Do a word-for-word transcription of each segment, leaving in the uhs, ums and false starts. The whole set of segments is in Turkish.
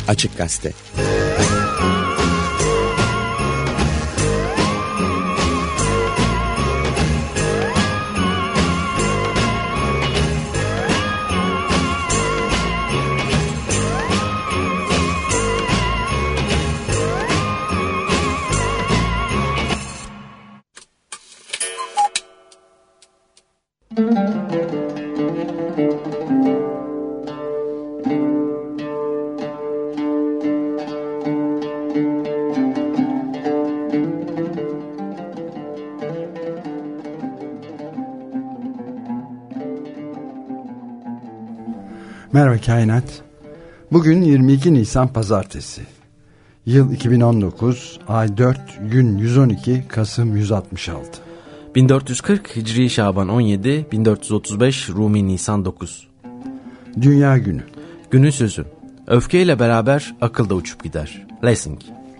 Açık Gazete. Merhaba Kainat. Bugün yirmi iki Nisan Pazartesi. Yıl iki bin on dokuz, ay dört, gün yüz on iki, Kasım yüz altmış altı. bin dört yüz kırk Hicri Şaban on yedi, bin dört yüz otuz beş Rumi Nisan dokuz. Dünya Günü. Günün sözü: öfkeyle beraber akıl da uçup gider. Lessing.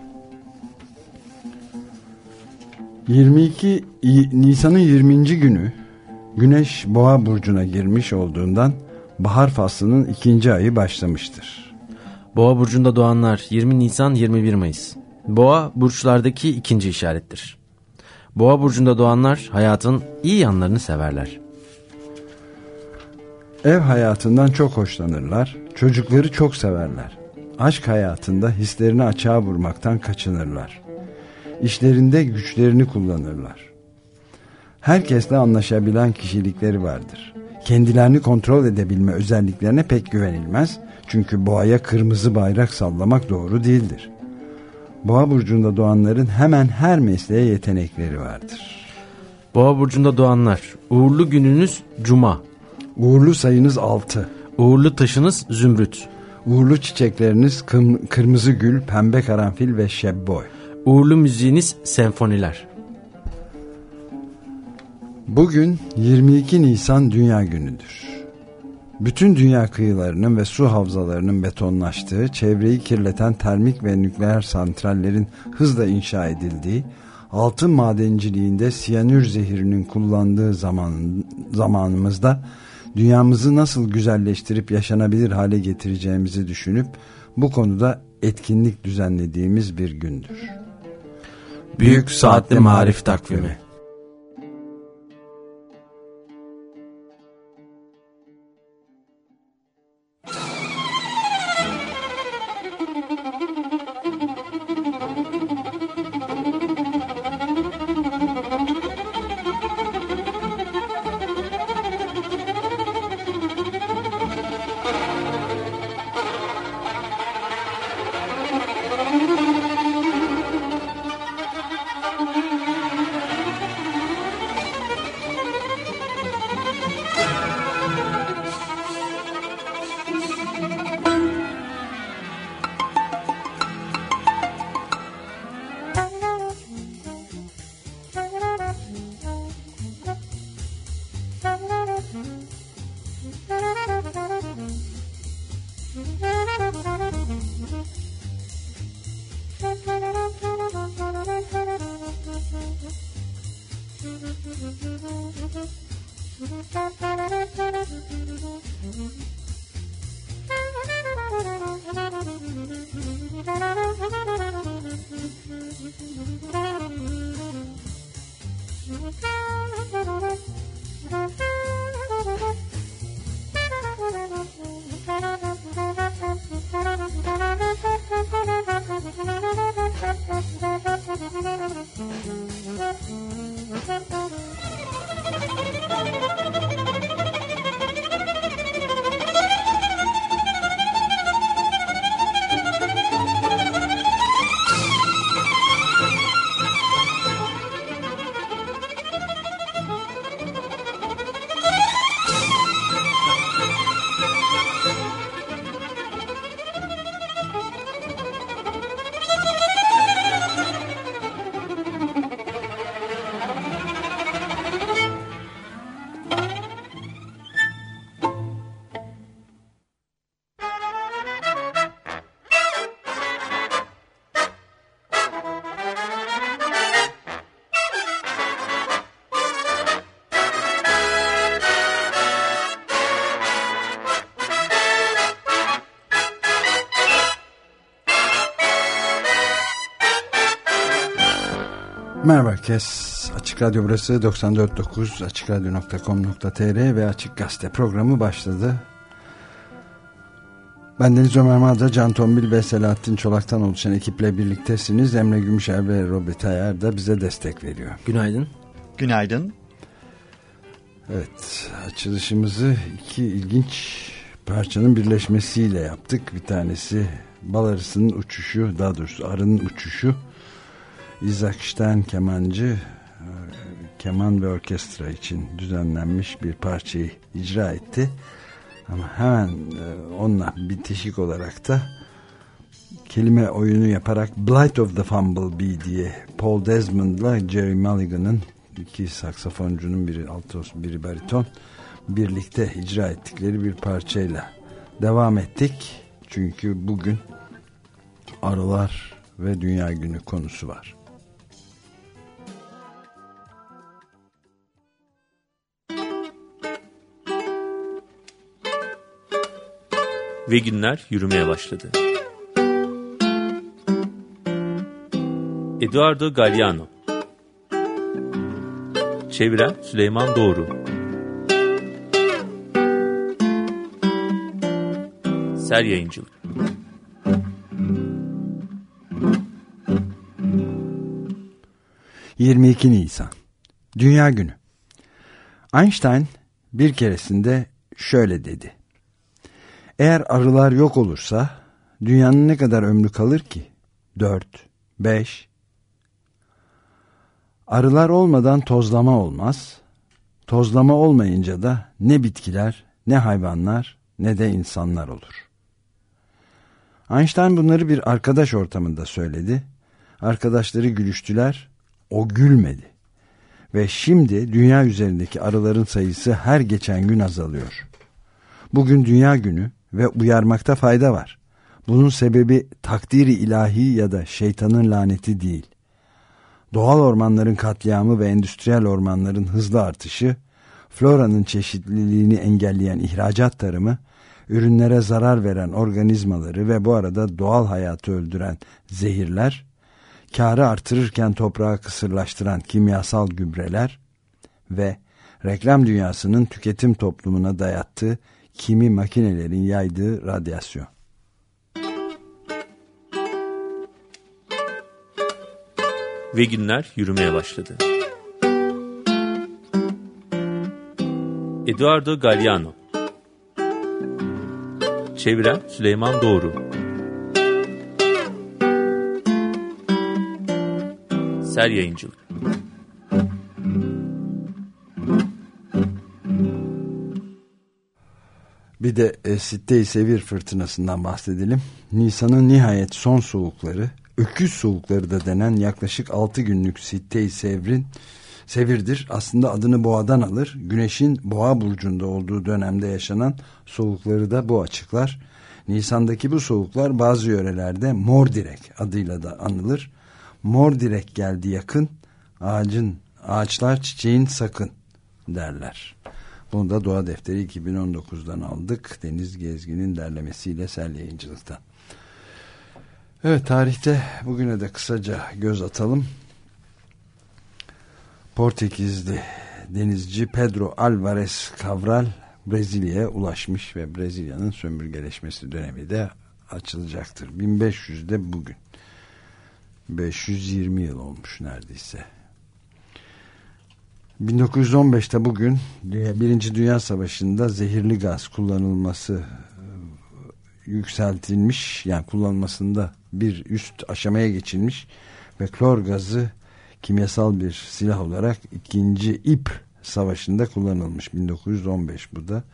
yirmi iki Nisan'ın yirminci günü Güneş Boğa burcuna girmiş olduğundan bahar faslının ikinci ayı başlamıştır. Boğa burcunda doğanlar yirmi Nisan yirmi bir Mayıs. Boğa burçlardaki ikinci işarettir. Boğa burcunda doğanlar hayatın iyi yanlarını severler. Ev hayatından çok hoşlanırlar, çocukları çok severler. Aşk hayatında hislerini açığa vurmaktan kaçınırlar. İşlerinde güçlerini kullanırlar. Herkesle anlaşabilen kişilikleri vardır. Kendilerini kontrol edebilme özelliklerine pek güvenilmez. Çünkü boğaya kırmızı bayrak sallamak doğru değildir. Boğa burcunda doğanların hemen her mesleğe yetenekleri vardır. Boğa burcunda doğanlar uğurlu gününüz Cuma. Uğurlu sayınız altı. Uğurlu taşınız zümrüt. Uğurlu çiçekleriniz kım, kırmızı gül, pembe karanfil ve şebboy. Uğurlu müziğiniz senfoniler. Bugün yirmi iki Nisan Dünya Günü'dür. Bütün dünya kıyılarının ve su havzalarının betonlaştığı, çevreyi kirleten termik ve nükleer santrallerin hızla inşa edildiği, altın madenciliğinde siyanür zehirinin kullandığı zaman, zamanımızda dünyamızı nasıl güzelleştirip yaşanabilir hale getireceğimizi düşünüp bu konuda etkinlik düzenlediğimiz bir gündür. Büyük Saatli Marif Takvimi. Merhaba herkes. Açık Radyo burası doksan dört nokta dokuz açık radyo nokta com nokta tr ve Açık Gazete programı başladı. Ben Deniz Ömer Madra, Can Tombil ve Selahattin Çolak'tan oluşan ekiple birliktesiniz. Emre Gümüşer ve Robert Ayar da bize destek veriyor. Günaydın. Günaydın. Evet, açılışımızı iki ilginç parçanın birleşmesiyle yaptık. Bir tanesi bal arısının uçuşu, daha doğrusu arının uçuşu. Isaac Stern kemancı keman ve orkestra için düzenlenmiş bir parçayı icra etti. Ama hemen onunla bitişik olarak da kelime oyunu yaparak Blight of the Fumblebee diye Paul Desmond'la Jerry Mulligan'ın, iki saksafoncunun, biri altos biri bariton, birlikte icra ettikleri bir parçayla devam ettik. Çünkü bugün arılar ve Dünya Günü konusu var. Ve günler yürümeye başladı. Eduardo Galeano. Çeviren Süleyman Doğru. Ser Yayıncılık. yirmi iki Nisan Dünya Günü. Einstein bir keresinde şöyle dedi: eğer arılar yok olursa dünyanın ne kadar ömrü kalır ki? Dört, beş. Arılar olmadan tozlama olmaz. Tozlama olmayınca da ne bitkiler, ne hayvanlar, ne de insanlar olur. Einstein bunları bir arkadaş ortamında söyledi. Arkadaşları gülüştüler, o gülmedi. Ve şimdi dünya üzerindeki arıların sayısı her geçen gün azalıyor. Bugün Dünya Günü ve uyarmakta fayda var. Bunun sebebi takdiri ilahi ya da şeytanın laneti değil. Doğal ormanların katliamı ve endüstriyel ormanların hızlı artışı, floranın çeşitliliğini engelleyen ihracat tarımı, ürünlere zarar veren organizmaları ve bu arada doğal hayatı öldüren zehirler, kârı artırırken toprağı kısırlaştıran kimyasal gübreler ve reklam dünyasının tüketim toplumuna dayattığı kimi makinelerin yaydığı radyasyon. Ve günler yürümeye başladı. Eduardo Galeano. Çeviren Süleyman Doğru. Ser Yayıncılık. Bir de e, Sitte-i Sevir fırtınasından bahsedelim. Nisan'ın nihayet son soğukları, öküz soğukları da denen yaklaşık altı günlük Sitte-i Sevir'in Sevir'dir. Aslında adını boğadan alır. Güneşin boğa burcunda olduğu dönemde yaşanan soğukları da bu açıklar. Nisan'daki bu soğuklar bazı yörelerde Mordirek adıyla da anılır. Mordirek geldi yakın, ağacın ağaçlar çiçeğin sakın derler. Bunu da Doğa Defteri iki bin on dokuzdan aldık. Deniz Gezgin'in derlemesiyle Sel Yayıncılık'tan. Evet, tarihte bugüne de kısaca göz atalım. Portekizli denizci Pedro Alvarez Cabral Brezilya'ya ulaşmış ve Brezilya'nın sömürgeleşmesi dönemi de açılacaktır. bin beş yüzde bugün. beş yüz yirmi yıl olmuş neredeyse. bin dokuz yüz on beşte bugün Birinci Dünya Savaşı'nda zehirli gaz kullanılması yükseltilmiş, yani kullanılmasında bir üst aşamaya geçilmiş ve klor gazı kimyasal bir silah olarak ikinci İp Savaşı'nda kullanılmış. bin dokuz yüz on beş bu da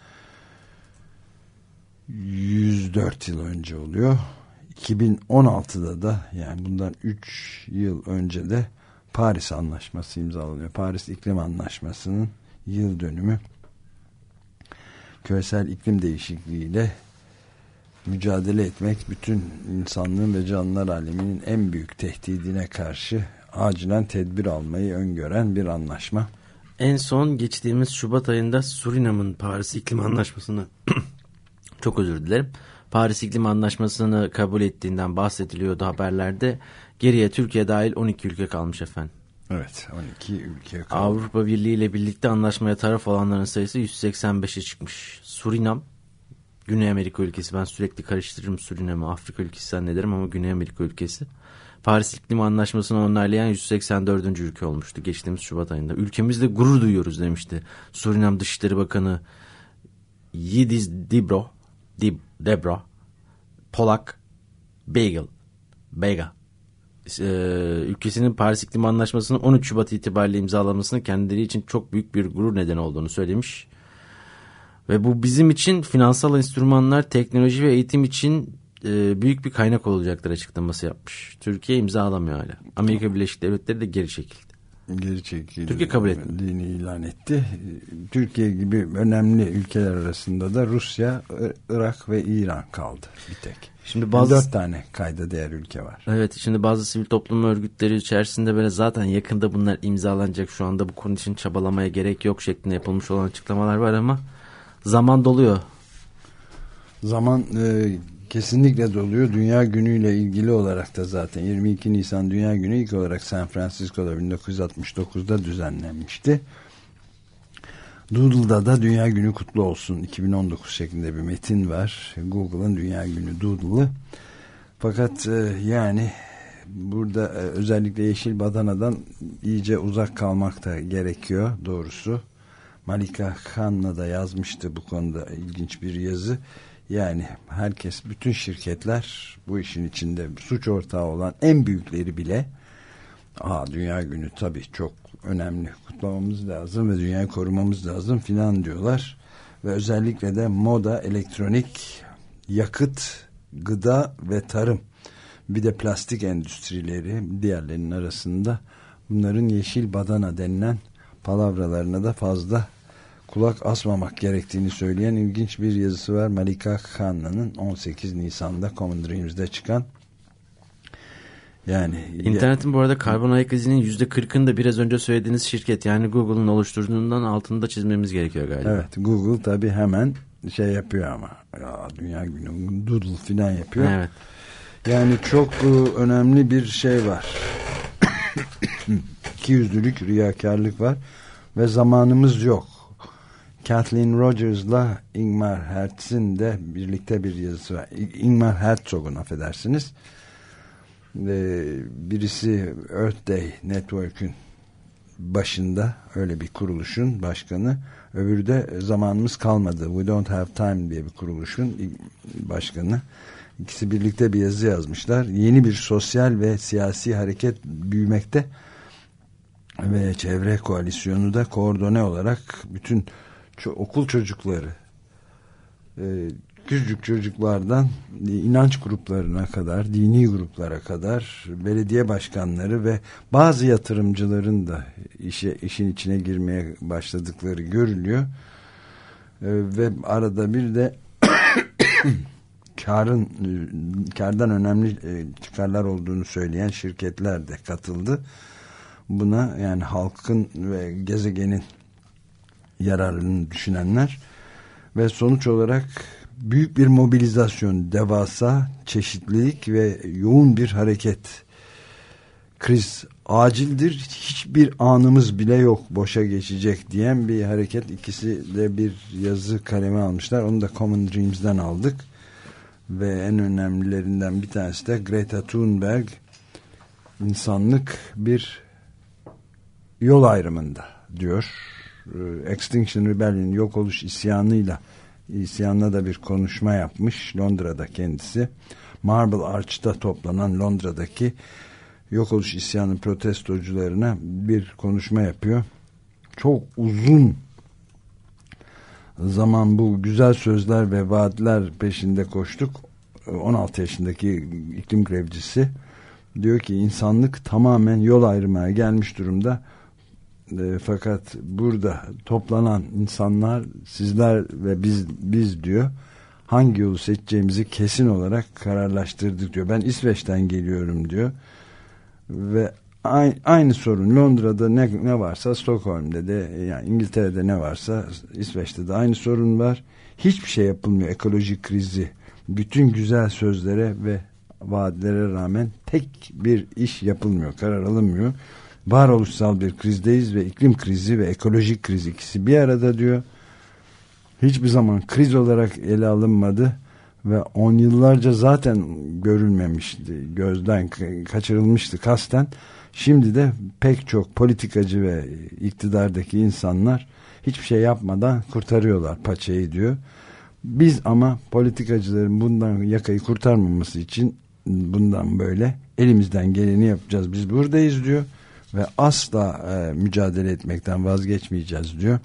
yüz dört yıl önce oluyor. iki bin on altıda da, yani bundan üç yıl önce de Paris Anlaşması imzalanıyor. Paris İklim Anlaşması'nın yıl dönümü. Küresel iklim değişikliğiyle mücadele etmek bütün insanlığın ve canlılar aleminin en büyük tehdidine karşı acilen tedbir almayı öngören bir anlaşma. En son geçtiğimiz Şubat ayında Surinam'ın Paris İklim Anlaşması'nı çok özür dilerim. Paris İklim Anlaşması'nı kabul ettiğinden bahsediliyordu haberlerde. Geriye Türkiye dahil on iki ülke kalmış efendim. Evet, on iki ülke kaldı. Avrupa Birliği ile birlikte anlaşmaya taraf olanların sayısı yüz seksen beşe çıkmış. Surinam, Güney Amerika ülkesi, ben sürekli karıştırırım Surinam'ı Afrika ülkesi zannederim ama Güney Amerika ülkesi. Paris İklim Anlaşması'nı onaylayan yüz seksen dördüncü ülke olmuştu geçtiğimiz Şubat ayında. Ülkemizde gurur duyuyoruz demişti Surinam Dışişleri Bakanı Yildiz Dibro, Dib, Debra Polak Beigel, Bega. Ee, ülkesinin Paris İklim Anlaşması'nın on üç Şubat itibariyle imzalamasının kendileri için çok büyük bir gurur nedeni olduğunu söylemiş. Ve bu bizim için finansal enstrümanlar, teknoloji ve eğitim için e, büyük bir kaynak olacaktır açıklaması yapmış. Türkiye imzalamıyor hala. Amerika Birleşik Devletleri de geri çekildi. Geri çekildi. Türkiye kabul etmedi. ilan etti. Türkiye gibi önemli ülkeler arasında da Rusya, Irak ve İran kaldı bir tek. Şimdi bazı dört tane kayda değer ülke var. Evet, şimdi bazı sivil toplum örgütleri içerisinde böyle zaten yakında bunlar imzalanacak, şu anda bu konu için çabalamaya gerek yok şeklinde yapılmış olan açıklamalar var ama zaman doluyor. Zaman e, kesinlikle doluyor. Dünya günüyle ilgili olarak da zaten yirmi iki Nisan Dünya Günü ilk olarak San Francisco'da bin dokuz yüz altmış dokuzda düzenlenmişti. Doodle'da da Dünya Günü kutlu olsun iki bin on dokuz şeklinde bir metin var. Google'ın Dünya Günü Doodle'ı. Fakat e, yani burada e, özellikle yeşil badanadan iyice uzak kalmak da gerekiyor doğrusu. Malika Khan'la da yazmıştı bu konuda ilginç bir yazı. Yani herkes, bütün şirketler bu işin içinde suç ortağı olan en büyükleri bile Aa, Dünya Günü tabii çok önemli, kutlamamız lazım ve dünyayı korumamız lazım filan diyorlar. Ve özellikle de moda, elektronik, yakıt, gıda ve tarım, bir de plastik endüstrileri diğerlerinin arasında, bunların yeşil badana denilen palavralarına da fazla kulak asmamak gerektiğini söyleyen ilginç bir yazısı var. Malika Khan'ın on sekiz Nisan'da Common Dreams'de çıkan. Yani İnternetin bu arada karbon ayak izinin yüzde kırkını da biraz önce söylediğiniz şirket, yani Google'ın oluşturduğundan altını da çizmemiz gerekiyor galiba. Evet, Google tabii hemen şey yapıyor ama ya, Dünya Günü Doodle filan yapıyor. Evet. Yani çok önemli bir şey var. İkiyüzlülük, riyakarlık var ve zamanımız yok. Kathleen Rogers'la Ingmar Herzog'un de birlikte bir yazısı var. Ingmar Herzog'un, affedersiniz. Birisi Earth Day Network'ün başında, öyle bir kuruluşun başkanı, öbürü de Zamanımız Kalmadı, We Don't Have Time diye bir kuruluşun başkanı. İkisi birlikte bir yazı yazmışlar. Yeni bir sosyal ve siyasi hareket büyümekte ve çevre koalisyonu da koordine olarak bütün okul çocukları, küçücük çocuklardan inanç gruplarına kadar, dini gruplara kadar, belediye başkanları ve bazı yatırımcıların da işe, işin içine girmeye başladıkları görülüyor. Ve arada bir de karın kardan önemli çıkarlar olduğunu söyleyen şirketler de katıldı buna. Yani halkın ve gezegenin yararını düşünenler ve sonuç olarak büyük bir mobilizasyon, devasa çeşitlilik ve yoğun bir hareket. Kriz acildir, hiçbir anımız bile yok boşa geçecek diyen bir hareket. İkisi de bir yazı kaleme almışlar. Onu da Common Dreams'den aldık. Ve en önemlilerinden bir tanesi de Greta Thunberg, insanlık bir yol ayrımında diyor. Extinction Rebellion, yok oluş isyanıyla isyanla da bir konuşma yapmış Londra'da kendisi. Marble Arch'ta toplanan Londra'daki yok oluş isyanı protestocularına bir konuşma yapıyor. Çok uzun zaman bu güzel sözler ve vaatler peşinde koştuk. on altı yaşındaki iklim grevcisi diyor ki insanlık tamamen yol ayrımına gelmiş durumda. E, fakat burada toplanan insanlar, sizler ve biz biz diyor, hangi yolu seçeceğimizi kesin olarak kararlaştırdık diyor. Ben İsveç'ten geliyorum diyor. Ve aynı, aynı sorun Londra'da ne, ne varsa Stockholm'de de, yani İngiltere'de ne varsa İsveç'te de aynı sorun var. Hiçbir şey yapılmıyor ekolojik krizi. Bütün güzel sözlere ve vaatlere rağmen tek bir iş yapılmıyor, karar alınmıyor. Varoluşsal bir krizdeyiz ve iklim krizi ve ekolojik kriz ikisi bir arada diyor. Hiçbir zaman kriz olarak ele alınmadı ve on yıllarca zaten görülmemişti, gözden kaçırılmıştı kasten. Şimdi de pek çok politikacı ve iktidardaki insanlar hiçbir şey yapmadan kurtarıyorlar paçayı diyor. Biz ama politikacıların bundan yakayı kurtarmaması için bundan böyle elimizden geleni yapacağız. Biz buradayız diyor ve asla e, mücadele etmekten vazgeçmeyeceğiz diyor.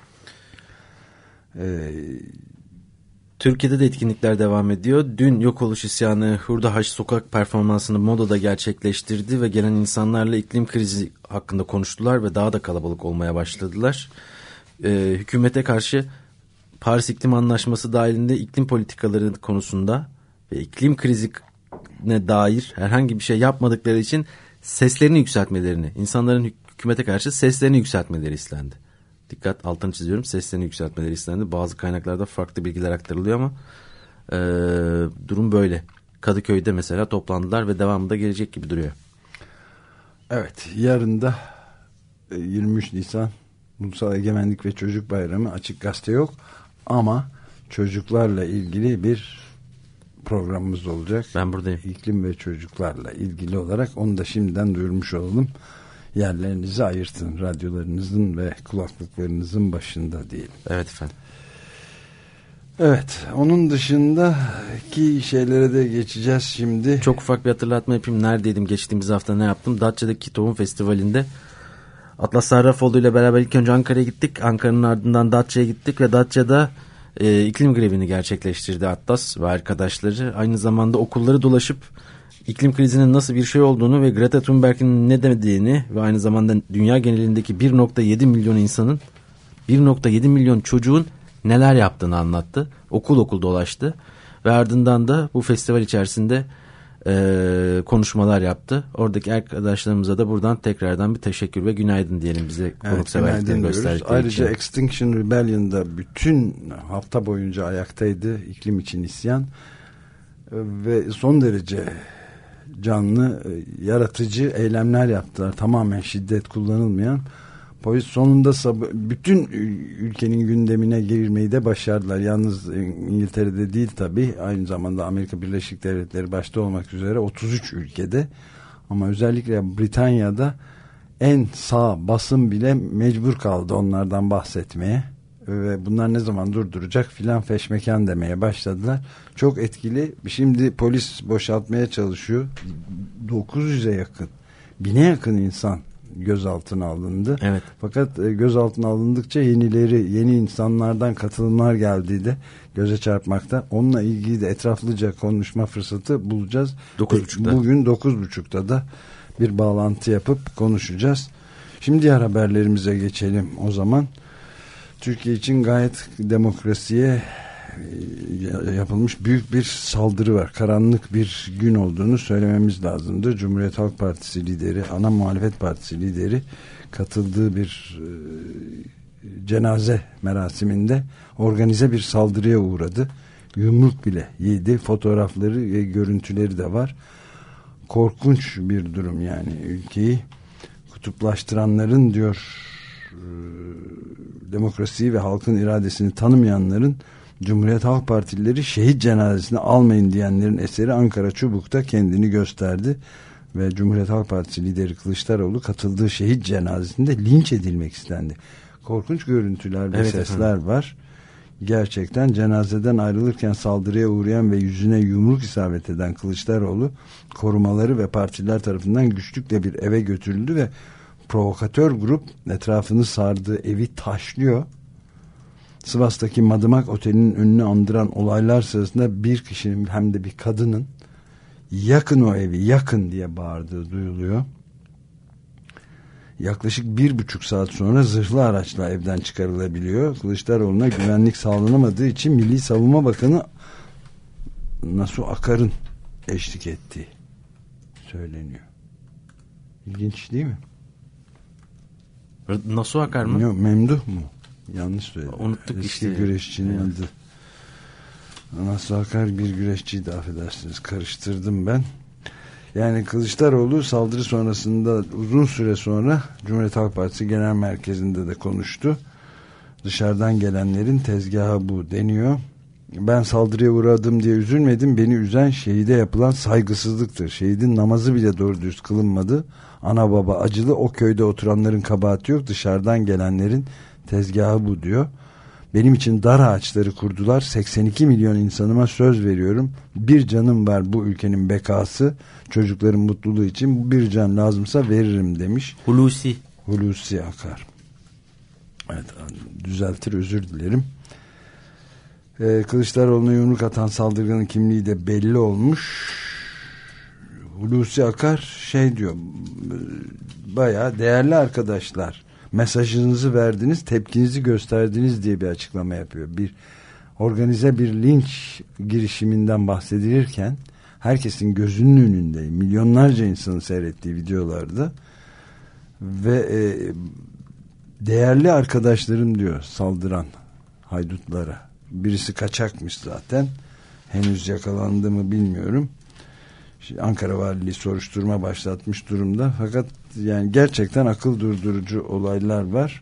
Ee, Türkiye'de de etkinlikler devam ediyor. Dün yok oluş isyanı Hurda Haç sokak performansını Moda'da gerçekleştirdi ve gelen insanlarla iklim krizi hakkında konuştular ve daha da kalabalık olmaya başladılar. Ee, hükümete karşı Paris İklim Anlaşması dahilinde iklim politikaları konusunda ve iklim krizine dair herhangi bir şey yapmadıkları için seslerini yükseltmelerini, insanların hükümete karşı seslerini yükseltmeleri istendi. Dikkat, altını çiziyorum, seslerini yükseltmeleri istendi. Bazı kaynaklarda farklı bilgiler aktarılıyor ama e, durum böyle. Kadıköy'de mesela toplandılar ve devamı da gelecek gibi duruyor. Evet, yarın da yirmi üç Nisan Ulusal Egemenlik ve Çocuk Bayramı, Açık Gazete yok ama çocuklarla ilgili bir programımız olacak. Ben buradayım. İklim ve çocuklarla ilgili olarak onu da şimdiden duyurmuş olalım. Yerlerinizi ayırtın, radyolarınızın ve kulaklıklarınızın başında diyelim. Evet efendim. Evet, onun dışındaki şeylere de geçeceğiz şimdi. Çok ufak bir hatırlatma yapayım. Neredeydim geçtiğimiz hafta, ne yaptım? Datça'daki Tohum Festivali'nde Atlas Sarrafoğlu ile beraber ilk önce Ankara'ya gittik. Ankara'nın ardından Datça'ya gittik ve Datça'da e, iklim grevini gerçekleştirdi Atlas ve arkadaşları. Aynı zamanda okulları dolaşıp iklim krizinin nasıl bir şey olduğunu ve Greta Thunberg'in ne dediğini ve aynı zamanda dünya genelindeki bir nokta yedi milyon insanın, bir nokta yedi milyon çocuğun neler yaptığını anlattı. Okul okul dolaştı ve ardından da bu festival içerisinde e, konuşmalar yaptı. Oradaki arkadaşlarımıza da buradan tekrardan bir teşekkür ve günaydın diyelim, bize konukseverliklerini evet, gösterdikleri Ayrıca için. Extinction Rebellion'da bütün hafta boyunca ayaktaydı iklim için isyan ve son derece canlı, yaratıcı eylemler yaptılar. Tamamen şiddet kullanılmayan. Polis sonunda bütün ülkenin gündemine girmeyi de başardılar. Yalnız İngiltere'de değil tabii. Aynı zamanda Amerika Birleşik Devletleri başta olmak üzere otuz üç ülkede. Ama özellikle Britanya'da en sağ basın bile mecbur kaldı onlardan bahsetmeye. Ve bunlar ne zaman durduracak filan feşmekan demeye başladılar. Çok etkili. Şimdi polis boşaltmaya çalışıyor. dokuz yüze yakın, bine yakın insan gözaltına alındı. Evet. Fakat gözaltına alındıkça yenileri, yeni insanlardan katılımlar geldiği de göze çarpmakta. Onunla ilgili de etraflıca konuşma fırsatı bulacağız. dokuz buçukta. Bugün dokuz buçukta da bir bağlantı yapıp konuşacağız. Şimdi diğer haberlerimize geçelim o zaman. Türkiye için gayet demokrasiye yapılmış büyük bir saldırı var. Karanlık bir gün olduğunu söylememiz lazımdı. Cumhuriyet Halk Partisi lideri, ana muhalefet partisi lideri katıldığı bir e, cenaze merasiminde organize bir saldırıya uğradı. Yumruk bile yedi. Fotoğrafları ve görüntüleri de var. Korkunç bir durum yani. Ülkeyi kutuplaştıranların diyor, demokrasiyi ve halkın iradesini tanımayanların, Cumhuriyet Halk Partilileri şehit cenazesini almayın diyenlerin eseri Ankara Çubuk'ta kendini gösterdi ve Cumhuriyet Halk Partisi lideri Kılıçdaroğlu katıldığı şehit cenazesinde linç edilmek istendi. Korkunç görüntüler ve evet, sesler efendim. var. Gerçekten cenazeden ayrılırken saldırıya uğrayan ve yüzüne yumruk isabet eden Kılıçdaroğlu korumaları ve partiler tarafından güçlükle bir eve götürüldü ve provokatör grup etrafını sardığı evi taşlıyor. Sivas'taki Madımak Oteli'nin önünü andıran olaylar sırasında bir kişinin, hem de bir kadının, yakın o evi, yakın diye bağırdığı duyuluyor. Yaklaşık bir buçuk saat sonra zırhlı araçla evden çıkarılabiliyor. Kılıçdaroğlu'na güvenlik sağlanamadığı için Milli Savunma Bakanı Nasuh Akar'ın eşlik ettiği söyleniyor. İlginç değil mi? Nasuh Akar mı? Yok, Memduh mu? Yanlış söyledim. Unuttuk Eski işte. güreşçinin evet. adı. Nasuh Akar bir güreşçiydi, affedersiniz. Karıştırdım ben. Yani Kılıçdaroğlu saldırı sonrasında uzun süre sonra Cumhuriyet Halk Partisi Genel Merkezi'nde de konuştu. Dışarıdan gelenlerin tezgahı bu deniyor. Ben saldırıya uğradım diye üzülmedim. Beni üzen şehide yapılan saygısızlıktır. Şehidin namazı bile doğru düz kılınmadı. Ana baba acılı, o köyde oturanların kabahati yok. Dışarıdan gelenlerin tezgahı bu diyor. Benim için dar ağaçları kurdular. seksen iki milyon insanıma söz veriyorum. Bir canım var bu ülkenin bekası. Çocukların mutluluğu için bir can lazımsa veririm demiş. Hulusi. Hulusi Akar. Evet, düzeltir, özür dilerim. Ee, Kılıçdaroğlu'na yumruk atan saldırganın kimliği de belli olmuş. Hulusi Akar şey diyor, bayağı değerli arkadaşlar, mesajınızı verdiniz, tepkinizi gösterdiniz diye bir açıklama yapıyor. Bir organize bir linç girişiminden bahsedilirken herkesin gözünün önünde milyonlarca insanın seyrettiği videolarda ve e, değerli arkadaşlarım diyor saldıran haydutlara. Birisi kaçakmış zaten. Henüz yakalandı mı bilmiyorum. Şimdi Ankara Valiliği soruşturma başlatmış durumda. Fakat yani gerçekten akıl durdurucu olaylar var.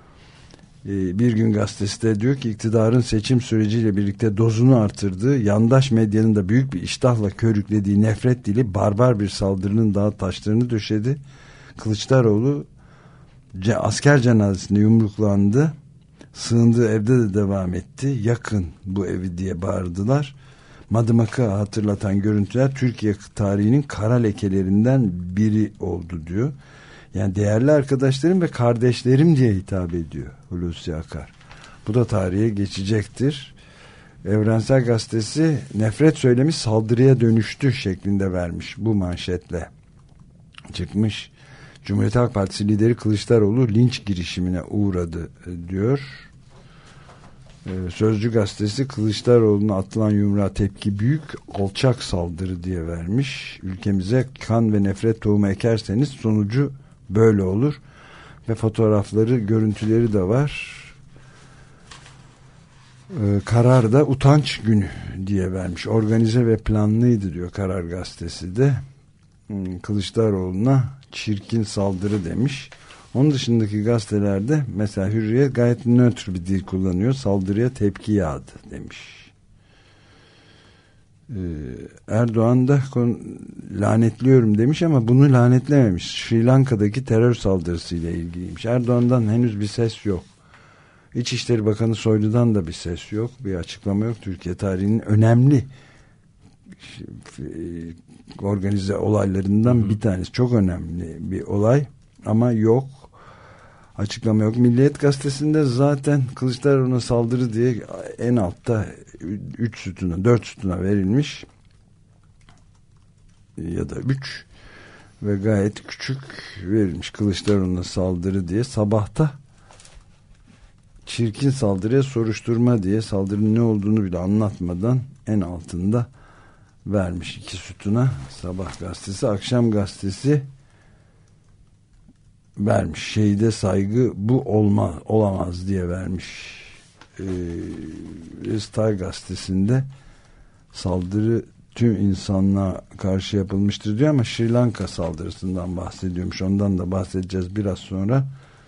Ee, Bir Gün Gazetesi de diyor ki iktidarın seçim süreciyle birlikte dozunu artırdığı, yandaş medyanın da büyük bir iştahla körüklediği nefret dili barbar bir saldırının daha taşlarını döşedi. Kılıçdaroğlu asker cenazesinde yumruklandı. Sığındığı evde de devam etti. Yakın bu evi diye bağırdılar. Madımak'ı hatırlatan görüntüler Türkiye tarihinin kara lekelerinden biri oldu diyor. Yani değerli arkadaşlarım ve kardeşlerim diye hitap ediyor Hulusi Akar. Bu da tarihe geçecektir. Evrensel Gazetesi nefret söylemi saldırıya dönüştü şeklinde vermiş bu manşetle. Çıkmış. Cumhuriyet Halk Partisi lideri Kılıçdaroğlu linç girişimine uğradı diyor. Sözcü Gazetesi Kılıçdaroğlu'na atılan yumruğa tepki büyük, alçak saldırı diye vermiş. Ülkemize kan ve nefret tohumu ekerseniz sonucu böyle olur. Ve fotoğrafları, görüntüleri de var. Ee, karar da utanç günü diye vermiş. Organize ve planlıydı diyor Karar Gazetesi de. Hmm, Kılıçdaroğlu'na çirkin saldırı demiş. Onun dışındaki gazetelerde mesela Hürriyet gayet nötr bir dil kullanıyor. Saldırıya tepki yağdı demiş. Ee, Erdoğan da lanetliyorum demiş ama bunu lanetlememiş. Sri Lanka'daki terör saldırısıyla ilgiliymiş. Erdoğan'dan henüz bir ses yok. İçişleri Bakanı Soylu'dan da bir ses yok. Bir açıklama yok. Türkiye tarihinin önemli organize olaylarından hı hı. bir tanesi. Çok önemli bir olay ama yok. Açıklama yok. Milliyet Gazetesi'nde zaten Kılıçdaroğlu'na saldırı diye en altta üç sütuna, dört sütuna verilmiş. Ya da üç ve gayet küçük verilmiş Kılıçdaroğlu'na saldırı diye. Sabahta çirkin saldırıya soruşturma diye saldırının ne olduğunu bile anlatmadan en altında vermiş iki sütuna. Sabah gazetesi, akşam gazetesi vermiş. Şehide saygı bu olmaz, olamaz diye vermiş. Ee, Star gazetesinde saldırı tüm insanlığa karşı yapılmıştır diyor ama Sri Lanka saldırısından bahsediyormuş. Ondan da bahsedeceğiz biraz sonra.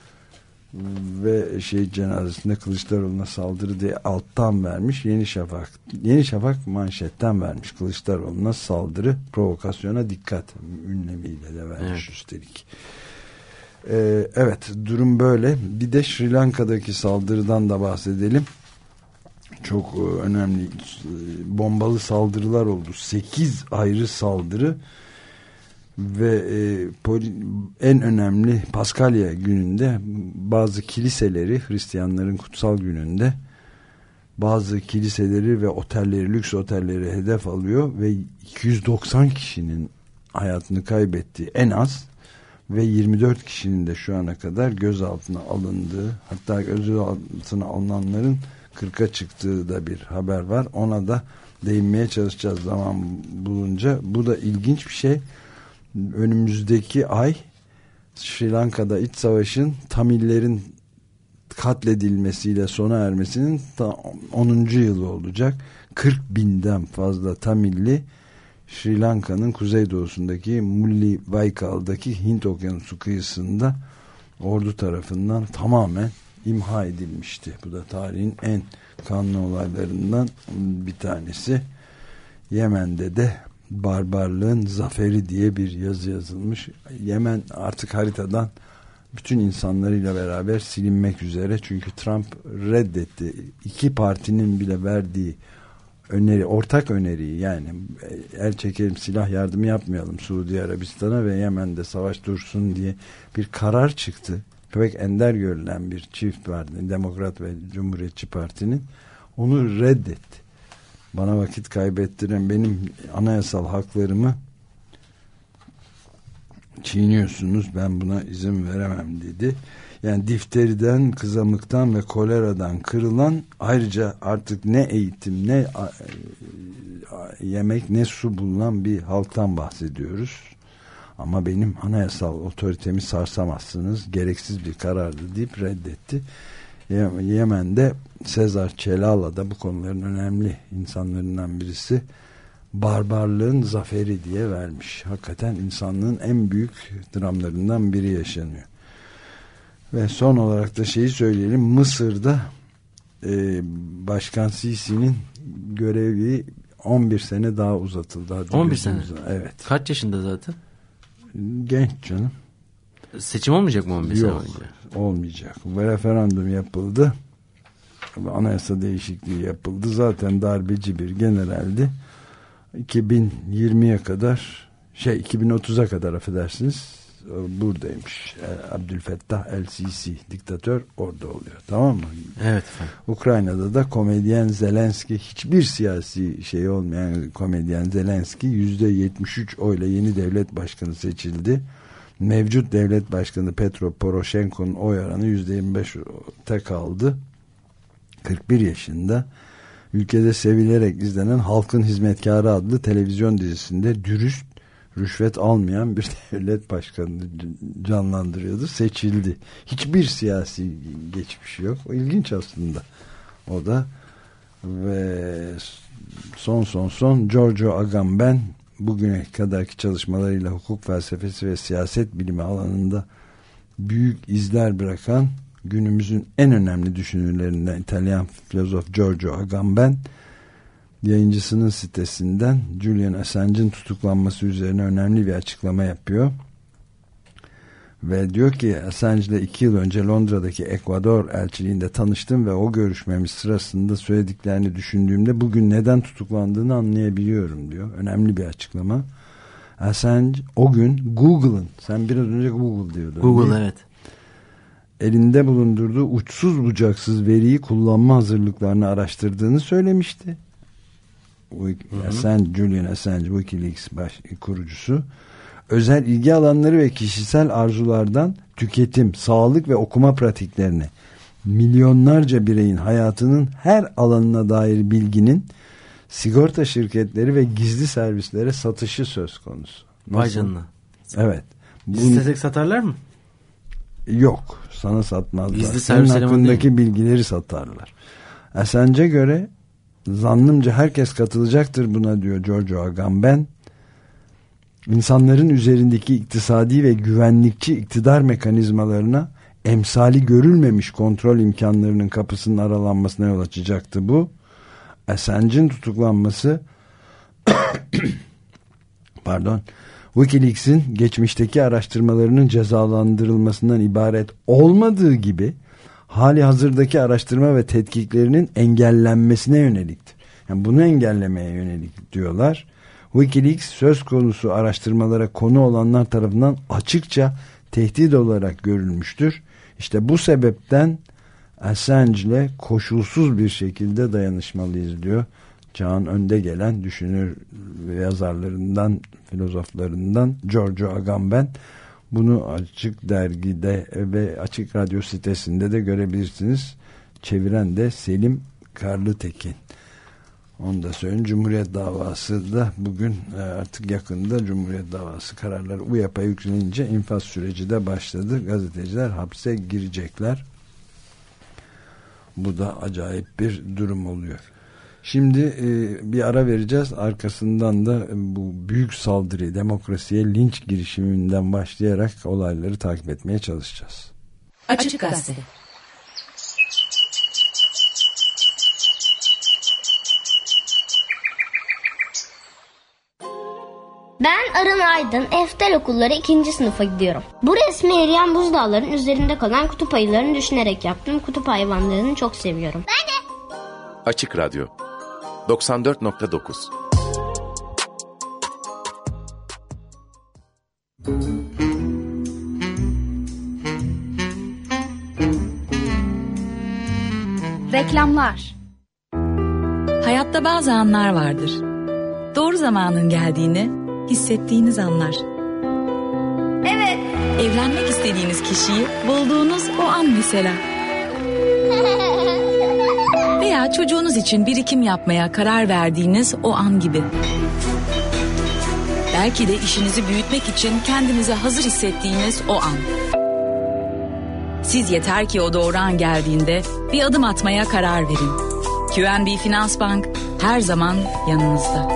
Ve şey cenazesinde Kılıçdaroğlu'na saldırı diye alttan vermiş. Yeni Şafak Yeni Şafak manşetten vermiş. Kılıçdaroğlu'na saldırı, provokasyona dikkat ünlemiyle de vermiş evet. Üstelik. Ee, evet durum böyle. Bir de Sri Lanka'daki saldırıdan da bahsedelim. Çok önemli bombalı saldırılar oldu. sekiz ayrı saldırı ve e, poli, en önemli Paskalya gününde bazı kiliseleri, Hristiyanların kutsal gününde bazı kiliseleri ve otelleri, lüks otelleri hedef alıyor ve iki yüz doksan kişinin hayatını kaybettiği en az ve yirmi dört kişinin de şu ana kadar gözaltına alındığı, hatta gözaltına alınanların kırka çıktığı da bir haber var. Ona da değinmeye çalışacağız zaman bulunca. Bu da ilginç bir şey. Önümüzdeki ay Sri Lanka'da iç savaşın Tamillerin katledilmesiyle sona ermesinin onuncu yılı olacak. kırk binden fazla Tamilli Sri Lanka'nın kuzeydoğusundaki Mullivaikal'daki Hint Okyanusu kıyısında ordu tarafından tamamen imha edilmişti. Bu da tarihin en kanlı olaylarından bir tanesi. Yemen'de de barbarlığın zaferi diye bir yazı yazılmış. Yemen artık haritadan bütün insanlarıyla beraber silinmek üzere. Çünkü Trump reddetti. İki partinin bile verdiği öneri, ortak öneriyi, yani el çekelim, silah yardımı yapmayalım Suudi Arabistan'a ve Yemen'de savaş dursun diye bir karar çıktı. Pek ender görülen bir çift vardı, Demokrat ve Cumhuriyetçi Parti'nin. Onu reddetti. Bana vakit kaybettiren, benim anayasal haklarımı çiğniyorsunuz, ben buna izin veremem dedi. Yani difteriden, kızamıktan ve koleradan kırılan, ayrıca artık ne eğitim, ne yemek, ne su bulunan bir halktan bahsediyoruz. Ama benim anayasal otoritemi sarsamazsınız, gereksiz bir karardı deyip reddetti. Yemen'de Sezar Celala da bu konuların önemli insanlarından birisi, barbarlığın zaferi diye vermiş. Hakikaten insanlığın en büyük dramlarından biri yaşanıyor. Ve son olarak da şeyi söyleyelim, Mısır'da e, Başkan Sisi'nin görevi on bir sene daha uzatıldı. Hadi on bir sene? Evet. Kaç yaşında zaten? Genç canım. Seçim olmayacak mı on bir sene Yok, önce? olmayacak. Ve referandum yapıldı. Anayasa değişikliği yapıldı. Zaten darbeci bir generaldi. iki bin yirmiye kadar, şey iki bin otuza kadar affedersiniz, buradaymış. Abdülfettah El-Sisi diktatör orada oluyor. Tamam mı? Evet efendim. Ukrayna'da da komedyen Zelenski, hiçbir siyasi şey olmayan komedyen Zelenski yüzde yetmiş üç oyla yeni devlet başkanı seçildi. Mevcut devlet başkanı Petro Poroshenko'nun oy oranı yüzde yirmi beşte kaldı. kırk bir yaşında. Ülkede sevilerek izlenen Halkın Hizmetkarı adlı televizyon dizisinde dürüst, rüşvet almayan bir devlet başkanını canlandırıyordu. Seçildi. Hiçbir siyasi geçmişi yok. O ilginç aslında. O da ve son son son Giorgio Agamben bugüne kadarki çalışmalarıyla hukuk felsefesi ve siyaset bilimi alanında büyük izler bırakan günümüzün en önemli düşünürlerinden İtalyan filozof Giorgio Agamben, yayıncısının sitesinden Julian Assange'ın tutuklanması üzerine önemli bir açıklama yapıyor. Ve diyor ki, Assange ile iki yıl önce Londra'daki Ekvador elçiliğinde tanıştım ve o görüşmemiz sırasında söylediklerini düşündüğümde bugün neden tutuklandığını anlayabiliyorum diyor. Önemli bir açıklama. Assange o gün Google'ın, sen biraz önce Google diyordun. Google, evet. Elinde bulundurduğu uçsuz bucaksız veriyi kullanma hazırlıklarını araştırdığını söylemişti. Assange, Julian Assange, Wikileaks baş, kurucusu. Özel ilgi alanları ve kişisel arzulardan tüketim, sağlık ve okuma pratiklerine, milyonlarca bireyin hayatının her alanına dair bilginin sigorta şirketleri ve gizli servislere satışı söz konusu. Nasıl? Vay canına. Evet. Biz istesek satarlar mı? Yok. Sana satmazlar. Gizli senin hakkındaki değil. bilgileri satarlar. Assange'e göre zannımca herkes katılacaktır buna diyor Giorgio Agamben. İnsanların üzerindeki iktisadi ve güvenlikçi iktidar mekanizmalarına emsali görülmemiş kontrol imkanlarının kapısının aralanmasına yol açacaktı bu. Assange'in tutuklanması pardon Wikileaks'in geçmişteki araştırmalarının cezalandırılmasından ibaret olmadığı gibi hali hazırdaki araştırma ve tetkiklerinin engellenmesine yöneliktir. Yani bunu engellemeye yönelik diyorlar. Wikileaks söz konusu araştırmalara konu olanlar tarafından açıkça tehdit olarak görülmüştür. İşte bu sebepten Assange ile koşulsuz bir şekilde dayanışmalıyız diyor. Çağın önde gelen düşünür ve yazarlarından, filozoflarından Giorgio Agamben. Bunu Açık Dergi'de ve Açık Radyo sitesinde de görebilirsiniz. Çeviren de Selim Karlıtekin. Onu da söyleyeyim. Cumhuriyet davası da bugün artık yakında Cumhuriyet davası kararları U Y A P'ya yüklenince infaz süreci de başladı. Gazeteciler hapse girecekler. Bu da acayip bir durum oluyor. Şimdi e, bir ara vereceğiz. Arkasından da bu büyük saldırı, demokrasiye linç girişiminden başlayarak olayları takip etmeye çalışacağız. Açık Gazete. Ben Arın Aydın, Eftel Okulları ikinci sınıfa gidiyorum. Bu resmi eriyen buzdağların üzerinde kalan kutup ayılarını düşünerek yaptım. Kutup hayvanlarını çok seviyorum. Ben de. Açık Radyo doksan dört nokta dokuz. Reklamlar. Hayatta bazı anlar vardır. Doğru zamanın geldiğini hissettiğiniz anlar. Evet. Evlenmek istediğiniz kişiyi bulduğunuz o an mesela. Veya çocuğunuz için birikim yapmaya karar verdiğiniz o an gibi. Belki de işinizi büyütmek için kendinizi hazır hissettiğiniz o an. Siz yeter ki o doğru an geldiğinde bir adım atmaya karar verin. Q N B Finans Bank her zaman yanınızda.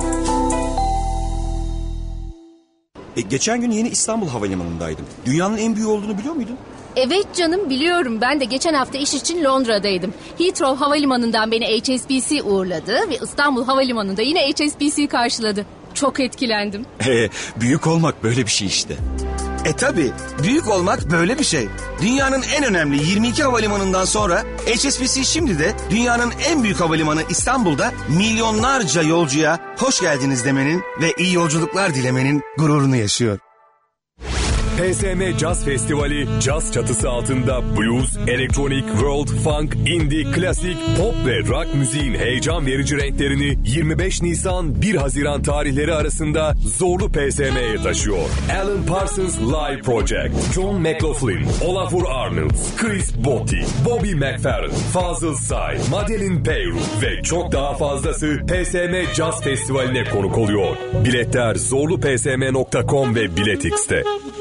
E, geçen gün yeni İstanbul Havalimanı'ndaydım. Dünyanın en büyüğü olduğunu biliyor muydun? Evet canım, biliyorum. Ben de geçen hafta iş için Londra'daydım. Heathrow Havalimanı'ndan beni H S B C uğurladı ve İstanbul Havalimanı'nda yine H S B C karşıladı. Çok etkilendim. E, büyük olmak böyle bir şey işte. E tabi, büyük olmak böyle bir şey. Dünyanın en önemli yirmi iki havalimanından sonra H S B C şimdi de dünyanın en büyük havalimanı İstanbul'da milyonlarca yolcuya hoş geldiniz demenin ve iyi yolculuklar dilemenin gururunu yaşıyor. P S M Jazz Festivali caz çatısı altında blues, elektronik, world, funk, indie, klasik, pop ve rock müziğin heyecan verici renklerini yirmi beş Nisan bir Haziran tarihleri arasında Zorlu P S M'ye taşıyor. Alan Parsons Live Project, John McLaughlin, Olafur Arnolds, Chris Botti, Bobby McFerrin, Fazıl Say, Madeleine Peyrou ve çok daha fazlası P S M Jazz Festivali'ne konuk oluyor. Biletler zorlu p s m nokta com ve Biletix'te.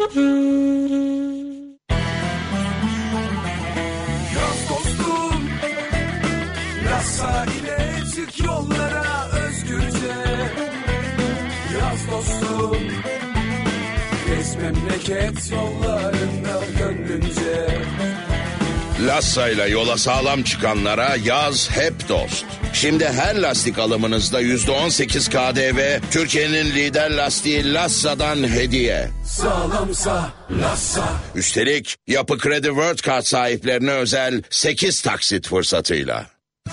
Yaz dostum, yaz sahile, çık yollara özgürce. Yaz dostum, gez memleket yollarında gönlünce. Lassa'yla yola sağlam çıkanlara yaz hep dost. Şimdi her lastik alımınızda yüzde on sekiz K D V Türkiye'nin lider lastiği Lassa'dan hediye. Sağlamsa Lassa. Üstelik Yapı Kredi World Card sahiplerine özel sekiz taksit fırsatıyla.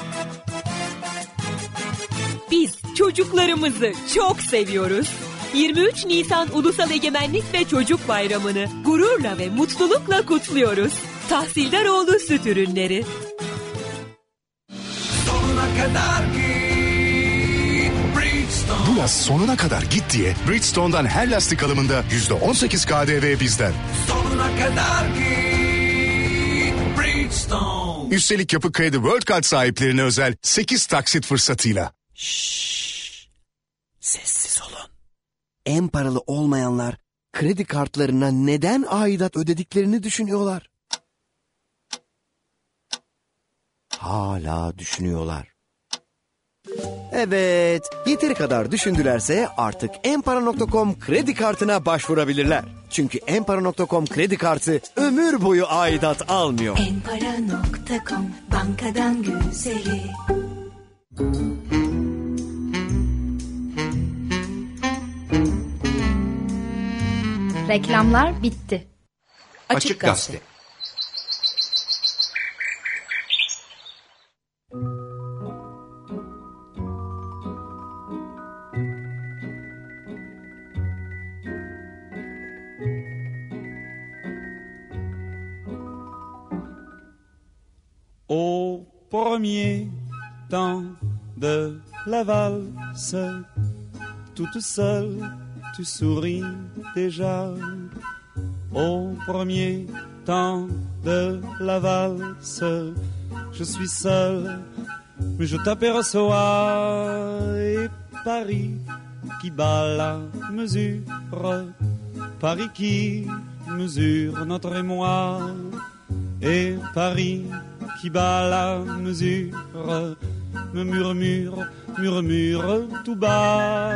Biz çocuklarımızı çok seviyoruz. yirmi üç Nisan Ulusal Egemenlik ve Çocuk Bayramı'nı gururla ve mutlulukla kutluyoruz. Tahsildaroğlu Süt Ürünleri. Sonuna kadar git Bridgestone. Bu yaz sonuna kadar git diye Bridgestone'dan her lastik alımında yüzde on sekiz K D V bizden. Sonuna kadar git Bridgestone. Üstelik Yapı Kredi World Card sahiplerine özel sekiz taksit fırsatıyla. Şşş. Sessiz olun. En paralı olmayanlar kredi kartlarına neden aidat ödediklerini düşünüyorlar. Hala düşünüyorlar. Evet, yeteri kadar düşündülerse artık enpara nokta com kredi kartına başvurabilirler. Çünkü enpara nokta com kredi kartı ömür boyu aidat almıyor. enpara nokta com bankadan güzeli. Reklamlar bitti. Açık, Açık Gazete. Au premier temps de la valse, toute seule, tu souris déjà. Au premier temps de la valse, je suis seul, mais je t'aperçois. Et Paris qui bat la mesure, Paris qui mesure notre émoi. Et Paris qui bat la mesure, me murmure, murmure tout bas.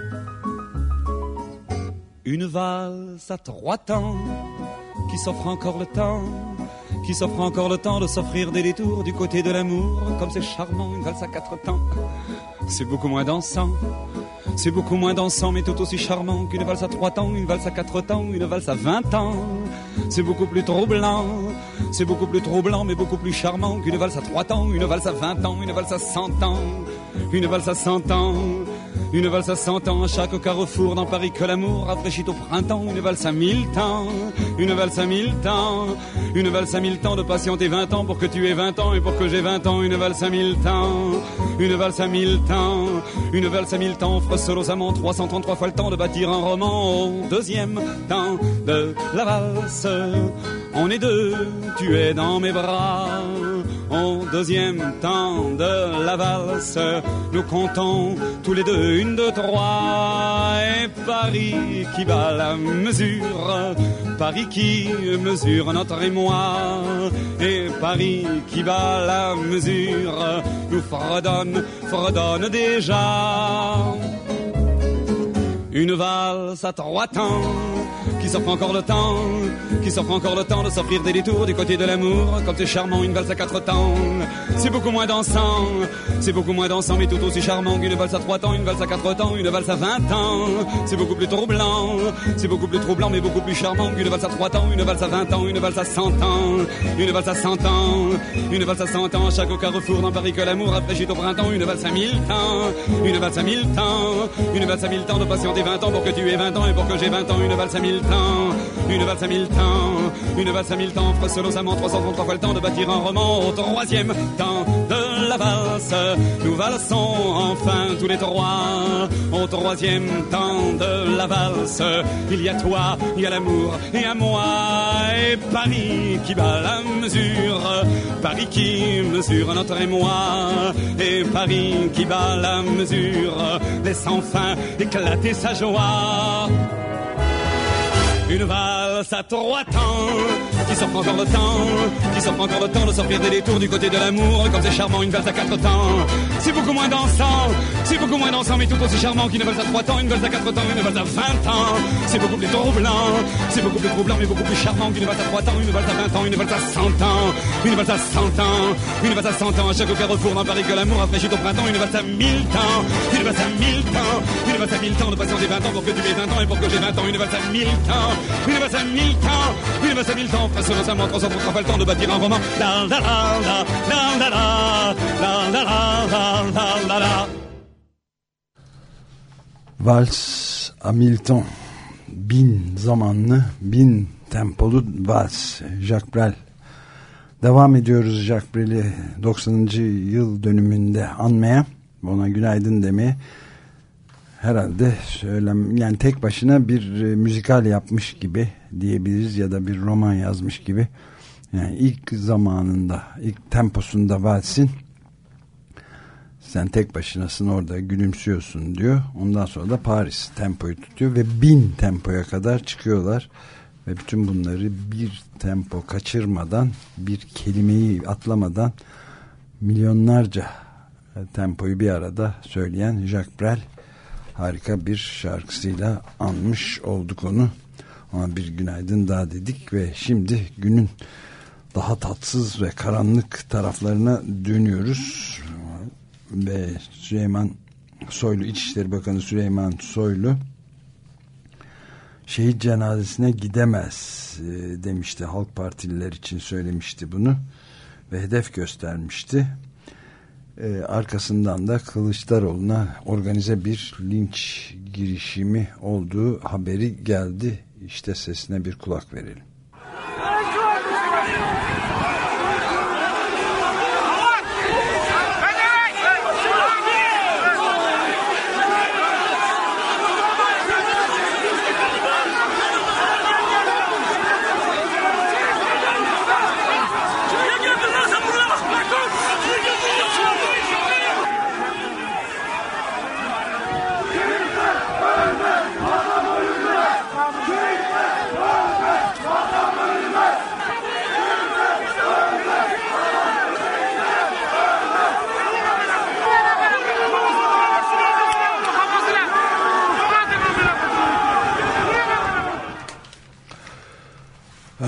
Une valse à trois temps qui s'offre encore le temps, qui s'offre encore le temps de s'offrir des détours du côté de l'amour. Comme c'est charmant, une valse à quatre temps, c'est beaucoup moins dansant. C'est beaucoup moins dansant mais tout aussi charmant qu'une valse à trois temps, une valse à quatre temps, une valse à vingt ans. C'est beaucoup plus troublant, c'est beaucoup plus troublant mais beaucoup plus charmant qu'une valse à trois temps, une valse à vingt ans, une valse à cent ans, une valse à cent ans. Une valse à cent ans à chaque carrefour dans Paris que l'amour rafraîchit au printemps. Une valse à mille temps, une valse à mille temps, une valse à mille temps de patienter vingt ans pour que tu aies vingt ans et pour que j'ai vingt ans. Une valse à mille temps, une valse à mille temps, une valse à mille temps offre seul aux amants trois cent trente-trois fois le temps de bâtir un roman. Au deuxième temps de la valse, on est deux, tu es dans mes bras. Au deuxième temps de la valse, nous comptons tous les deux une, deux, trois. Et Paris qui bat la mesure, Paris qui mesure notre émoi. Et Paris qui bat la mesure, nous fredonne, fredonne déjà. Une valse à trois temps qui s'offre encore le temps, qui s'offre encore le temps de s'offrir des détours du côté de l'amour. Comme c'est charmant, une valse à quatre temps, c'est beaucoup moins dansant, c'est beaucoup moins dansant mais tout aussi charmant qu'une valse à trois temps, une valse à quatre temps, une valse à vingt ans. C'est beaucoup plus troublant, c'est beaucoup plus troublant mais beaucoup plus charmant qu'une valse à trois temps, une valse à vingt ans, une valse à cent ans, une valse à cent ans, une valse à cent ans à chaque carrefour dans Paris que l'amour rafraîchit au printemps. Une valse à mille temps, une valse à mille temps, une valse à mille temps de patienter vingt ans pour que tu aies vingt ans et pour que j'ai vingt ans. Une valse à mille temps, une valse à mille temps, une valse à mille temps offre seul aux amants trois cent trente-trois fois le temps de bâtir un roman. Au troisième temps de la valse, nous valsons enfin tous les trois. Au troisième temps de la valse, il y a toi, il y a l'amour et à moi. Et Paris qui bat la mesure, Paris qui mesure notre émoi. Et Paris qui bat la mesure, laisse enfin éclater sa joie. Une valse à trois temps qui s'offre encore le temps, qui s'offre encore le temps de s'offrir des détours du côté de l'amour. Comme c'est charmant, une valse à quatre temps, c'est beaucoup moins dansant, c'est beaucoup moins dansant mais tout aussi charmant qu'une valse à trois temps, une valse à quatre temps, une valse à vingt ans. C'est beaucoup plus troublant, c'est beaucoup plus troublant mais beaucoup plus charmant qu'une valse à trois temps, une valse à vingt ans, une valse à cent ans, une valse à cent ans, une valse à cent ans à chaque carrefour dans Paris que l'amour rafraîchit au printemps. Une valse à mille temps, une valse à mille temps, une valse à mille temps de patienter vingt ans pour que tu aies vingt ans et pour que j'ai vingt ans. Une valse à mille temps, une valse à mille temps, une valse à mille temps, façon nos amants, trois cent trente-trois fois le temps de bâtir un roman. La la la la, la la la, la la la, la la la. Vals à mille temps, bin zamanlı, bin tempolu vals. Jacques Brel. Devam ediyoruz Jacques Brel'i doksanıncı yıl dönümünde anmaya, ona günaydın demeye. Herhalde söylem, yani tek başına bir e, müzikal yapmış gibi diyebiliriz ya da bir roman yazmış gibi. Yani ilk zamanında, ilk temposunda valsin, sen tek başınasın orada gülümsüyorsun diyor. Ondan sonra da Paris tempoyu tutuyor ve bin tempoya kadar çıkıyorlar. Ve bütün bunları bir tempo kaçırmadan, bir kelimeyi atlamadan milyonlarca tempoyu bir arada söyleyen Jacques Brel harika bir şarkısıyla anmış olduk onu. Ona bir günaydın daha dedik ve şimdi günün daha tatsız ve karanlık taraflarına dönüyoruz. Ve Süleyman Soylu, İçişleri Bakanı Süleyman Soylu şehit cenazesine gidemez demişti. Halk Partililer için söylemişti bunu ve hedef göstermişti. Ee, arkasından da Kılıçdaroğlu'na organize bir linç girişimi olduğu haberi geldi. İşte sesine bir kulak verelim.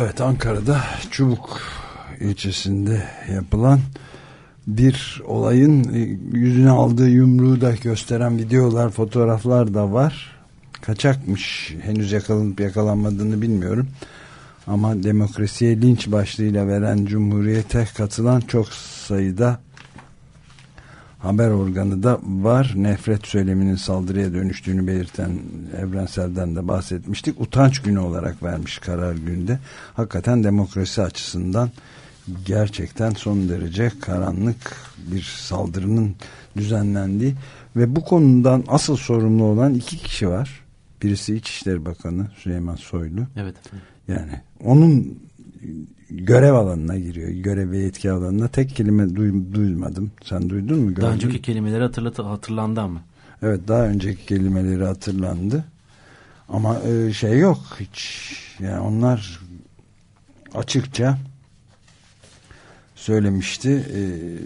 Evet, Ankara'da Çubuk ilçesinde yapılan bir olayın yüzüne aldığı yumruğu da gösteren videolar, fotoğraflar da var. Kaçakmış, henüz yakalanıp yakalanmadığını bilmiyorum. Ama demokrasiye linç başlığıyla veren Cumhuriyet'e katılan çok sayıda haber organı da var. Nefret söyleminin saldırıya dönüştüğünü belirten Evrensel'den de bahsetmiştik. Utanç günü olarak vermiş karar günde. Hakikaten demokrasi açısından gerçekten son derece karanlık bir saldırının düzenlendiği ve bu konudan asıl sorumlu olan iki kişi var. Birisi İçişleri Bakanı Süleyman Soylu. Evet efendim. Yani onun görev alanına giriyor. Görev ve yetki alanına. Tek kelime duy, duymadım. Sen duydun mu? Gördün? Daha önceki kelimeleri hatırlat hatırlandı ama. Evet, daha önceki kelimeleri hatırlandı. Ama e, şey yok hiç. Yani onlar açıkça söylemişti. E,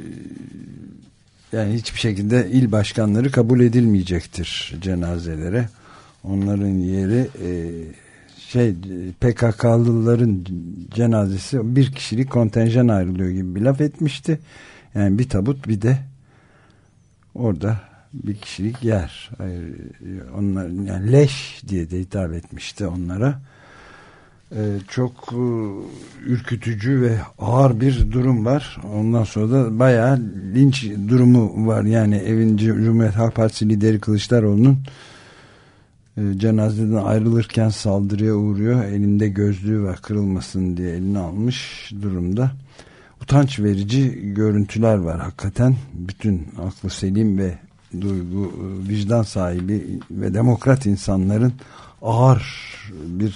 yani hiçbir şekilde il başkanları kabul edilmeyecektir cenazelere. Onların yeri e, şey P K K'lıların cenazesi, bir kişilik kontenjan ayrılıyor gibi bir laf etmişti. Yani bir tabut, bir de orada bir kişilik yer. Onlar yani leş diye de hitap etmişti onlara. Ee, çok e, ürkütücü ve ağır bir durum var. Ondan sonra da bayağı linç durumu var. Yani evin Cumhuriyet Halk Partisi lideri Kılıçdaroğlu'nun cenazeden ayrılırken saldırıya uğruyor. Elinde gözlüğü var, kırılmasın diye eline almış durumda. Utanç verici görüntüler var hakikaten. Bütün aklı selim ve duygu, vicdan sahibi ve demokrat insanların ağır bir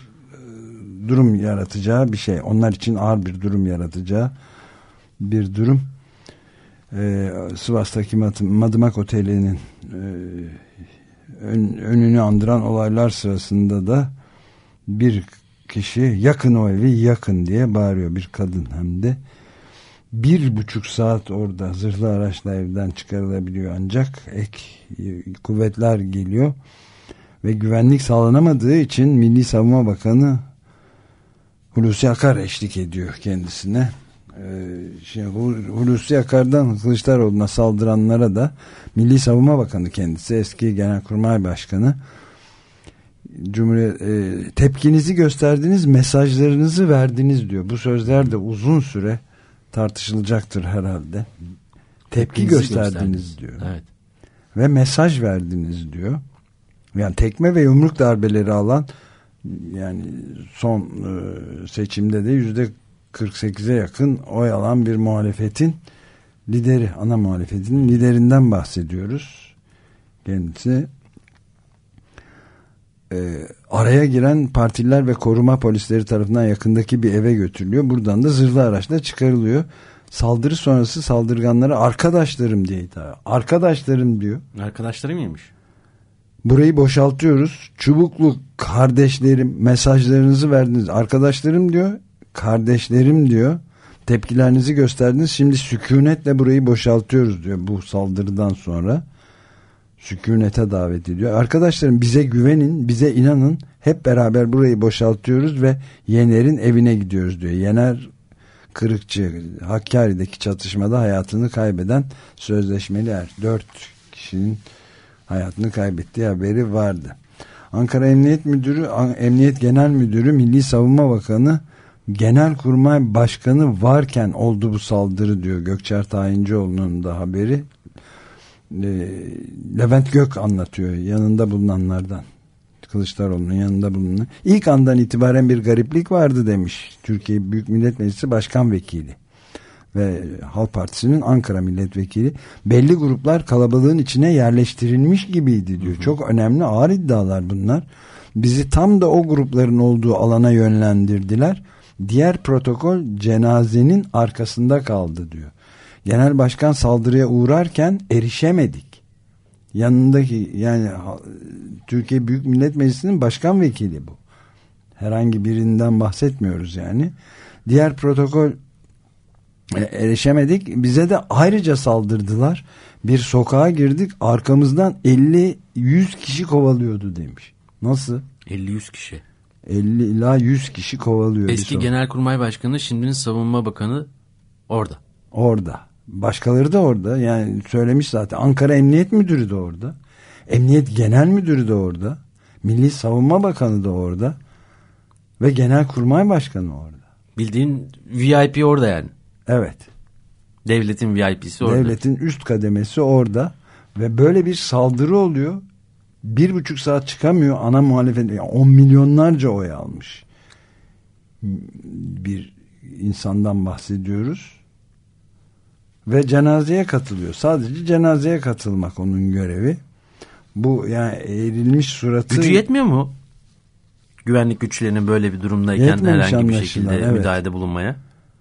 durum yaratacağı bir şey. Onlar için ağır bir durum yaratacağı bir durum. Ee, Sivas'taki Madımak Oteli'nin e, Ön, önünü andıran olaylar sırasında da bir kişi yakın o evi yakın diye bağırıyor, bir kadın hem de bir buçuk saat orada zırhlı araçla evden çıkarılabiliyor ancak ek kuvvetler geliyor ve güvenlik sağlanamadığı için Milli Savunma Bakanı Hulusi Akar eşlik ediyor kendisine. Şey, Hulusi Akar'dan Kılıçdaroğlu'na saldıranlara da Milli Savunma Bakanı kendisi, eski Genelkurmay Başkanı, Cumhuriyet e, tepkinizi gösterdiniz, mesajlarınızı verdiniz diyor. Bu sözler de uzun süre tartışılacaktır herhalde. Tepki gösterdiniz, gösterdiniz diyor. Evet. Ve mesaj verdiniz diyor. Yani tekme ve yumruk darbeleri alan, yani son e, seçimde de yüzde kırk sekize yakın oy alan bir muhalefetin lideri, ana muhalefetin liderinden bahsediyoruz. Kendisi e, araya giren partililer ve koruma polisleri tarafından yakındaki bir eve götürülüyor. Buradan da zırhlı araçla çıkarılıyor. Saldırı sonrası saldırganlara arkadaşlarım diye hitap. Arkadaşlarım diyor. Arkadaşları mıymış? Burayı boşaltıyoruz. Çubuklu kardeşlerim, mesajlarınızı verdiniz. Arkadaşlarım diyor. Kardeşlerim diyor. Tepkilerinizi gösterdiniz. Şimdi sükunetle burayı boşaltıyoruz diyor bu saldırıdan sonra. Sükunete davet ediyor. Arkadaşlarım, bize güvenin, bize inanın. Hep beraber burayı boşaltıyoruz ve Yener'in evine gidiyoruz diyor. Yener Kırıkçı, Hakkari'deki çatışmada hayatını kaybeden sözleşmeli er. Dört kişinin hayatını kaybettiği haberi vardı. Ankara Emniyet Müdürü, Emniyet Genel Müdürü, Milli Savunma Bakanı, Genelkurmay Başkanı varken oldu bu saldırı diyor. Gökçer Tayincioğlu'nun da haberi. E, Levent Gök anlatıyor yanında bulunanlardan. Kılıçdaroğlu'nun yanında bulunan. İlk andan itibaren bir gariplik vardı demiş Türkiye Büyük Millet Meclisi Başkan Vekili ve Halk Partisi'nin Ankara Milletvekili. Belli gruplar kalabalığın içine yerleştirilmiş gibiydi diyor. Hı hı. Çok önemli, ağır iddialar bunlar. Bizi tam da o grupların olduğu alana yönlendirdiler. Diğer protokol cenazenin arkasında kaldı diyor. Genel Başkan saldırıya uğrarken erişemedik. Yanındaki, yani Türkiye Büyük Millet Meclisi'nin başkan vekili bu. Herhangi birinden bahsetmiyoruz yani. Diğer protokol erişemedik. Bize de ayrıca saldırdılar. Bir sokağa girdik. Arkamızdan elli yüz kişi kovalıyordu demiş. Nasıl? elli yüz kişi. elli ila yüz kişi kovalıyor. Eski Genelkurmay Başkanı, şimdinin Savunma Bakanı orada. Orada. Başkaları da orada. Yani söylemiş zaten. Ankara Emniyet Müdürü de orada. Emniyet Genel Müdürü de orada. Milli Savunma Bakanı da orada. Ve Genelkurmay Başkanı orada. Bildiğin V I P orada yani. Evet. Devletin V I P'si orada. Devletin üst kademesi orada. Ve böyle bir saldırı oluyor. Bir buçuk saat çıkamıyor ana muhalefet. Yani on milyonlarca oy almış bir insandan bahsediyoruz. Ve cenazeye katılıyor. Sadece cenazeye katılmak onun görevi. Bu yani eğrilmiş suratı. Gücü yetmiyor mu? Güvenlik güçlerinin böyle bir durumdayken Yetmemiş herhangi bir şekilde evet. müdahalede bulunmaya.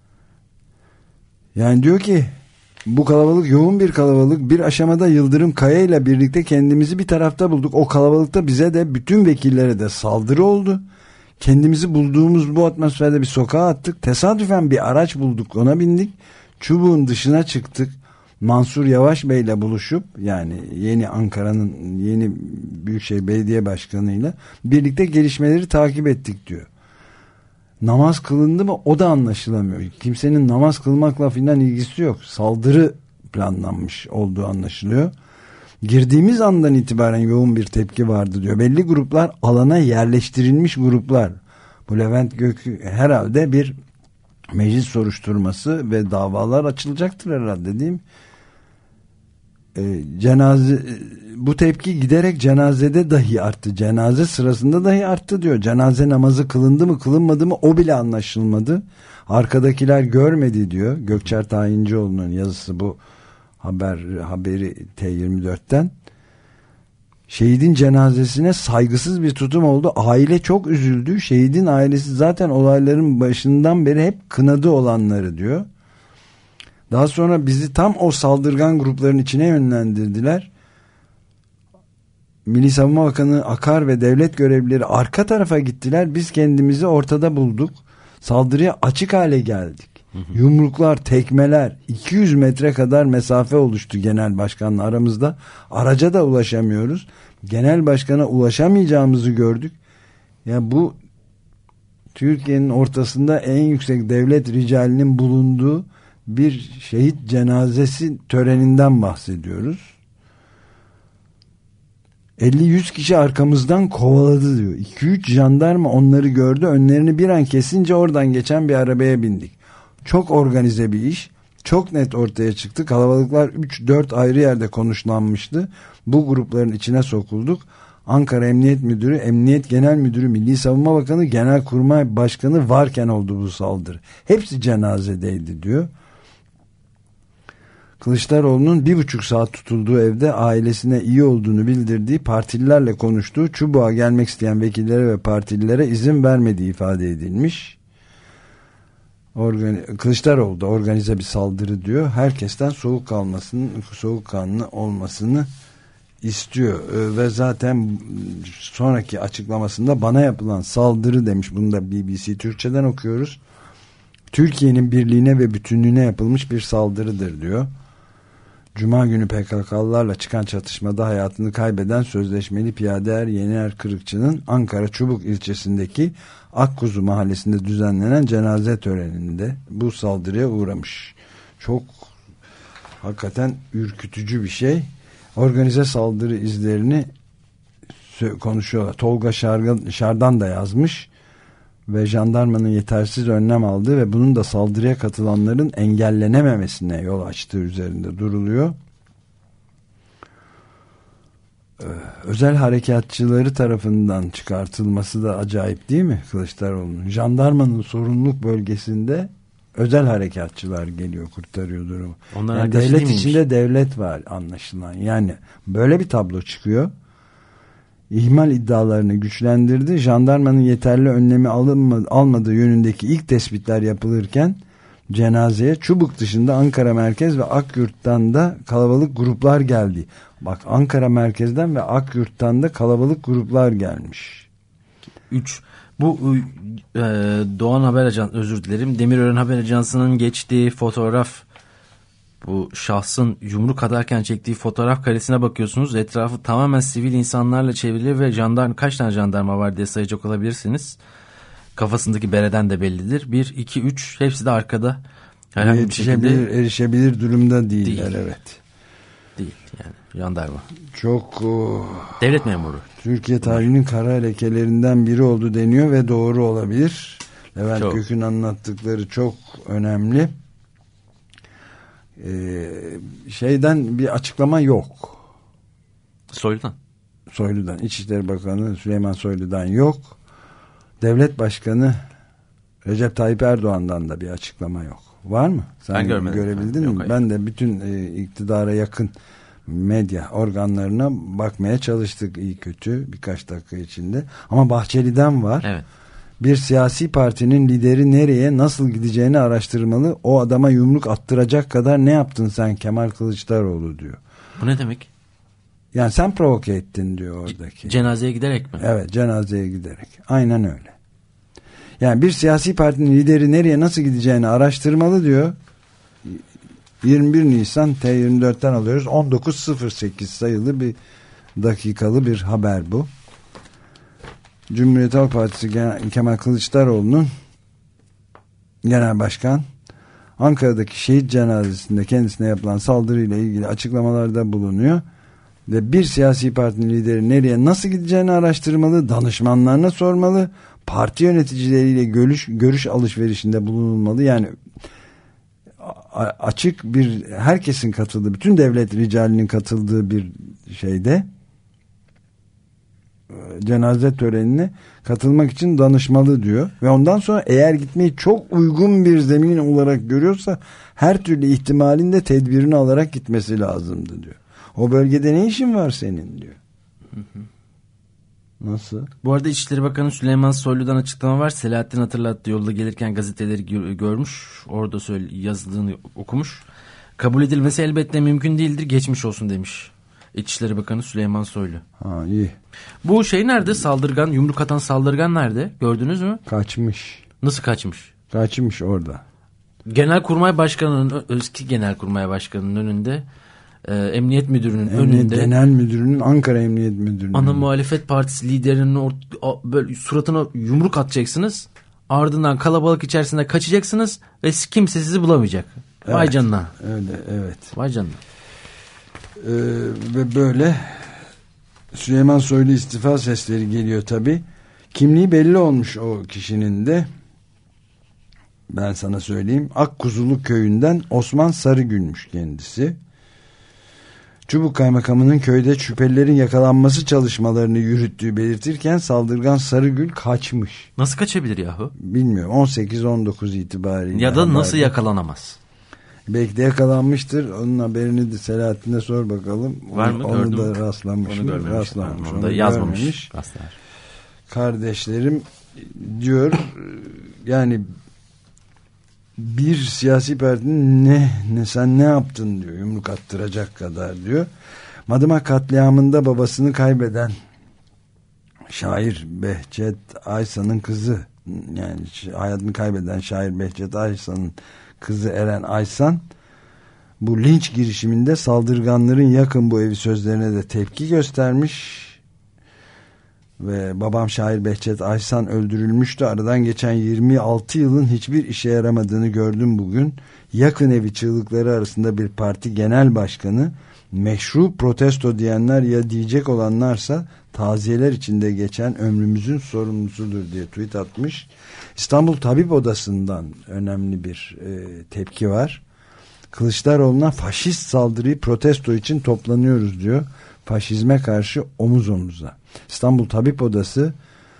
Yani diyor ki bu kalabalık, yoğun bir kalabalık, bir aşamada Yıldırım Kaya ile birlikte kendimizi bir tarafta bulduk. O kalabalıkta bize de, bütün vekillere de saldırı oldu. Kendimizi bulduğumuz bu atmosferde bir sokağa attık. Tesadüfen bir araç bulduk, ona bindik. Çubuğun dışına çıktık. Mansur Yavaş Bey ile buluşup, yani yeni Ankara'nın yeni Büyükşehir Belediye Başkanı ile birlikte gelişmeleri takip ettik diyor. Namaz kılındı mı o da anlaşılamıyor. Kimsenin namaz kılmakla filan ilgisi yok. Saldırı planlanmış olduğu anlaşılıyor. Girdiğimiz andan itibaren yoğun bir tepki vardı diyor. Belli gruplar alana yerleştirilmiş gruplar. Bu Levent Gök herhalde bir meclis soruşturması ve davalar açılacaktır herhalde, değil mi? Ee, cenaze, bu tepki giderek cenazede dahi arttı. Cenaze sırasında dahi arttı diyor. Cenaze namazı kılındı mı kılınmadı mı o bile anlaşılmadı. Arkadakiler görmedi diyor. Gökçer Tayincioğlu'nun yazısı bu, haber haberi T yirmi dört'ten. Şehidin cenazesine saygısız bir tutum oldu. Aile çok üzüldü. Şehidin ailesi zaten olayların başından beri hep kınadı olanları diyor. Daha sonra bizi tam o saldırgan grupların içine yönlendirdiler. Milli Savunma Bakanı Akar ve devlet görevlileri arka tarafa gittiler. Biz kendimizi ortada bulduk. Saldırıya açık hale geldik. Hı hı. Yumruklar, tekmeler, iki yüz metre kadar mesafe oluştu genel başkanla aramızda. Araca da ulaşamıyoruz. Genel başkana ulaşamayacağımızı gördük. Ya bu Türkiye'nin ortasında en yüksek devlet ricalinin bulunduğu bir şehit cenazesi töreninden bahsediyoruz. elli yüz kişi arkamızdan kovaladı diyor. iki üç jandarma onları gördü. Önlerini bir an kesince oradan geçen bir arabaya bindik. Çok organize bir iş. Çok net ortaya çıktı. Kalabalıklar üç dört ayrı yerde konuşlanmıştı. Bu grupların içine sokulduk. Ankara Emniyet Müdürü, Emniyet Genel Müdürü, Milli Savunma Bakanı, Genelkurmay Başkanı varken oldu bu saldırı. Hepsi cenazedeydi diyor. Kılıçdaroğlu'nun bir buçuk saat tutulduğu evde ailesine iyi olduğunu bildirdiği, partililerle konuştuğu, çubuğa gelmek isteyen vekillere ve partililere izin vermediği ifade edilmiş. Organi Kılıçdaroğlu da organize bir saldırı diyor. Herkesten soğuk kalmasını, soğukkanlı olmasını istiyor. Ee, ve zaten sonraki açıklamasında bana yapılan saldırı demiş. Bunu da B B C Türkçe'den okuyoruz. Türkiye'nin birliğine ve bütünlüğüne yapılmış bir saldırıdır diyor. Cuma günü P K K'lılarla çıkan çatışmada hayatını kaybeden sözleşmeli piyader Yener Kırıkçı'nın Ankara Çubuk ilçesindeki Akkuzu mahallesinde düzenlenen cenaze töreninde bu saldırıya uğramış. Çok hakikaten ürkütücü bir şey. Organize saldırı izlerini konuşuyorlar. Tolga Şargan, Şardan da yazmış ve jandarmanın yetersiz önlem aldığı ve bunun da saldırıya katılanların engellenememesine yol açtığı üzerinde duruluyor. Ee, özel harekatçıları tarafından çıkartılması da acayip değil mi Kılıçdaroğlu'nun? Jandarmanın sorumluluk bölgesinde özel harekatçılar geliyor, kurtarıyor durumu. Yani devlet içinde devlet var anlaşılan. Yani böyle bir tablo çıkıyor. İhmal iddialarını güçlendirdi. Jandarmanın yeterli önlemi alınmadı, almadığı yönündeki ilk tespitler yapılırken cenazeye Çubuk dışında Ankara Merkez ve Akyurt'tan da kalabalık gruplar geldi. Bak, Ankara Merkez'den ve Akyurt'tan da kalabalık gruplar gelmiş. üç Bu e, Doğan Haber Ajansı, özür dilerim, Demirören Haber Ajansı'nın geçtiği fotoğraf Bu şahsın yumruk atarken çektiği fotoğraf karesine bakıyorsunuz. Etrafı tamamen sivil insanlarla çevrili ve jandarma, kaç tane jandarma var diye sayacak olabilirsiniz. Kafasındaki bereden de bellidir. bir, iki, üç hepsi de arkada. Herhangi bir şekilde erişebilir durumda değiller. Değil. Evet. Değil yani jandarma. Çok o, devlet memuru. Türkiye tarihinin kara lekelerinden biri oldu deniyor ve doğru olabilir. Levent çok. Gök'ün anlattıkları çok önemli. Ee, şeyden bir açıklama yok. Soylu'dan. Soylu'dan. İçişleri Bakanı Süleyman Soylu'dan yok. Devlet Başkanı Recep Tayyip Erdoğan'dan da bir açıklama yok. Var mı? Sen ben görmedim. Görebildin yok, mi? Hayır. Ben de bütün e, iktidara yakın medya organlarına bakmaya çalıştık iyi kötü birkaç dakika içinde. Ama Bahçeli'den var. Evet. Bir siyasi partinin lideri nereye nasıl gideceğini araştırmalı. O adama yumruk attıracak kadar ne yaptın sen Kemal Kılıçdaroğlu diyor. Bu ne demek? Yani sen provoke ettin diyor oradaki. C- cenazeye giderek mi? Evet, cenazeye giderek. Aynen öyle. Yani bir siyasi partinin lideri nereye nasıl gideceğini araştırmalı diyor. yirmi bir Nisan T yirmi dört'ten alıyoruz. on dokuz sıfır sekiz sayılı bir dakikalı bir haber bu. Cumhuriyet Halk Partisi Kemal Kılıçdaroğlu'nun genel başkan Ankara'daki şehit cenazesinde kendisine yapılan saldırıyla ilgili açıklamalarda bulunuyor. Ve bir siyasi partinin lideri nereye nasıl gideceğini araştırmalı, danışmanlarına sormalı, parti yöneticileriyle görüş, görüş alışverişinde bulunulmalı. Yani açık bir, herkesin katıldığı, bütün devlet ricalinin katıldığı bir şeyde cenaze törenine katılmak için danışmalı diyor. Ve ondan sonra eğer gitmeyi çok uygun bir zemin olarak görüyorsa her türlü ihtimalin de tedbirini alarak gitmesi lazımdı diyor. O bölgede ne işin var senin diyor. Hı hı. Nasıl? Bu arada İçişleri Bakanı Süleyman Soylu'dan açıklama var. Selahattin hatırlattı, yolda gelirken gazeteleri gör, görmüş. Orada söyle, yazıldığını okumuş. Kabul edilmesi elbette mümkün değildir. Geçmiş olsun demiş İçişleri Bakanı Süleyman Soylu. Ha, iyi. Bu şey nerede? Saldırgan, yumruk atan saldırgan nerede? Gördünüz mü? Kaçmış. Nasıl kaçmış? Kaçmış orada. Genelkurmay Başkanı'nın, eski Genelkurmay Başkanı'nın önünde, e, Emniyet Müdürü'nün Emniyet önünde, Genel Müdürü'nün, Ankara Emniyet Müdürü'nün, ana muhalefet partisi liderinin or- böyle suratına yumruk atacaksınız. Ardından kalabalık içerisinde kaçacaksınız ve kimse sizi bulamayacak. Evet, vay canına. Öyle, evet. Vay canına. Ee, ve böyle Süleyman Soylu istifa sesleri geliyor tabii. Kimliği belli olmuş o kişinin de. Ben sana söyleyeyim. Akkuzulu köyünden Osman Sarıgül'müş kendisi. Çubuk Kaymakamı'nın köyde şüphelilerin yakalanması çalışmalarını yürüttüğü belirtirken saldırgan Sarıgül kaçmış. Nasıl kaçabilir yahu? Bilmiyorum. on sekiz on dokuz itibariyle. Ya da nasıl yakalanamaz? Belki de yakalanmıştır. Onun haberini de Selahattin'e sor bakalım. Var mı? Onu Gördüm. da rastlamış Onu mı? Rastlamış. Onu da yazmamış. Kardeşlerim diyor yani bir siyasi partinin ne, ne sen ne yaptın diyor, yumruk attıracak kadar diyor. Madımak katliamında babasını kaybeden şair Behçet Aysa'nın kızı, yani hayatını kaybeden şair Behçet Aysa'nın kızı Eren Aysan bu linç girişiminde saldırganların yakın bu evi sözlerine de tepki göstermiş. Ve babam şair Behçet Aysan öldürülmüştü. Aradan geçen yirmi altı yılın hiçbir işe yaramadığını gördüm bugün. Yakın evi çığlıkları arasında bir parti genel başkanı, meşru protesto diyenler ya diyecek olanlarsa taziyeler içinde geçen ömrümüzün sorumlusudur diye tweet atmış. İstanbul Tabip Odası'ndan önemli bir e, tepki var. Kılıçdaroğlu'na faşist saldırıyı protesto için toplanıyoruz diyor. Faşizme karşı omuz omuza. İstanbul Tabip Odası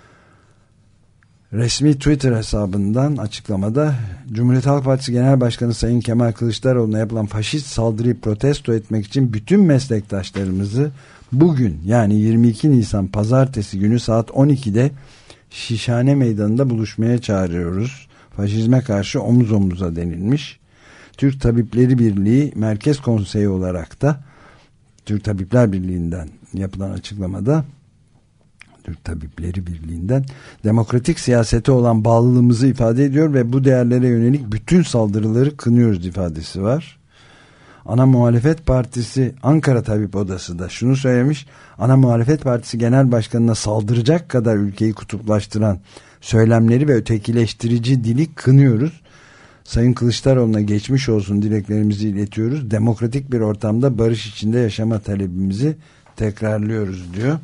resmi Twitter hesabından açıklamada Cumhuriyet Halk Partisi Genel Başkanı Sayın Kemal Kılıçdaroğlu'na yapılan faşist saldırıyı protesto etmek için bütün meslektaşlarımızı bugün yani yirmi iki Nisan Pazartesi günü saat on ikide Şişhane Meydanı'nda buluşmaya çağırıyoruz. Faşizme karşı omuz omuza denilmiş. Türk Tabipleri Birliği Merkez Konseyi olarak da Türk Tabipler Birliği'nden yapılan açıklamada Türk Tabipleri Birliği'nden demokratik siyasete olan bağlılığımızı ifade ediyor ve bu değerlere yönelik bütün saldırıları kınıyoruz ifadesi var. Ana Muhalefet Partisi Ankara Tabip Odası da şunu söylemiş. Ana Muhalefet Partisi Genel Başkanı'na saldıracak kadar ülkeyi kutuplaştıran söylemleri ve ötekileştirici dili kınıyoruz. Sayın Kılıçdaroğlu'na geçmiş olsun dileklerimizi iletiyoruz. Demokratik bir ortamda barış içinde yaşama talebimizi tekrarlıyoruz diyor.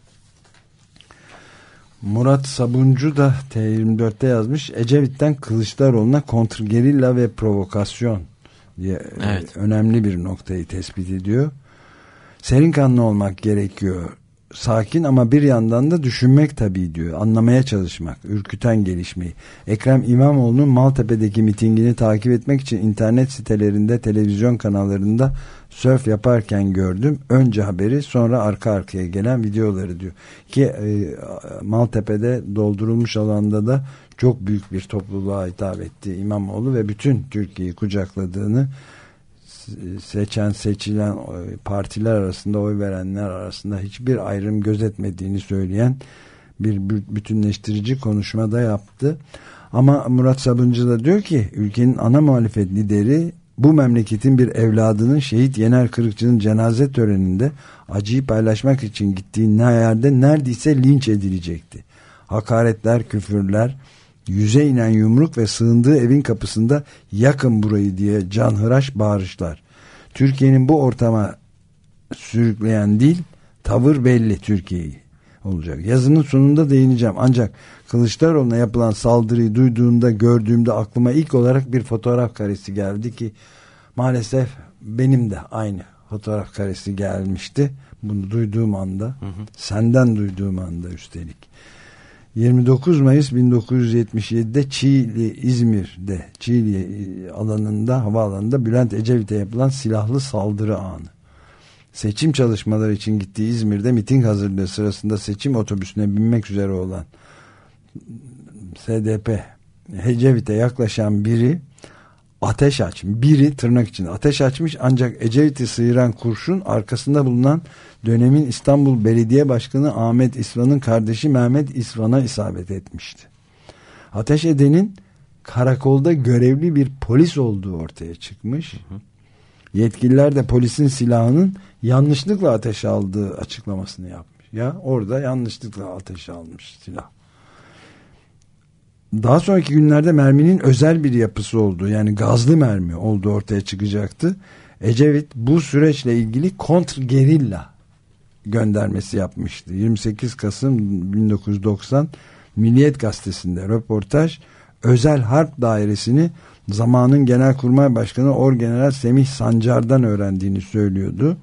Murat Sabuncu da T yirmi dört'te yazmış. Ecevit'ten Kılıçdaroğlu'na kontrgerilla ve provokasyon diye evet. önemli bir noktayı tespit ediyor. Serin kanlı olmak gerekiyor. Sakin ama bir yandan da düşünmek tabii diyor. Anlamaya çalışmak, ürküten gelişmeyi. Ekrem İmamoğlu'nun Maltepe'deki mitingini takip etmek için internet sitelerinde, televizyon kanallarında sörf yaparken gördüm. Önce haberi, sonra arka arkaya gelen videoları diyor. Ki e, Maltepe'de doldurulmuş alanda da çok büyük bir topluluğa hitap etti İmamoğlu ve bütün Türkiye'yi kucakladığını, seçen seçilen partiler arasında, oy verenler arasında hiçbir ayrım gözetmediğini söyleyen bir bütünleştirici konuşma da yaptı. Ama Murat Sabuncu da diyor ki ülkenin ana muhalefet lideri bu memleketin bir evladının şehit Yener Kırıkçı'nın cenaze töreninde acıyı paylaşmak için gittiği yerde neredeyse linç edilecekti. Hakaretler, küfürler, yüze inen yumruk ve sığındığı evin kapısında yakın burayı diye canhıraş bağırışlar. Türkiye'nin bu ortama sürükleyen dil, tavır belli Türkiye'yi olacak. Yazının sonunda değineceğim. Ancak Kılıçdaroğlu'na yapılan saldırıyı duyduğumda, gördüğümde aklıma ilk olarak bir fotoğraf karesi geldi ki maalesef benim de aynı fotoğraf karesi gelmişti. Bunu duyduğum anda, hı hı. senden duyduğum anda üstelik. yirmi dokuz Mayıs bin dokuz yüz yetmiş yedi'de Çiğli, İzmir'de Çiğli alanında, havaalanında Bülent Ecevit'e yapılan silahlı saldırı anı. Seçim çalışmaları için gittiği İzmir'de miting hazırlığı sırasında seçim otobüsüne binmek üzere olan S D P Ecevit'e yaklaşan biri ateş açmış. Biri tırnak içinde ateş açmış, ancak Ecevit'i sıyıran kurşun arkasında bulunan dönemin İstanbul Belediye Başkanı Ahmet İsvan'ın kardeşi Mehmet İsvan'a isabet etmişti. Ateş edenin karakolda görevli bir polis olduğu ortaya çıkmış. Hı hı. Yetkililer de polisin silahının yanlışlıkla ateş aldığı açıklamasını yapmış. Ya orada yanlışlıkla ateş almış silah. Daha sonraki günlerde merminin özel bir yapısı olduğu, yani gazlı mermi olduğu ortaya çıkacaktı. Ecevit bu süreçle ilgili kontrgerilla göndermesi yapmıştı. yirmi sekiz Kasım bin dokuz yüz doksan Milliyet Gazetesi'nde röportaj, Özel Harp Dairesi'ni zamanın Genelkurmay Başkanı Orgeneral Semih Sancar'dan öğrendiğini söylüyordu.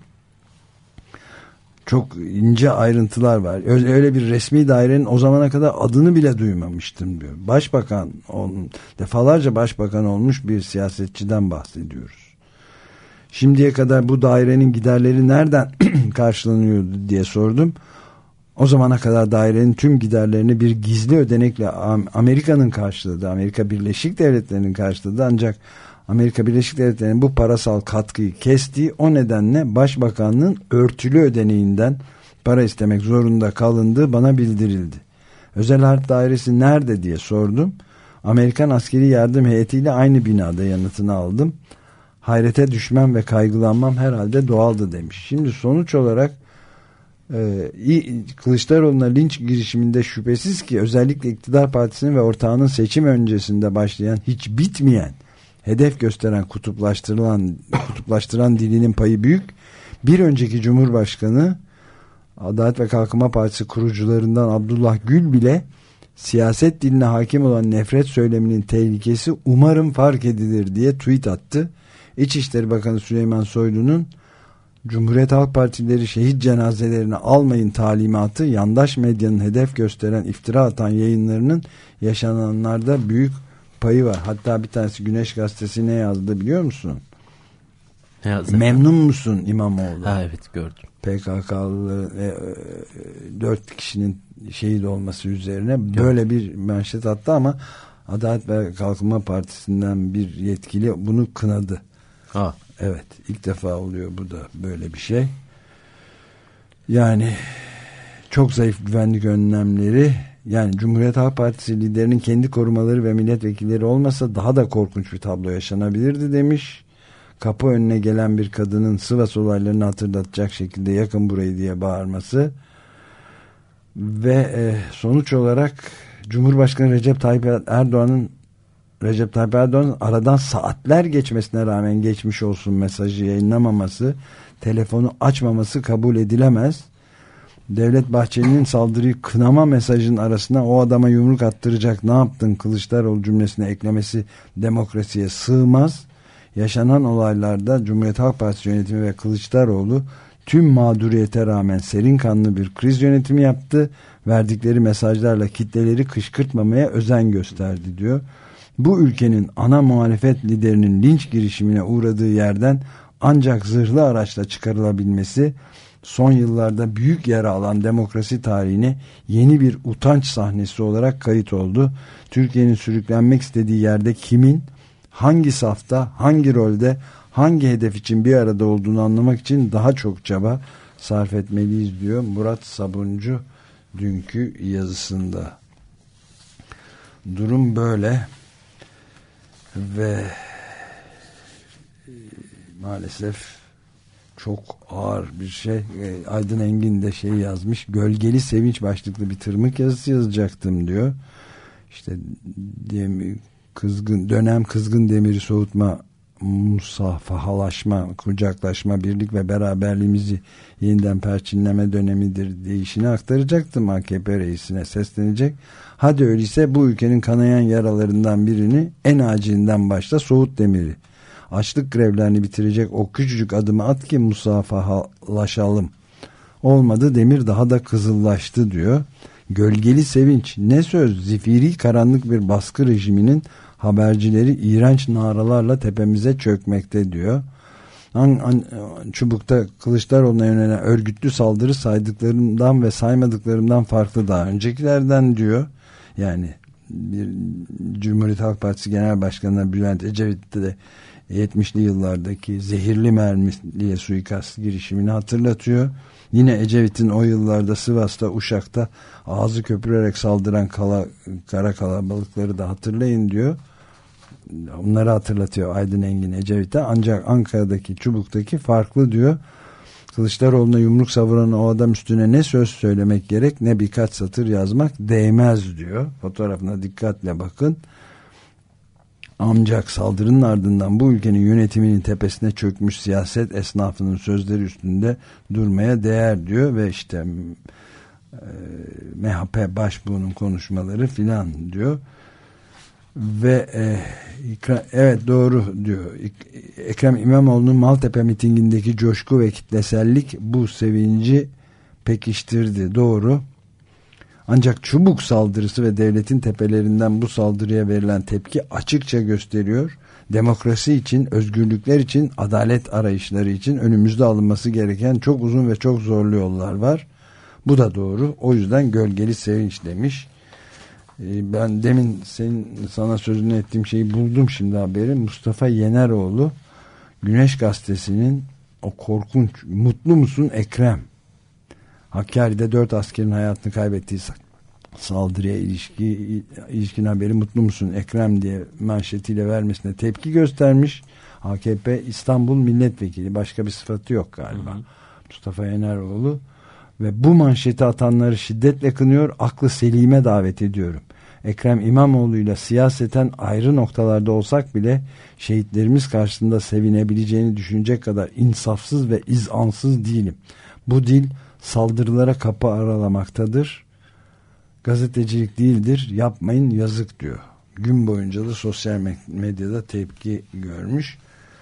Çok ince ayrıntılar var. Öyle bir resmi dairenin o zamana kadar adını bile duymamıştım diyor. Başbakan, defalarca başbakan olmuş bir siyasetçiden bahsediyoruz. Şimdiye kadar bu dairenin giderleri nereden karşılanıyordu diye sordum. O zamana kadar dairenin tüm giderlerini bir gizli ödenekle Amerika'nın karşıladı. Amerika Birleşik Devletleri'nin karşıladı. Ancak Amerika Birleşik Devletleri'nin bu parasal katkıyı kestiği, o nedenle Başbakanlığın örtülü ödeneğinden para istemek zorunda kalındığı bana bildirildi. Özel Harp Dairesi nerede diye sordum. Amerikan Askeri Yardım Heyetiyle aynı binada yanıtını aldım. Hayrete düşmem ve kaygılanmam herhalde doğaldı demiş. Şimdi sonuç olarak e, Kılıçdaroğlu'na linç girişiminde şüphesiz ki özellikle iktidar partisinin ve ortağının seçim öncesinde başlayan, hiç bitmeyen, hedef gösteren kutuplaştırılan kutuplaştıran dilinin payı büyük. Bir önceki Cumhurbaşkanı, Adalet ve Kalkınma Partisi kurucularından Abdullah Gül bile siyaset diline hakim olan nefret söyleminin tehlikesi umarım fark edilir diye tweet attı. İçişleri Bakanı Süleyman Soylu'nun Cumhuriyet Halk Partileri şehit cenazelerini almayın talimatı, yandaş medyanın hedef gösteren, iftira atan yayınlarının yaşananlarda büyük payı var. Hatta bir tanesi Güneş Gazetesi ne yazdı biliyor musun? Ne yazdı? Memnun musun İmamoğlu? Ha, evet gördüm. P K K'lı ve dört kişinin şehit olması üzerine böyle evet. bir manşet attı ama Adalet ve Kalkınma Partisi'nden bir yetkili bunu kınadı. Ha. Evet, ilk defa oluyor bu da böyle bir şey. Yani çok zayıf güvenlik önlemleri, yani Cumhuriyet Halk Partisi liderinin kendi korumaları ve milletvekilleri olmasa daha da korkunç bir tablo yaşanabilirdi demiş. kapı önüne gelen bir kadının Sivas olaylarını hatırlatacak şekilde yakın burayı diye bağırması ve e, sonuç olarak Cumhurbaşkanı Recep Tayyip Erdoğan'ın Recep Tayyip Erdoğan'ın aradan saatler geçmesine rağmen geçmiş olsun mesajı yayınlamaması, telefonu açmaması kabul edilemez. Devlet Bahçeli'nin saldırıyı kınama mesajının arasına o adama yumruk attıracak ne yaptın Kılıçdaroğlu cümlesine eklemesi demokrasiye sığmaz. Yaşanan olaylarda Cumhuriyet Halk Partisi yönetimi ve Kılıçdaroğlu tüm mağduriyete rağmen serin kanlı bir kriz yönetimi yaptı. Verdikleri mesajlarla kitleleri kışkırtmamaya özen gösterdi diyor. Bu ülkenin ana muhalefet liderinin linç girişimine uğradığı yerden ancak zırhlı araçla çıkarılabilmesi son yıllarda büyük yer alan demokrasi tarihine yeni bir utanç sahnesi olarak kayıt oldu. Türkiye'nin sürüklenmek istediği yerde kimin, hangi safta, hangi rolde, hangi hedef için bir arada olduğunu anlamak için daha çok çaba sarf etmeliyiz diyor Murat Sabuncu dünkü yazısında. Durum böyle ve maalesef çok ağır bir şey. Aydın Engin de şey yazmış. Gölgeli Sevinç başlıklı bir tırmık yazısı yazacaktım diyor. İşte demir, kızgın dönem kızgın demiri soğutma, musafahalaşma, kucaklaşma, birlik ve beraberliğimizi yeniden perçinleme dönemidir deyişini aktaracaktım. A K P reisine seslenecek. Hadi öyleyse bu ülkenin kanayan yaralarından birini en acilinden başla soğut demiri. Açlık grevlerini bitirecek o küçücük adımı at ki musafahalaşalım. Olmadı demir daha da kızıllaştı diyor. Gölgeli sevinç ne söz, zifiri karanlık bir baskı rejiminin habercileri iğrenç naralarla tepemize çökmekte diyor. An, an, Çubuk'ta Kılıçdaroğlu'na yönelen örgütlü saldırı saydıklarımdan ve saymadıklarımdan farklı daha öncekilerden diyor. Yani bir Cumhuriyet Halk Partisi Genel Başkanı Bülent Ecevit'te de yetmişli yıllardaki zehirli mermiye suikast girişimini hatırlatıyor. Yine Ecevit'in o yıllarda Sivas'ta, Uşak'ta ağzı köpürerek saldıran kala, kara kalabalıkları da hatırlayın diyor. Onları hatırlatıyor Aydın Engin Ecevit'e. Ancak Ankara'daki, Çubuk'taki farklı diyor. Kılıçdaroğlu'na yumruk savuran o adam üstüne ne söz söylemek gerek ne birkaç satır yazmak değmez diyor. Fotoğrafına dikkatle bakın. Ancak saldırının ardından bu ülkenin yönetiminin tepesine çökmüş siyaset esnafının sözleri üstünde durmaya değer diyor ve işte e, M H P başbuğunun konuşmaları filan diyor ve e, ikra, evet doğru diyor. Ekrem İmamoğlu'nun Maltepe mitingindeki coşku ve kitlesellik bu sevinci pekiştirdi, doğru. Ancak Çubuk saldırısı ve devletin tepelerinden bu saldırıya verilen tepki açıkça gösteriyor. Demokrasi için, özgürlükler için, adalet arayışları için önümüzde alınması gereken çok uzun ve çok zorlu yollar var. Bu da doğru. O yüzden gölgeli sevinç demiş. Ben demin senin sana sözünü ettiğim şeyi buldum şimdi haberi. Mustafa Yeneroğlu Güneş Gazetesi'nin o korkunç "Mutlu musun Ekrem?" Hakkari'de dört askerin hayatını kaybettiği saldırıya ilişki, ilişkin haberi "Mutlu musun Ekrem?" diye manşetiyle vermesine tepki göstermiş. A K P İstanbul Milletvekili, başka bir sıfatı yok galiba, hı hı. Mustafa Yeneroğlu ve bu manşeti atanları şiddetle kınıyor, aklı selime davet ediyorum. Ekrem İmamoğlu ile siyaseten ayrı noktalarda olsak bile şehitlerimiz karşısında sevinebileceğini düşünecek kadar insafsız ve izansız değilim. Bu dil saldırılara kapı aralamaktadır. Gazetecilik değildir. Yapmayın, yazık diyor. Gün boyunca da sosyal medyada tepki görmüş.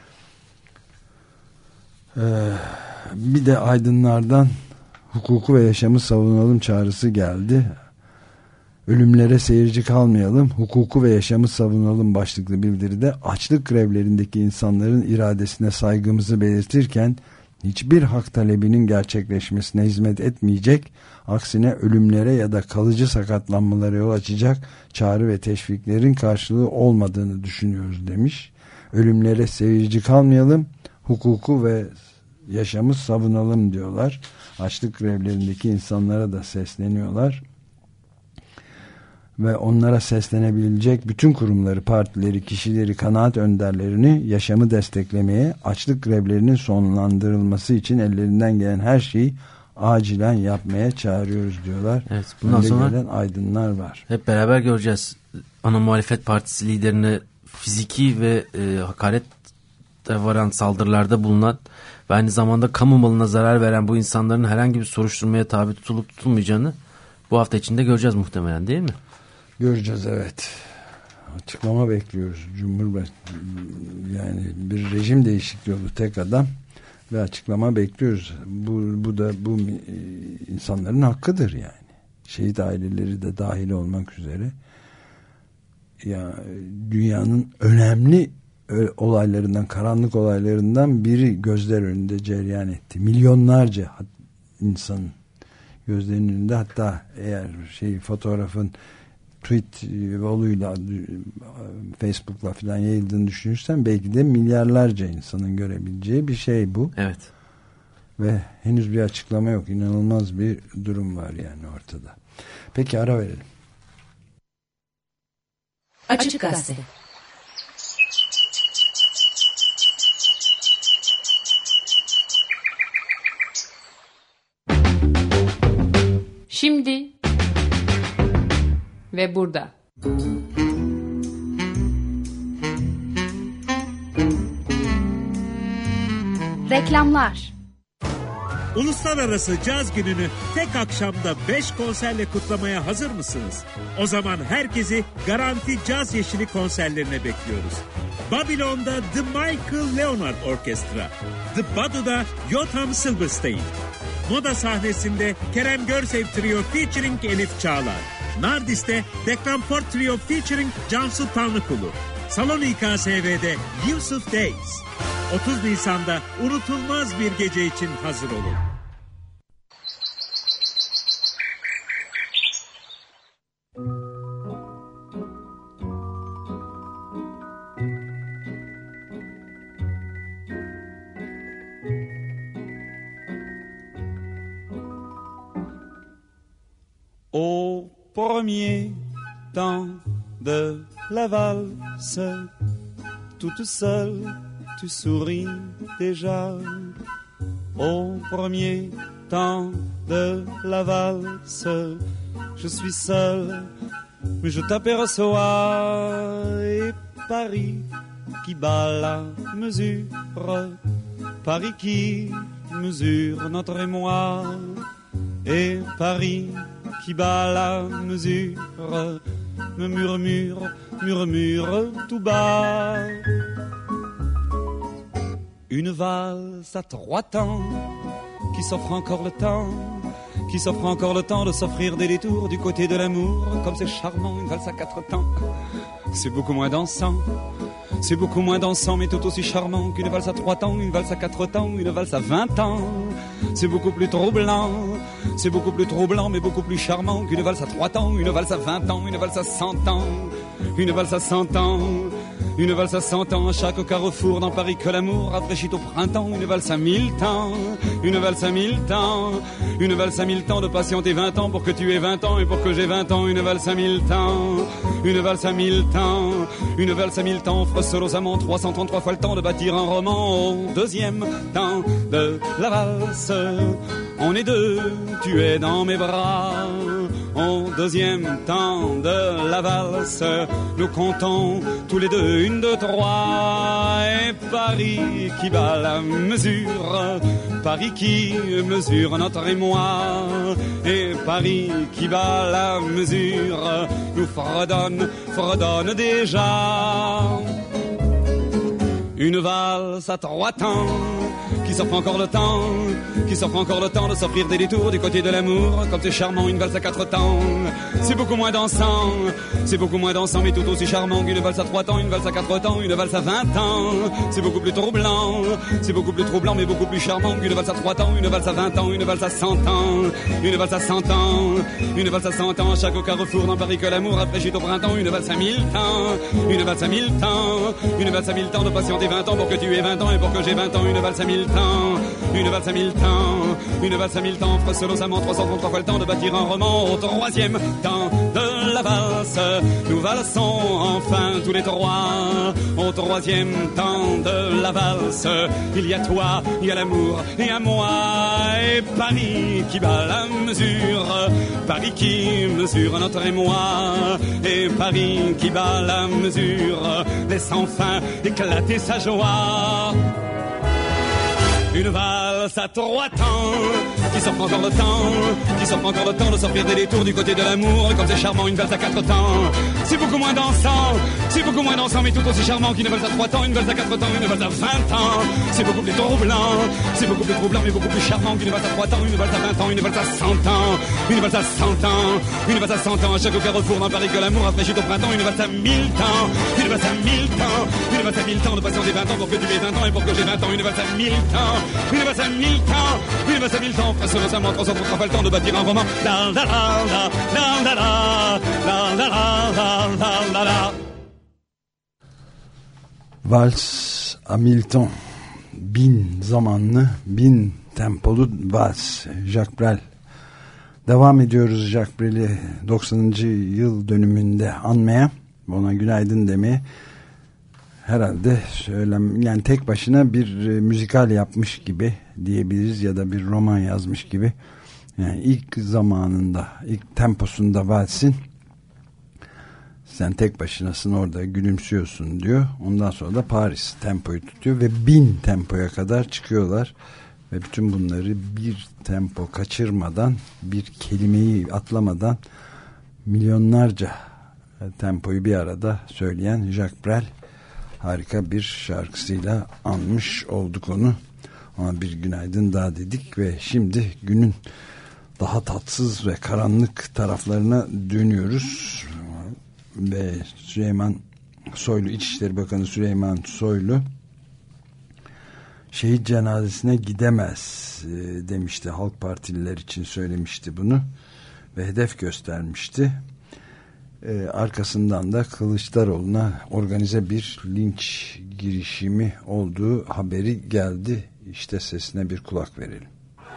Ee, bir de aydınlardan hukuku ve yaşamı savunalım çağrısı geldi. Ölümlere seyirci kalmayalım, hukuku ve yaşamı savunalım başlıklı bildiride açlık grevlerindeki insanların iradesine saygımızı belirtirken hiçbir hak talebinin gerçekleşmesine hizmet etmeyecek, aksine ölümlere ya da kalıcı sakatlanmalara yol açacak çağrı ve teşviklerin karşılığı olmadığını düşünüyoruz demiş. Ölümlere seyirci kalmayalım, hukuku ve yaşamı savunalım diyorlar. Açlık grevlerindeki insanlara da sesleniyorlar. ve onlara seslenebilecek bütün kurumları, partileri, kişileri, kanaat önderlerini yaşamı desteklemeye, açlık grevlerinin sonlandırılması için ellerinden gelen her şeyi acilen yapmaya çağırıyoruz diyorlar. Evet, bundan önde sonra gelen aydınlar var. Hep beraber göreceğiz. Ana muhalefet partisi liderine fiziki ve e, hakaret varan saldırılarda bulunan ve aynı zamanda kamu malına zarar veren bu insanların herhangi bir soruşturmaya tabi tutulup tutulmayacağını bu hafta içinde göreceğiz muhtemelen, değil mi? Göreceğiz, evet. Açıklama bekliyoruz. Cumhurbaşkanı, yani bir rejim değişikliği oldu, tek adam ve açıklama bekliyoruz. Bu, bu da bu insanların hakkıdır yani. Şehit aileleri de dahil olmak üzere. Ya dünyanın önemli olaylarından, karanlık olaylarından biri gözler önünde cereyan etti. Milyonlarca insanın gözlerinin önünde, hatta eğer şey fotoğrafın tweet yoluyla Facebook'la falan yayıldığını düşünürsen belki de milyarlarca insanın görebileceği bir şey bu. Evet. Ve henüz bir açıklama yok. İnanılmaz bir durum var yani ortada. Peki, ara verelim. Açık Gazete. Şimdi ve burada. Reklamlar. Uluslararası Caz Günü'nü tek akşamda beş konserle kutlamaya hazır mısınız? O zaman herkesi Garanti Caz Yeşili konserlerine bekliyoruz. Babylon'da The Michael Leonard Orkestra, The Badu'da Yotam Silverstein, Moda sahnesinde Kerem Görsev Trio featuring Elif Çağlar, Nardis'te Deklamport Trio featuring Cansu Tanrıkulu, Salon İ K S V'de Yusuf Days. otuz Nisan'da unutulmaz bir gece için hazır olun. Au premier temps de la valse, toute seule, tu souris déjà. Au premier temps de la valse, je suis seul, mais je t'aperçois. Et Paris qui bat la mesure, Paris qui mesure notre émoi. Et Paris qui bat la mesure me murmure, murmure tout bas. Une valse à trois temps qui s'offre encore le temps, qui s'offre encore le temps de s'offrir des détours du côté de l'amour. Comme c'est charmant, une valse à quatre temps, c'est beaucoup moins dansant. C'est beaucoup moins dansant mais tout aussi charmant qu'une valse à trois temps, une valse à quatre temps, une valse à vingt ans. C'est beaucoup plus troublant, c'est beaucoup plus troublant mais beaucoup plus charmant qu'une valse à trois temps, une valse à vingt ans, une valse à cent ans, une valse à cent ans. Une valse à cent ans, à chaque carrefour dans Paris que l'amour rafraîchit au printemps. Une valse à mille temps, une valse à mille temps, une valse à mille temps de patienter vingt ans pour que tu aies vingt ans et pour que j'ai vingt ans. Une valse à mille temps, une valse à mille temps, une valse à mille temps offre seul aux amants trois cent trente-trois fois le temps de bâtir un roman. Au deuxième temps de la valse, on est deux, tu es dans mes bras. Au deuxième temps de la valse, nous comptons tous les deux une, deux, trois. Et Paris qui bat la mesure, Paris qui mesure notre émoi. Et Paris qui bat la mesure nous fredonne, fredonne déjà. Une valse à trois temps qui s'offre encore le temps, qui s'offre encore le temps de s'offrir des détours du côté de l'amour. Comme c'est charmant, une valse à quatre temps, c'est beaucoup moins dansant, c'est beaucoup moins dansant mais tout aussi charmant qu'une valse à trois temps, une valse à quatre temps, une valse à vingt ans. C'est beaucoup plus troublant, c'est beaucoup plus troublant mais beaucoup plus charmant qu'une valse à trois temps, une valse à vingt ans, une valse à cent ans, une valse à cent ans, une valse à cent ans. À chaque carrefour dans Paris que l'amour rafraîchit au printemps. Une valse à mille temps, une valse à mille temps, une valse à mille temps de patienter vingt ans pour que tu aies vingt ans et pour que j'ai vingt ans. Une valse à mille temps, une valse à mille temps, une valse à mille temps offre seul aux amants trois cent trente-trois fois le temps de bâtir un roman. Au troisième temps de la valse, nous valsons enfin tous les trois au troisième temps de la valse. Il y a toi, il y a l'amour et à moi, et Paris qui bat la mesure, Paris qui mesure notre émoi, et Paris qui bat la mesure, laisse enfin éclater sa joie. Une valse à trois temps, qui s'offre encore le temps, qui s'offre encore le temps de sortir des détours du côté de l'amour. Comme c'est charmant, une valse à quatre temps, c'est beaucoup moins dansant, c'est beaucoup moins dansant, mais tout aussi charmant qu'une valse à trois temps, une valse à quatre temps, une valse à vingt ans. C'est beaucoup plus troublant, c'est beaucoup plus troublant, mais beaucoup plus charmant qu'une valse à trois temps, une valse à vingt ans, une valse à cent ans, une valse à cent ans, une valse à cent ans. À chaque carrefour dans Paris que l'amour a fraîchi au printemps, une valse à mille temps, une valse à mille temps, une valse à mille temps de patienter vingt ans pour que tu aies vingt ans et pour que j'ai vingt ans, une valse à mille temps. Une valse à mille temps, une valse à mille temps, presque récemment, trois cents pour pas le temps de bâtir un roman. La la la la, la la la, la la la la, la la. Vals à mille temps, bin zamanlı, bin tempolu vals. Jacques Brel. Devam ediyoruz Jacques Brel'i doksanıncı yıl dönümünde anmaya, ona günaydın demeye. Herhalde söylem, yani tek başına bir e, müzikal yapmış gibi diyebiliriz ya da bir roman yazmış gibi. Yani ilk zamanında, ilk temposunda valsin, sen tek başınasın orada gülümsüyorsun diyor. Ondan sonra da Paris tempoyu tutuyor ve bin tempoya kadar çıkıyorlar. Ve bütün bunları bir tempo kaçırmadan, bir kelimeyi atlamadan milyonlarca tempoyu bir arada söyleyen Jacques Brel harika bir şarkısıyla anmış olduk onu. Ona bir günaydın daha dedik ve şimdi günün daha tatsız ve karanlık taraflarına dönüyoruz. Ve Süleyman Soylu, İçişleri Bakanı Süleyman Soylu şehit cenazesine gidemez demişti. Halk Partililer için söylemişti bunu ve hedef göstermişti. Ee, arkasından da Kılıçdaroğlu'na organize bir linç girişimi olduğu haberi geldi. İşte sesine bir kulak verelim.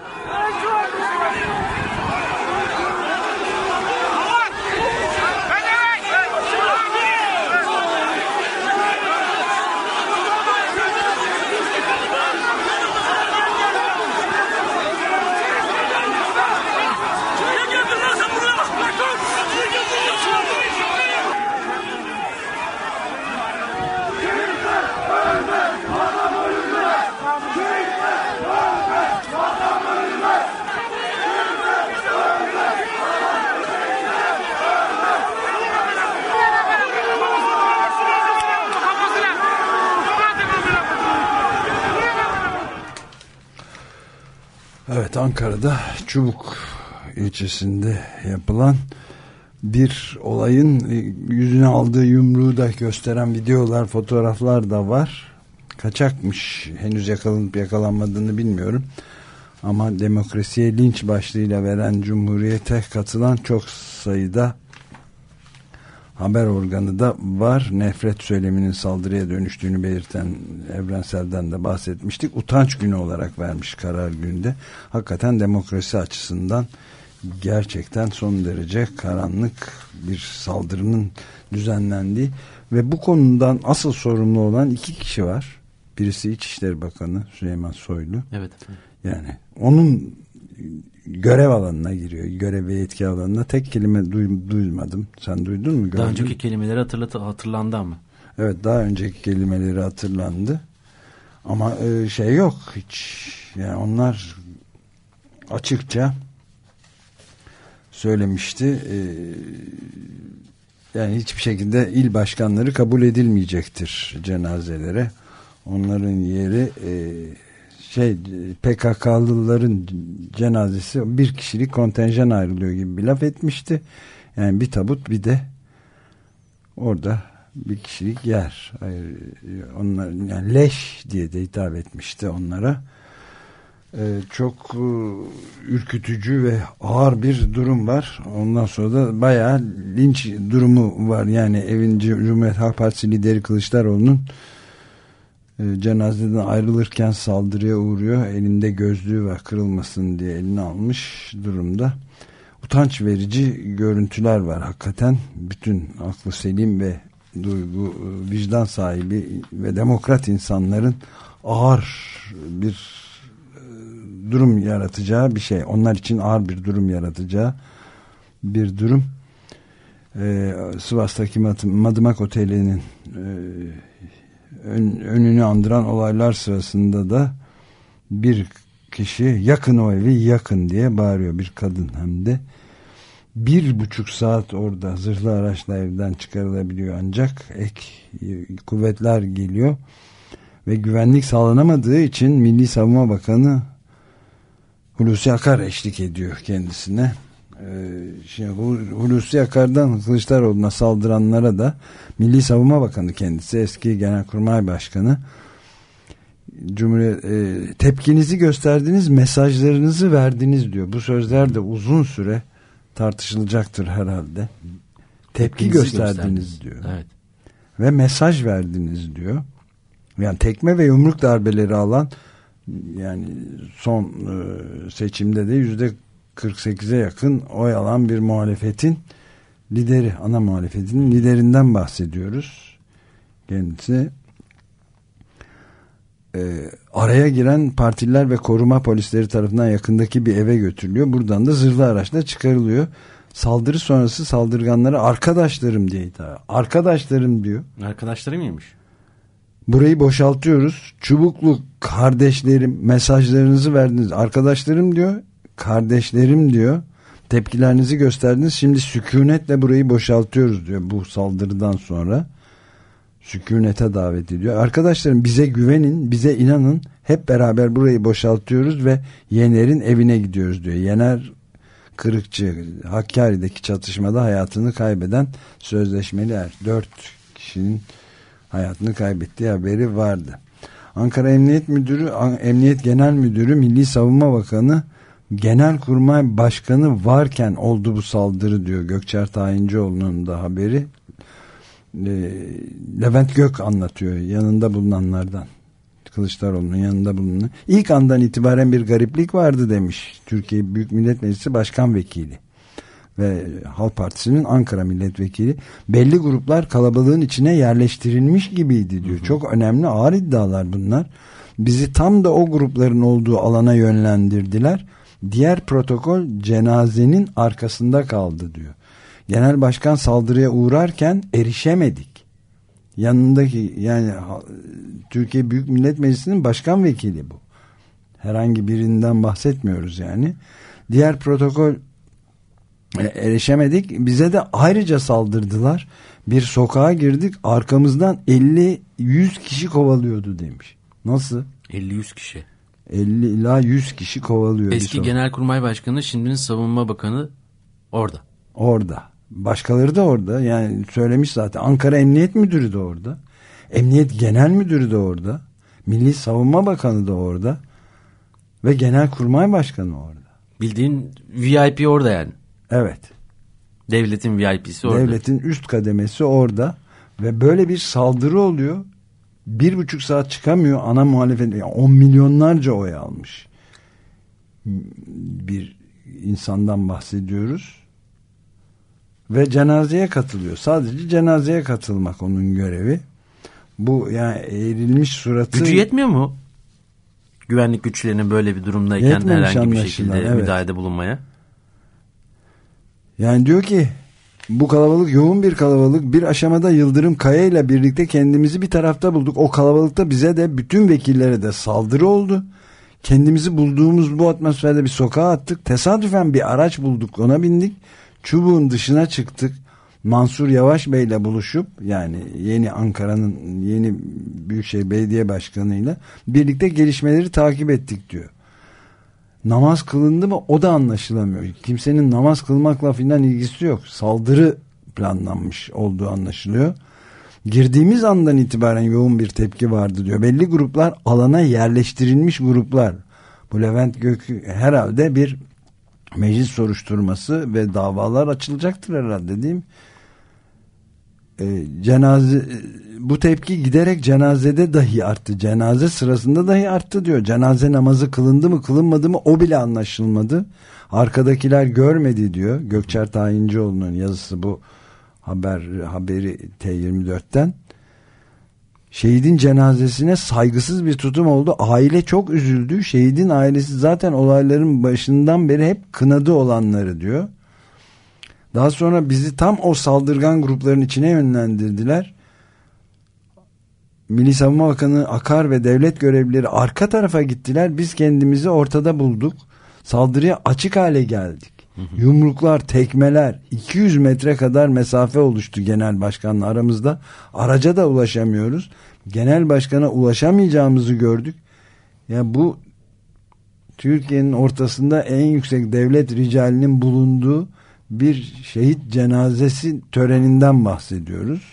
Evet, Ankara'da Çubuk ilçesinde yapılan bir olayın yüzüne aldığı yumruğu da gösteren videolar, fotoğraflar da var. Kaçakmış, henüz yakalanıp yakalanmadığını bilmiyorum. Ama demokrasiye linç başlığıyla veren Cumhuriyet'e katılan çok sayıda haber organı da var. Nefret söyleminin saldırıya dönüştüğünü belirten Evrensel'den de bahsetmiştik. Utanç günü olarak vermiş karar günde. Hakikaten demokrasi açısından gerçekten son derece karanlık bir saldırının düzenlendiği ve bu konudan asıl sorumlu olan iki kişi var. Birisi İçişleri Bakanı Süleyman Soylu. Evet efendim. Yani onun görev alanına giriyor. Görev ve yetki alanına. Tek kelime duy, duymadım. Sen duydun mu? Gördün? Daha önceki kelimeleri hatırlat hatırlandı ama. Evet, daha önceki kelimeleri hatırlandı. Ama e, şey yok hiç. Yani onlar açıkça söylemişti. E, yani hiçbir şekilde il başkanları kabul edilmeyecektir cenazelere. Onların yeri e, şey P K K'lıların cenazesi, bir kişilik kontenjan ayrılıyor gibi bir laf etmişti. Yani bir tabut, bir de orada bir kişilik yer. Onlar yani leş diye de hitap etmişti onlara. Ee, çok e, ürkütücü ve ağır bir durum var. Ondan sonra da bayağı linç durumu var. Yani evin Cumhuriyet Halk Partisi lideri Kılıçdaroğlu'nun cenazeden ayrılırken saldırıya uğruyor. Elinde gözlüğü var, kırılmasın diye eline almış durumda. utanç verici görüntüler var hakikaten. Bütün aklı selim ve duygu, vicdan sahibi ve demokrat insanların ağır bir durum yaratacağı bir şey. Onlar için ağır bir durum yaratacağı bir durum. Ee, Sivas'taki Madımak Oteli'nin e, ön, önünü andıran olaylar sırasında da bir kişi yakın o evi yakın diye bağırıyor, bir kadın hem de. Bir buçuk saat orada zırhlı araçla evden çıkarılabiliyor ancak ek kuvvetler geliyor ve güvenlik sağlanamadığı için Milli Savunma Bakanı Hulusi Akar eşlik ediyor kendisine. Ee, şey, Hulusi Akar'dan Kılıçdaroğlu'na saldıranlara da Milli Savunma Bakanı kendisi, eski Genelkurmay Başkanı, Cumhuriyet e, tepkinizi gösterdiniz, mesajlarınızı verdiniz diyor. Bu sözler de uzun süre tartışılacaktır herhalde. Tepki gösterdiniz, gösterdiniz diyor. Evet. Ve mesaj verdiniz diyor. Yani tekme ve yumruk darbeleri alan, yani son e, seçimde de yüzde kırk sekize yakın oy alan bir muhalefetin lideri, ana muhalefetin liderinden bahsediyoruz. Kendisi e, araya giren partililer ve koruma polisleri tarafından yakındaki bir eve götürülüyor. Buradan da zırhlı araçla çıkarılıyor. Saldırı sonrası saldırganlara arkadaşlarım diye hitap. Arkadaşlarım diyor. Arkadaşları mıymış? Burayı boşaltıyoruz. Çubuklu kardeşlerim, mesajlarınızı verdiniz. Arkadaşlarım diyor. Kardeşlerim diyor. Tepkilerinizi gösterdiniz. Şimdi sükunetle burayı boşaltıyoruz diyor bu saldırıdan sonra. Sükunete davet ediyor. Arkadaşlarım bize güvenin, bize inanın. Hep beraber burayı boşaltıyoruz ve Yener'in evine gidiyoruz diyor. Yener Kırıkçı, Hakkari'deki çatışmada hayatını kaybeden sözleşmeli er. Dört kişinin hayatını kaybettiği haberi vardı. Ankara Emniyet Müdürü, Emniyet Genel Müdürü, Milli Savunma Bakanı, Genelkurmay Başkanı varken oldu bu saldırı diyor. Gökçer Tayincioğlu'nun da haberi. Levent Gök anlatıyor yanında bulunanlardan. Kılıçdaroğlu'nun yanında bulunan. İlk andan itibaren bir gariplik vardı demiş Türkiye Büyük Millet Meclisi Başkan Vekili ve Halk Partisi'nin Ankara Milletvekili. Belli gruplar kalabalığın içine yerleştirilmiş gibiydi diyor. Hı hı. Çok önemli, ağır iddialar bunlar. Bizi tam da o grupların olduğu alana yönlendirdiler. Diğer protokol cenazenin arkasında kaldı diyor. Genel Başkan saldırıya uğrarken erişemedik. Yanındaki, yani Türkiye Büyük Millet Meclisi'nin başkan vekili bu. Herhangi birinden bahsetmiyoruz yani. Diğer protokol erişemedik. Bize de ayrıca saldırdılar. Bir sokağa girdik. Arkamızdan elli yüz kişi kovalıyordu demiş. Nasıl? elli yüz kişi. elli ila yüz kişi kovalıyor. Eski Genelkurmay Başkanı, şimdinin Savunma Bakanı orada. Orada. Başkaları da orada. Yani söylemiş zaten. Ankara Emniyet Müdürü de orada. Emniyet Genel Müdürü de orada. Milli Savunma Bakanı da orada. Ve Genelkurmay Başkanı orada. Bildiğin V I P orada yani. Evet. Devletin V I P'si orada. Devletin üst kademesi orada. Ve böyle bir saldırı oluyor. Bir buçuk saat çıkamıyor ana muhalefet. Yani on milyonlarca oy almış bir insandan bahsediyoruz. Ve cenazeye katılıyor. Sadece cenazeye katılmak onun görevi. Bu yani eğrilmiş suratı... Gücü yetmiyor mu? Güvenlik güçlerinin böyle bir durumdayken yetmemiş herhangi bir şekilde evet. müdahalede bulunmaya. Yani diyor ki bu kalabalık, yoğun bir kalabalık, bir aşamada Yıldırım Kaya ile birlikte kendimizi bir tarafta bulduk. O kalabalıkta bize de, bütün vekillere de saldırı oldu. Kendimizi bulduğumuz bu atmosferde bir sokağa attık. Tesadüfen bir araç bulduk, ona bindik. Çubuğun dışına çıktık. Mansur Yavaş Bey ile buluşup, yani yeni Ankara'nın yeni Büyükşehir Belediye Başkanı'yla birlikte gelişmeleri takip ettik diyor. Namaz kılındı mı o da anlaşılamıyor. Kimsenin namaz kılmakla filan ilgisi yok. Saldırı planlanmış olduğu anlaşılıyor. Girdiğimiz andan itibaren yoğun bir tepki vardı diyor. Belli gruplar alana yerleştirilmiş gruplar. Bu Levent Gök herhalde bir meclis soruşturması ve davalar açılacaktır herhalde, değil mi? E, cenaze bu tepki giderek cenazede dahi arttı. Cenaze sırasında dahi arttı diyor. Cenaze namazı kılındı mı kılınmadı mı o bile anlaşılmadı. Arkadakiler görmedi diyor. Gökçer Tayincioğlu'nun yazısı bu haber haberi T yirmi dört'ten. Şehidin cenazesine saygısız bir tutum oldu. Aile çok üzüldü. Şehidin ailesi zaten olayların başından beri hep kınadı olanları diyor. Daha sonra bizi tam o saldırgan grupların içine yönlendirdiler. Milli Savunma Bakanı Akar ve devlet görevlileri arka tarafa gittiler. Biz kendimizi ortada bulduk. Saldırıya açık hale geldik. Hı hı. Yumruklar, tekmeler, iki yüz metre kadar mesafe oluştu genel başkanla aramızda. Araca da ulaşamıyoruz. Genel başkana ulaşamayacağımızı gördük. Ya bu Türkiye'nin ortasında en yüksek devlet ricalinin bulunduğu bir şehit cenazesi töreninden bahsediyoruz.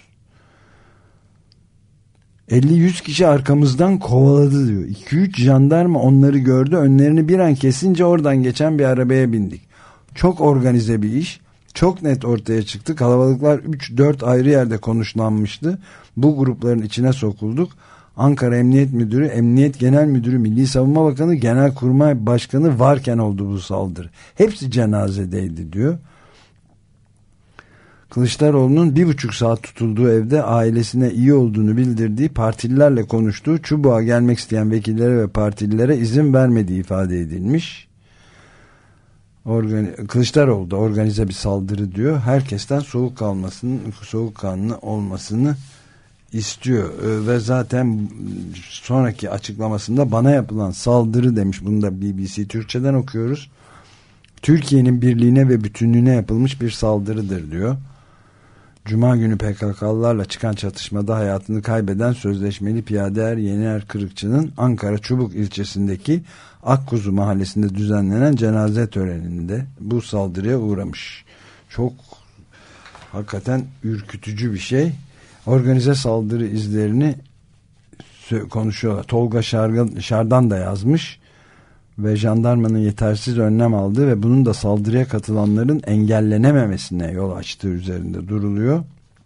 elli yüz kişi arkamızdan kovaladı diyor. iki üç jandarma onları gördü. Önlerini bir an kesince oradan geçen bir arabaya bindik. Çok organize bir iş. Çok net ortaya çıktı. Kalabalıklar üç dört ayrı yerde konuşlanmıştı. Bu grupların içine sokulduk. Ankara Emniyet Müdürü, Emniyet Genel Müdürü, Milli Savunma Bakanı, Genelkurmay Başkanı varken oldu bu saldırı. Hepsi cenazedeydi diyor. Kılıçdaroğlu'nun bir buçuk saat tutulduğu evde ailesine iyi olduğunu bildirdiği, partililerle konuştuğu, çubuğa gelmek isteyen vekillere ve partililere izin vermediği ifade edilmiş. Organi Kılıçdaroğlu da organize bir saldırı diyor. Herkesten soğuk kalmasının, soğukkanlı olmasını istiyor. Ve zaten sonraki açıklamasında bana yapılan saldırı demiş. Bunu da B B C Türkçe'den okuyoruz. Türkiye'nin birliğine ve bütünlüğüne yapılmış bir saldırıdır diyor. Cuma günü P K K'lılarla çıkan çatışmada hayatını kaybeden sözleşmeli piyader Yener Kırıkçı'nın Ankara Çubuk ilçesindeki Akkuzu mahallesinde düzenlenen cenaze töreninde bu saldırıya uğramış. Çok hakikaten ürkütücü bir şey. Organize saldırı izlerini konuşuyorlar. Tolga Şargan, Şardan da yazmış ve jandarmanın yetersiz önlem aldığı ve bunun da saldırıya katılanların engellenememesine yol açtığı üzerinde duruluyor.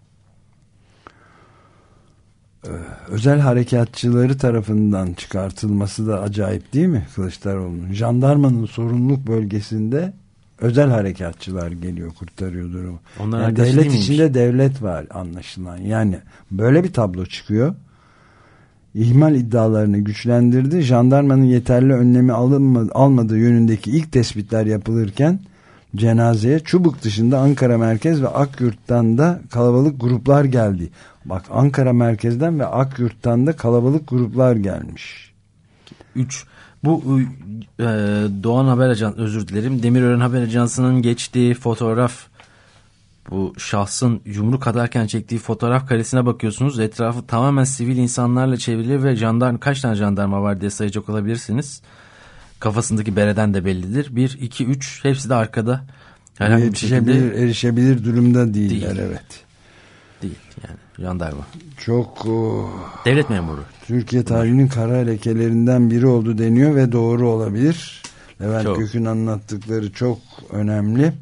Ee, özel harekatçıları tarafından çıkartılması da acayip değil mi Kılıçdaroğlu'nun? Jandarmanın sorumluluk bölgesinde özel harekatçılar geliyor, kurtarıyor durumu. Yani devlet içinde devlet var anlaşılan. Yani böyle bir tablo çıkıyor. İhmal iddialarını güçlendirdi. Jandarmanın yeterli önlemi alınmadı, almadığı yönündeki ilk tespitler yapılırken cenazeye Çubuk dışında Ankara Merkez ve Akyurt'tan da kalabalık gruplar geldi. Bak, Ankara Merkez'den ve Akyurt'tan da kalabalık gruplar gelmiş. üç Bu e, Doğan Haber Ajansı, özür dilerim, Demirören Haber Ajansı'nın geçtiği fotoğraf, bu şahsın yumruk atarken çektiği fotoğraf karesine bakıyorsunuz. Etrafı tamamen sivil insanlarla çevrili ve jandarma, kaç tane jandarma var diye sayacak olabilirsiniz. Kafasındaki bereden de bellidir. bir, iki, üç hepsi de arkada. Herhangi bir şekilde erişebilir durumda değiller. Değil. Evet. Değil yani jandarma. Çok o, devlet memuru. Türkiye tarihinin kara lekelerinden biri oldu deniyor ve doğru olabilir. Levent çok. Gök'ün anlattıkları çok önemli.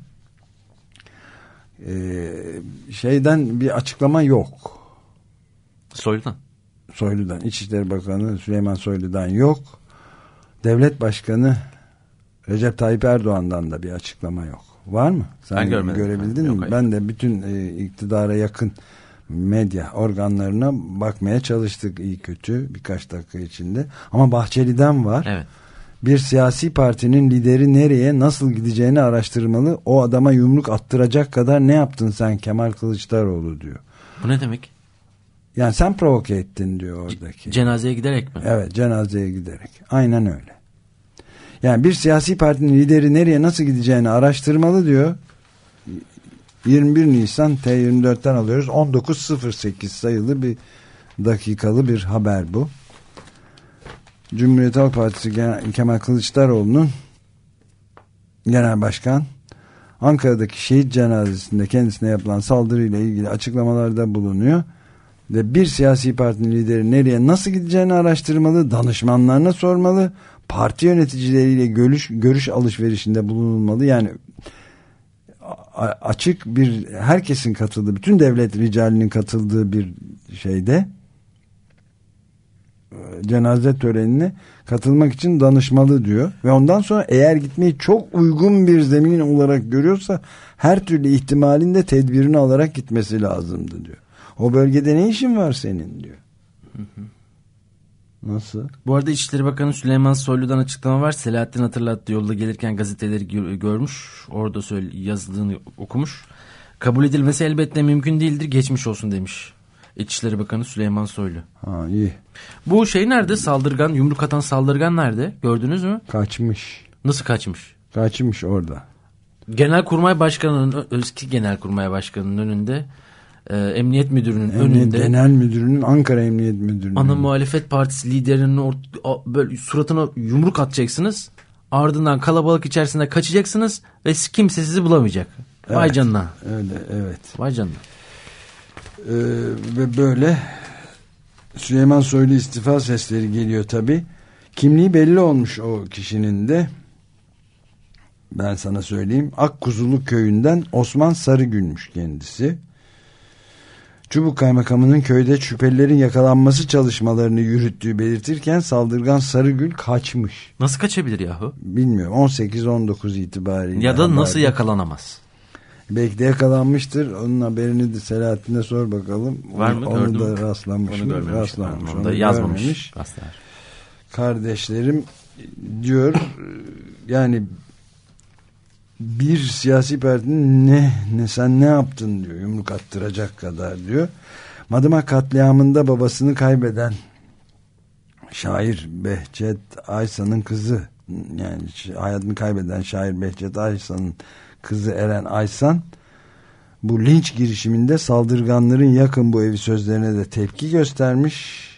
Ee, şeyden bir açıklama yok. Soylu'dan. Soylu'dan. İçişleri Bakanı Süleyman Soylu'dan yok. Devlet Başkanı Recep Tayyip Erdoğan'dan da bir açıklama yok. Var mı? Sen ben görmedim. Görebildin yok, mi? Hayır. Ben de bütün e, iktidara yakın medya organlarına bakmaya çalıştık iyi kötü birkaç dakika içinde. Ama Bahçeli'den var. Evet. Bir siyasi partinin lideri nereye nasıl gideceğini araştırmalı. O adama yumruk attıracak kadar ne yaptın sen Kemal Kılıçdaroğlu diyor. Bu ne demek? Yani sen provoke ettin diyor oradaki. Cenazeye giderek mi? Evet, cenazeye giderek. Aynen öyle. Yani bir siyasi partinin lideri nereye nasıl gideceğini araştırmalı diyor. yirmi bir Nisan T yirmi dört'ten alıyoruz. on dokuz sıfır sekiz sayılı bir dakikalı bir haber bu. Cumhuriyet Halk Partisi Genel, Kemal Kılıçdaroğlu'nun genel başkan Ankara'daki şehit cenazesinde kendisine yapılan saldırıyla ilgili açıklamalarda bulunuyor. Ve bir siyasi partinin lideri nereye nasıl gideceğini araştırmalı, danışmanlarına sormalı, parti yöneticileriyle görüş, görüş alışverişinde bulunulmalı. Yani açık bir, herkesin katıldığı, bütün devlet ricalinin katıldığı bir şeyde cenaze törenine katılmak için danışmalı diyor. Ve ondan sonra eğer gitmeyi çok uygun bir zemin olarak görüyorsa her türlü ihtimalin de tedbirini alarak gitmesi lazımdı diyor. O bölgede ne işin var senin diyor. Hı hı. Nasıl? Bu arada İçişleri Bakanı Süleyman Soylu'dan açıklama var. Selahattin hatırlattı, yolda gelirken gazeteleri gör, görmüş. Orada söyle, yazıldığını okumuş. Kabul edilmesi elbette mümkün değildir. Geçmiş olsun demiş İçişleri Bakanı Süleyman Soylu. Ha, iyi. Bu şey nerede? Saldırgan, yumruk atan saldırgan nerede? Gördünüz mü? Kaçmış. Nasıl kaçmış? Kaçmış orada. Genelkurmay Başkanı'nın, eski Genelkurmay Başkanı'nın önünde, e, Emniyet Müdürü'nün Emniyet önünde, Genel Müdürü'nün, Ankara Emniyet Müdürü'nün, ana muhalefet partisi liderinin or- böyle suratına yumruk atacaksınız. Ardından kalabalık içerisinde kaçacaksınız ve kimse sizi bulamayacak. Evet, vay canına. Öyle, evet. Vay canına. Ee, ve böyle Süleyman Soylu istifa sesleri geliyor tabii. Kimliği belli olmuş o kişinin de. Ben sana söyleyeyim. Akkuzulu köyünden Osman Sarıgül'müş kendisi. Çubuk Kaymakamı'nın köyde şüphelilerin yakalanması çalışmalarını yürüttüğü belirtirken saldırgan Sarıgül kaçmış. Nasıl kaçabilir yahu? Bilmiyorum. on sekiz on dokuz itibariyle. Ya da nasıl yakalanamaz? Belki de yakalanmıştır. Onun haberini de Selahattin'e sor bakalım. Var mı? Onu Gördüm. da rastlanmış Onu mı? görmemiş. Rastlanmış. Onu da yazmamış. Gazeteler. Kardeşlerim diyor, yani bir siyasi partinin ne, ne sen ne yaptın diyor, yumruk attıracak kadar diyor. Madımak katliamında babasını kaybeden şair Behçet Aysa'nın kızı, yani hayatını kaybeden şair Behçet Aysa'nın kızı Eren Aysan bu linç girişiminde saldırganların yakın bu evi sözlerine de tepki göstermiş.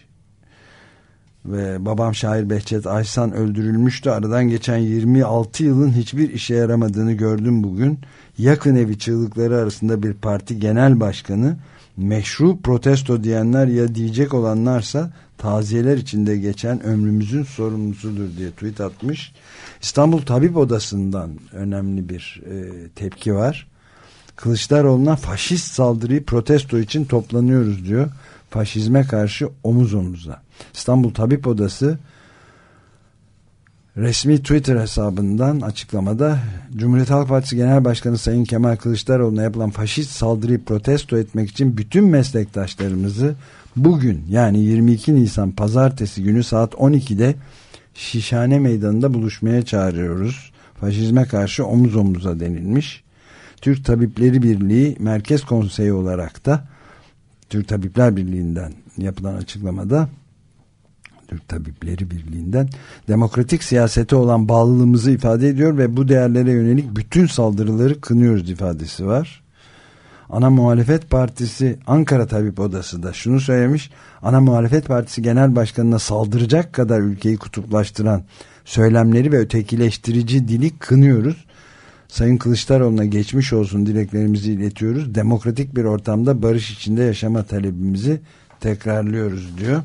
Ve babam şair Behçet Aysan öldürülmüştü. Aradan geçen yirmi altı yılın hiçbir işe yaramadığını gördüm bugün. Yakın evi çığlıkları arasında bir parti genel başkanı, meşru protesto diyenler ya diyecek olanlarsa taziyeler içinde geçen ömrümüzün sorumlusudur diye tweet atmış. İstanbul Tabip Odası'ndan önemli bir e, tepki var. Kılıçdaroğlu'na faşist saldırıyı protesto için toplanıyoruz diyor. Faşizme karşı omuz omuza. İstanbul Tabip Odası resmi Twitter hesabından açıklamada Cumhuriyet Halk Partisi Genel Başkanı Sayın Kemal Kılıçdaroğlu'na yapılan faşist saldırıyı protesto etmek için bütün meslektaşlarımızı bugün, yani yirmi iki Nisan Pazartesi günü saat on ikide Şişhane Meydanı'nda buluşmaya çağırıyoruz. Faşizme karşı omuz omuza denilmiş. Türk Tabipleri Birliği Merkez Konseyi olarak da Türk Tabipler Birliği'nden yapılan açıklamada, Türk Tabipleri Birliği'nden demokratik siyasete olan bağlılığımızı ifade ediyor ve bu değerlere yönelik bütün saldırıları kınıyoruz ifadesi var. Ana Muhalefet Partisi Ankara Tabip Odası da şunu söylemiş: Ana Muhalefet Partisi Genel Başkanı'na saldıracak kadar ülkeyi kutuplaştıran söylemleri ve ötekileştirici dili kınıyoruz. Sayın Kılıçdaroğlu'na geçmiş olsun dileklerimizi iletiyoruz. Demokratik bir ortamda barış içinde yaşama talebimizi tekrarlıyoruz diyor.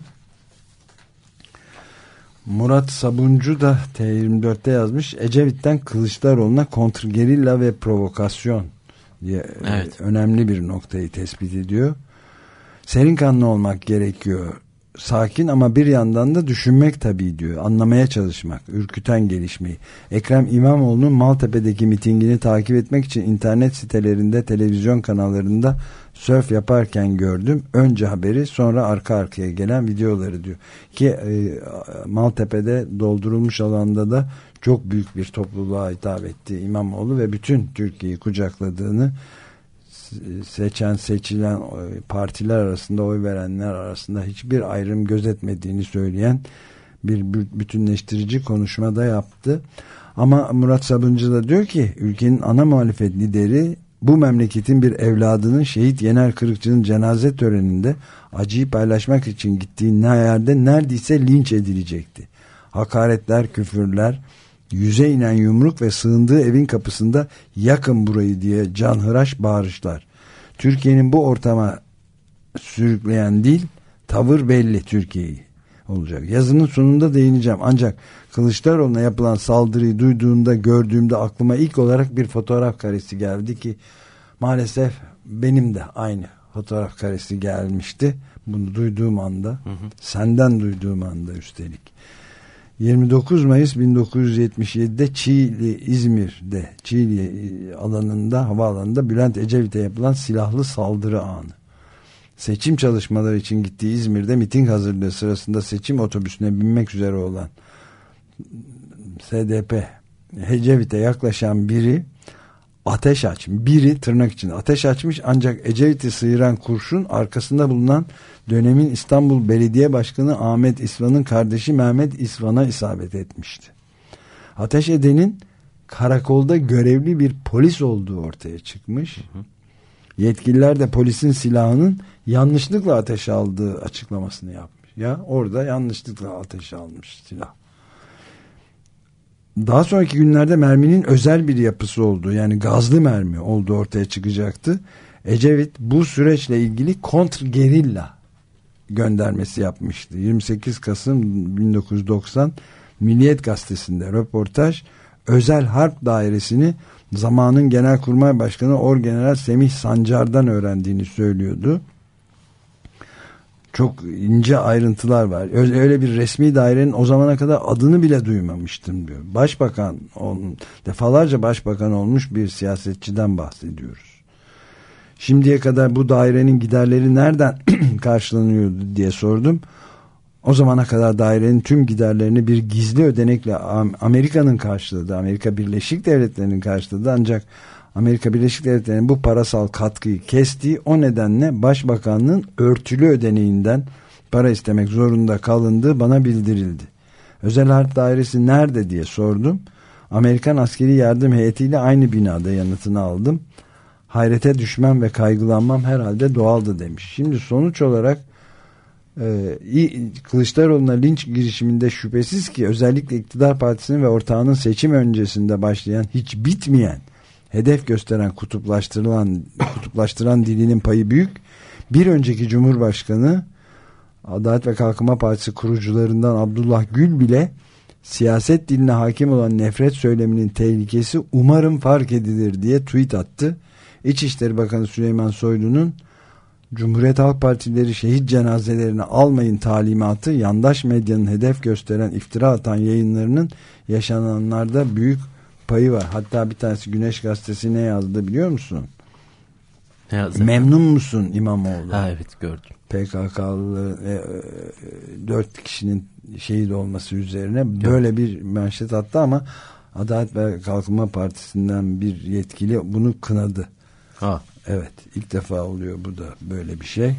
Murat Sabuncu da T yirmi dörtte yazmış. Ecevit'ten Kılıçdaroğlu'na kontrgerilla ve provokasyon diye evet, önemli bir noktayı tespit ediyor. Serin kanlı olmak gerekiyor. Sakin ama bir yandan da düşünmek tabii diyor. Anlamaya çalışmak, ürküten gelişmeyi. Ekrem İmamoğlu'nun Maltepe'deki mitingini takip etmek için internet sitelerinde, televizyon kanallarında sörf yaparken gördüm. Önce haberi, sonra arka arkaya gelen videoları diyor. Ki e, Maltepe'de doldurulmuş alanda da çok büyük bir topluluğa hitap etti İmamoğlu ve bütün Türkiye'yi kucakladığını, seçen seçilen partiler arasında, oy verenler arasında hiçbir ayrım gözetmediğini söyleyen bir bütünleştirici konuşmada yaptı. Ama Murat Sabuncu da diyor ki ülkenin ana muhalefet lideri bu memleketin bir evladının şehit Yener Kırıkçı'nın cenaze töreninde acıyı paylaşmak için gittiği yerde neredeyse linç edilecekti. Hakaretler, küfürler, yüze inen yumruk ve sığındığı evin kapısında yakın burayı diye canhıraş bağırışlar. Türkiye'nin bu ortama sürükleyen dil, tavır belli Türkiye'yi olacak. Yazının sonunda değineceğim. Ancak Kılıçdaroğlu'na yapılan saldırıyı duyduğumda, gördüğümde aklıma ilk olarak bir fotoğraf karesi geldi ki maalesef benim de aynı fotoğraf karesi gelmişti. Bunu duyduğum anda, hı hı. senden duyduğum anda üstelik. yirmi dokuz Mayıs bin dokuz yüz yetmiş yedi'de Çiğli, İzmir'de, Çiğli alanında, havaalanında Bülent Ecevit'e yapılan silahlı saldırı anı. Seçim çalışmaları için gittiği İzmir'de miting hazırlığı sırasında seçim otobüsüne binmek üzere olan S D P Ecevit'e yaklaşan biri ateş açmış. Biri tırnak için ateş açmış, ancak Ecevit'i sıyıran kurşun arkasında bulunan dönemin İstanbul Belediye Başkanı Ahmet İsvan'ın kardeşi Mehmet İsvan'a isabet etmişti. Ateş edenin karakolda görevli bir polis olduğu ortaya çıkmış. Hı hı. Yetkililer de polisin silahının yanlışlıkla ateş aldığı açıklamasını yapmış. Ya orada yanlışlıkla ateş almış silah. Daha sonraki günlerde merminin özel bir yapısı olduğu, yani gazlı mermi olduğu ortaya çıkacaktı. Ecevit bu süreçle ilgili kontrgerilla göndermesi yapmıştı. yirmi sekiz Kasım bin dokuz yüz doksan Milliyet Gazetesi'nde röportaj, Özel Harp Dairesi'ni zamanın Genelkurmay Başkanı Orgeneral Semih Sancar'dan öğrendiğini söylüyordu. Çok ince ayrıntılar var. Öyle bir resmi dairenin o zamana kadar adını bile duymamıştım diyor. Başbakan, defalarca başbakan olmuş bir siyasetçiden bahsediyoruz. Şimdiye kadar bu dairenin giderleri nereden karşılanıyordu diye sordum. O zamana kadar dairenin tüm giderlerini bir gizli ödenekle Amerika'nın karşıladı. Amerika Birleşik Devletleri'nin karşıladı. Ancak Amerika Birleşik Devletleri'nin bu parasal katkıyı kestiği, o nedenle Başbakanlığın örtülü ödeneğinden para istemek zorunda kalındığı bana bildirildi. Özel Harp Dairesi nerede diye sordum. Amerikan askeri yardım heyetiyle aynı binada yanıtını aldım. Hayrete düşmem ve kaygılanmam herhalde doğaldı demiş. Şimdi sonuç olarak e, Kılıçdaroğlu'na linç girişiminde şüphesiz ki özellikle iktidar partisinin ve ortağının seçim öncesinde başlayan, hiç bitmeyen, hedef gösteren kutuplaştırılan kutuplaştıran dilinin payı büyük. Bir önceki Cumhurbaşkanı, Adalet ve Kalkınma Partisi kurucularından Abdullah Gül bile siyaset diline hakim olan nefret söyleminin tehlikesi umarım fark edilir diye tweet attı. İçişleri Bakanı Süleyman Soylu'nun Cumhuriyet Halk Partileri şehit cenazelerini almayın talimatı, yandaş medyanın hedef gösteren, iftira atan yayınlarının yaşananlarda büyük payı var. Hatta bir tanesi Güneş Gazetesi ne yazdı biliyor musun? Ne yazdı? Memnun musun İmamoğlu? Ha, evet gördüm. P K K'lı e, e, dört kişinin şehit olması üzerine böyle bir manşet attı ama Adalet ve Kalkınma Partisi'nden bir yetkili bunu kınadı. Ha. Evet, ilk defa oluyor bu da böyle bir şey.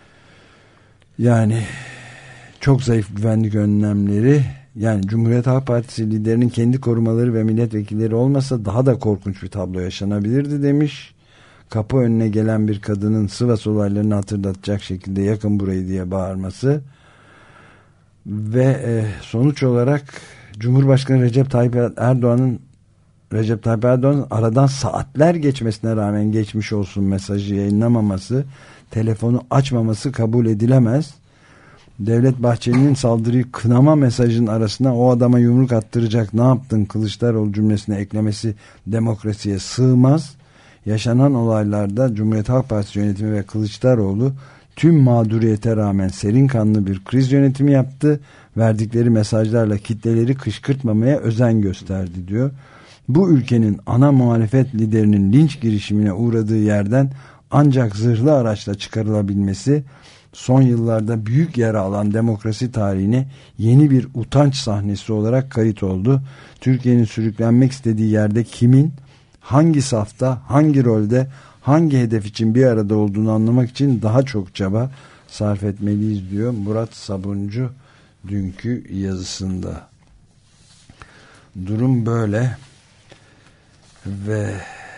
Yani çok zayıf güvenlik önlemleri, yani Cumhuriyet Halk Partisi liderinin kendi korumaları ve milletvekilleri olmasa daha da korkunç bir tablo yaşanabilirdi demiş. Kapı önüne gelen bir kadının Sivas olaylarını hatırlatacak şekilde yakın burayı diye bağırması ve e, sonuç olarak Cumhurbaşkanı Recep Tayyip Erdoğan'ın Recep Tayyip Erdoğan'ın aradan saatler geçmesine rağmen geçmiş olsun mesajı yayınlamaması, telefonu açmaması kabul edilemez. Devlet Bahçeli'nin saldırıyı kınama mesajının arasına o adama yumruk attıracak ne yaptın Kılıçdaroğlu cümlesine eklemesi demokrasiye sığmaz. Yaşanan olaylarda Cumhuriyet Halk Partisi yönetimi ve Kılıçdaroğlu tüm mağduriyete rağmen serin kanlı bir kriz yönetimi yaptı. Verdikleri mesajlarla kitleleri kışkırtmamaya özen gösterdi diyor. Bu ülkenin ana muhalefet liderinin linç girişimine uğradığı yerden ancak zırhlı araçla çıkarılabilmesi son yıllarda büyük yer alan demokrasi tarihine yeni bir utanç sahnesi olarak kayıt oldu. Türkiye'nin sürüklenmek istediği yerde kimin, hangi safta, hangi rolde, hangi hedef için bir arada olduğunu anlamak için daha çok çaba sarf etmeliyiz diyor Murat Sabuncu dünkü yazısında. Durum böyle ve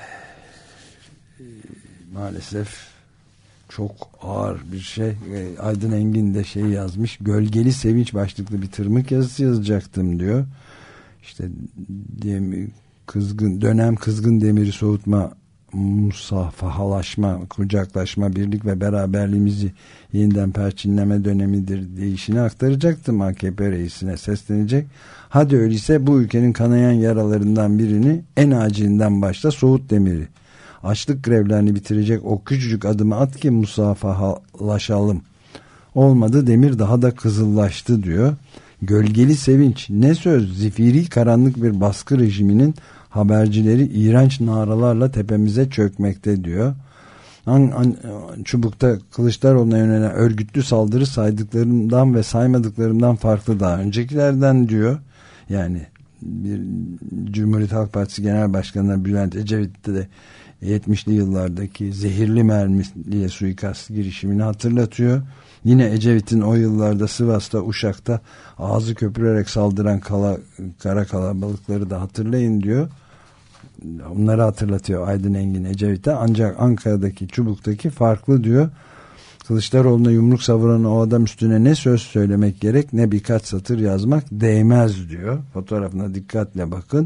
maalesef çok ağır bir şey. Aydın Engin de şey yazmış, gölgeli sevinç başlıklı bir tırmık yazısı yazacaktım diyor. İşte demir, kızgın dönem kızgın demiri soğutma, musafahalaşma, kucaklaşma, birlik ve beraberliğimizi yeniden perçinleme dönemidir deyişini aktaracaktım. A K P reisine seslenecek. Hadi öyleyse bu ülkenin kanayan yaralarından birini en acilinden başta soğut demiri. Açlık grevlerini bitirecek o küçücük adımı at ki musafahalaşalım. Olmadı, demir daha da kızıllaştı diyor. Gölgeli sevinç, ne söz, zifiri karanlık bir baskı rejiminin habercileri iğrenç naralarla tepemize çökmekte diyor. An, an, Çubuk'ta Kılıçdaroğlu'na yönelen örgütlü saldırı saydıklarımdan ve saymadıklarımdan farklı daha öncekilerden diyor. Yani bir Cumhuriyet Halk Partisi Genel Başkanı Bülent Ecevit'te de yetmişli yıllardaki zehirli mermiyle suikast girişimini hatırlatıyor. Yine Ecevit'in o yıllarda Sivas'ta, Uşak'ta ağzı köpürerek saldıran kala, kara kalabalıkları da hatırlayın diyor. Onları hatırlatıyor Aydın Engin Ecevit'e. Ancak Ankara'daki, Çubuk'taki farklı diyor. Kılıçdaroğlu'na yumruk savuran o adam üstüne ne söz söylemek gerek ne birkaç satır yazmak değmez diyor. Fotoğrafına dikkatle bakın.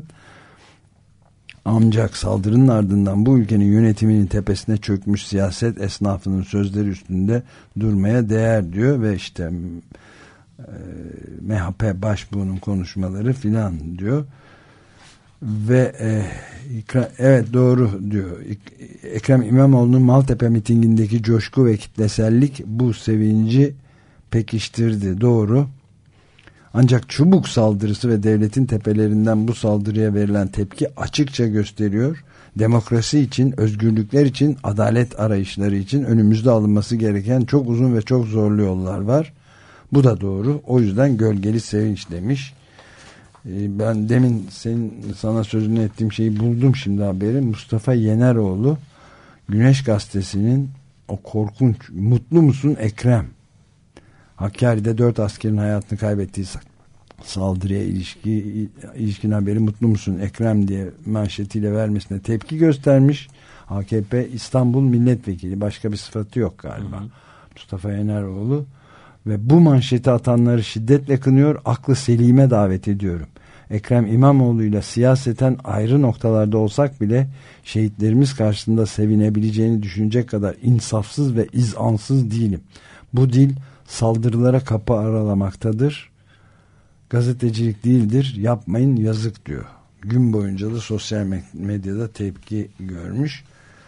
Ancak saldırının ardından bu ülkenin yönetiminin tepesine çökmüş siyaset esnafının sözleri üstünde durmaya değer diyor ve işte e, M H P başbuğunun konuşmaları filan diyor. Ve e, ikra, evet doğru diyor. Ekrem İmamoğlu'nun Maltepe mitingindeki coşku ve kitlesellik bu sevinci pekiştirdi. Doğru. Ancak Çubuk saldırısı ve devletin tepelerinden bu saldırıya verilen tepki açıkça gösteriyor. Demokrasi için, özgürlükler için, adalet arayışları için önümüzde alınması gereken çok uzun ve çok zorlu yollar var. Bu da doğru. O yüzden gölgeli sevinç demiş. Ben demin senin sana sözünü ettiğim şeyi buldum şimdi haberi. Mustafa Yeneroğlu Güneş Gazetesi'nin o korkunç "Mutlu musun Ekrem?" Hakkari'de dört askerin hayatını kaybettiği saldırıya ilişki, ilişkin haberi "Mutlu musun Ekrem?" diye manşetiyle vermesine tepki göstermiş. A K P İstanbul Milletvekili, başka bir sıfatı yok galiba, hı hı. Mustafa Yeneroğlu. Ve bu manşeti atanları şiddetle kınıyor, aklı selime davet ediyorum. Ekrem İmamoğlu ile siyaseten ayrı noktalarda olsak bile şehitlerimiz karşısında sevinebileceğini düşünecek kadar insafsız ve izansız değilim. Bu dil saldırılara kapı aralamaktadır. Gazetecilik değildir. Yapmayın, yazık diyor. Gün boyunca da sosyal medyada tepki görmüş.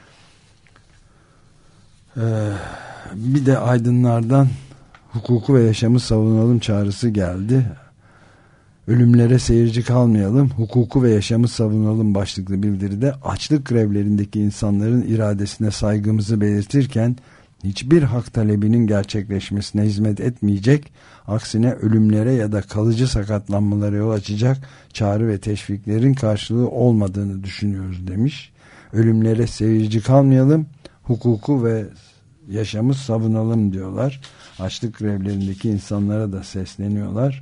Ee, bir de aydınlardan hukuku ve yaşamı savunalım çağrısı geldi. Ölümlere seyirci kalmayalım, hukuku ve yaşamı savunalım başlıklı bildiride açlık grevlerindeki insanların iradesine saygımızı belirtirken hiçbir hak talebinin gerçekleşmesine hizmet etmeyecek, aksine ölümlere ya da kalıcı sakatlanmalara yol açacak çağrı ve teşviklerin karşılığı olmadığını düşünüyoruz demiş. Ölümlere seyirci kalmayalım, hukuku ve yaşamı savunalım diyorlar. Açlık grevlerindeki insanlara da sesleniyorlar.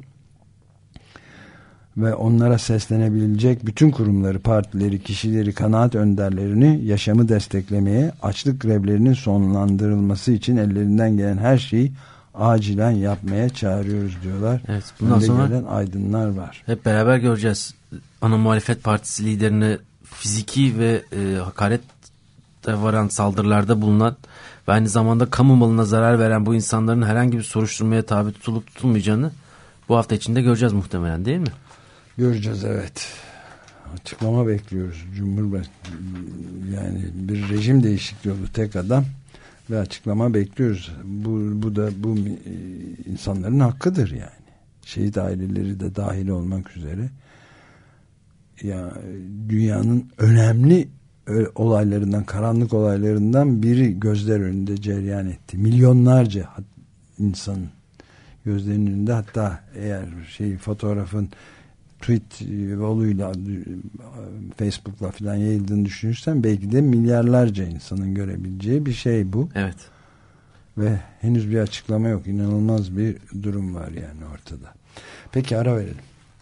Ve onlara seslenebilecek bütün kurumları, partileri, kişileri, kanaat önderlerini yaşamı desteklemeye, açlık grevlerinin sonlandırılması için ellerinden gelen her şeyi acilen yapmaya çağırıyoruz diyorlar. Evet, bundan sonra gelen aydınlar var. Hep beraber göreceğiz. Ana muhalefet partisi liderine fiziki ve e, hakaret varan saldırılarda bulunan ve aynı zamanda kamu malına zarar veren bu insanların herhangi bir soruşturmaya tabi tutulup tutulmayacağını bu hafta içinde göreceğiz muhtemelen, değil mi? Göreceğiz, evet. Açıklama bekliyoruz. Cumhurbaşkanı, yani bir rejim değişikliği oldu, tek adam, ve açıklama bekliyoruz. Bu, bu da bu insanların hakkıdır yani. Şehit aileleri de dahil olmak üzere. Ya dünyanın önemli olaylarından, karanlık olaylarından biri gözler önünde cereyan etti. Milyonlarca insanın gözlerinin önünde, hatta eğer şey fotoğrafın tweet yoluyla, Facebook'la falan yayıldığını düşünürsen belki de milyarlarca insanın görebileceği bir şey bu. Evet. Ve henüz bir açıklama yok. İnanılmaz bir durum var yani ortada. Peki, ara verelim.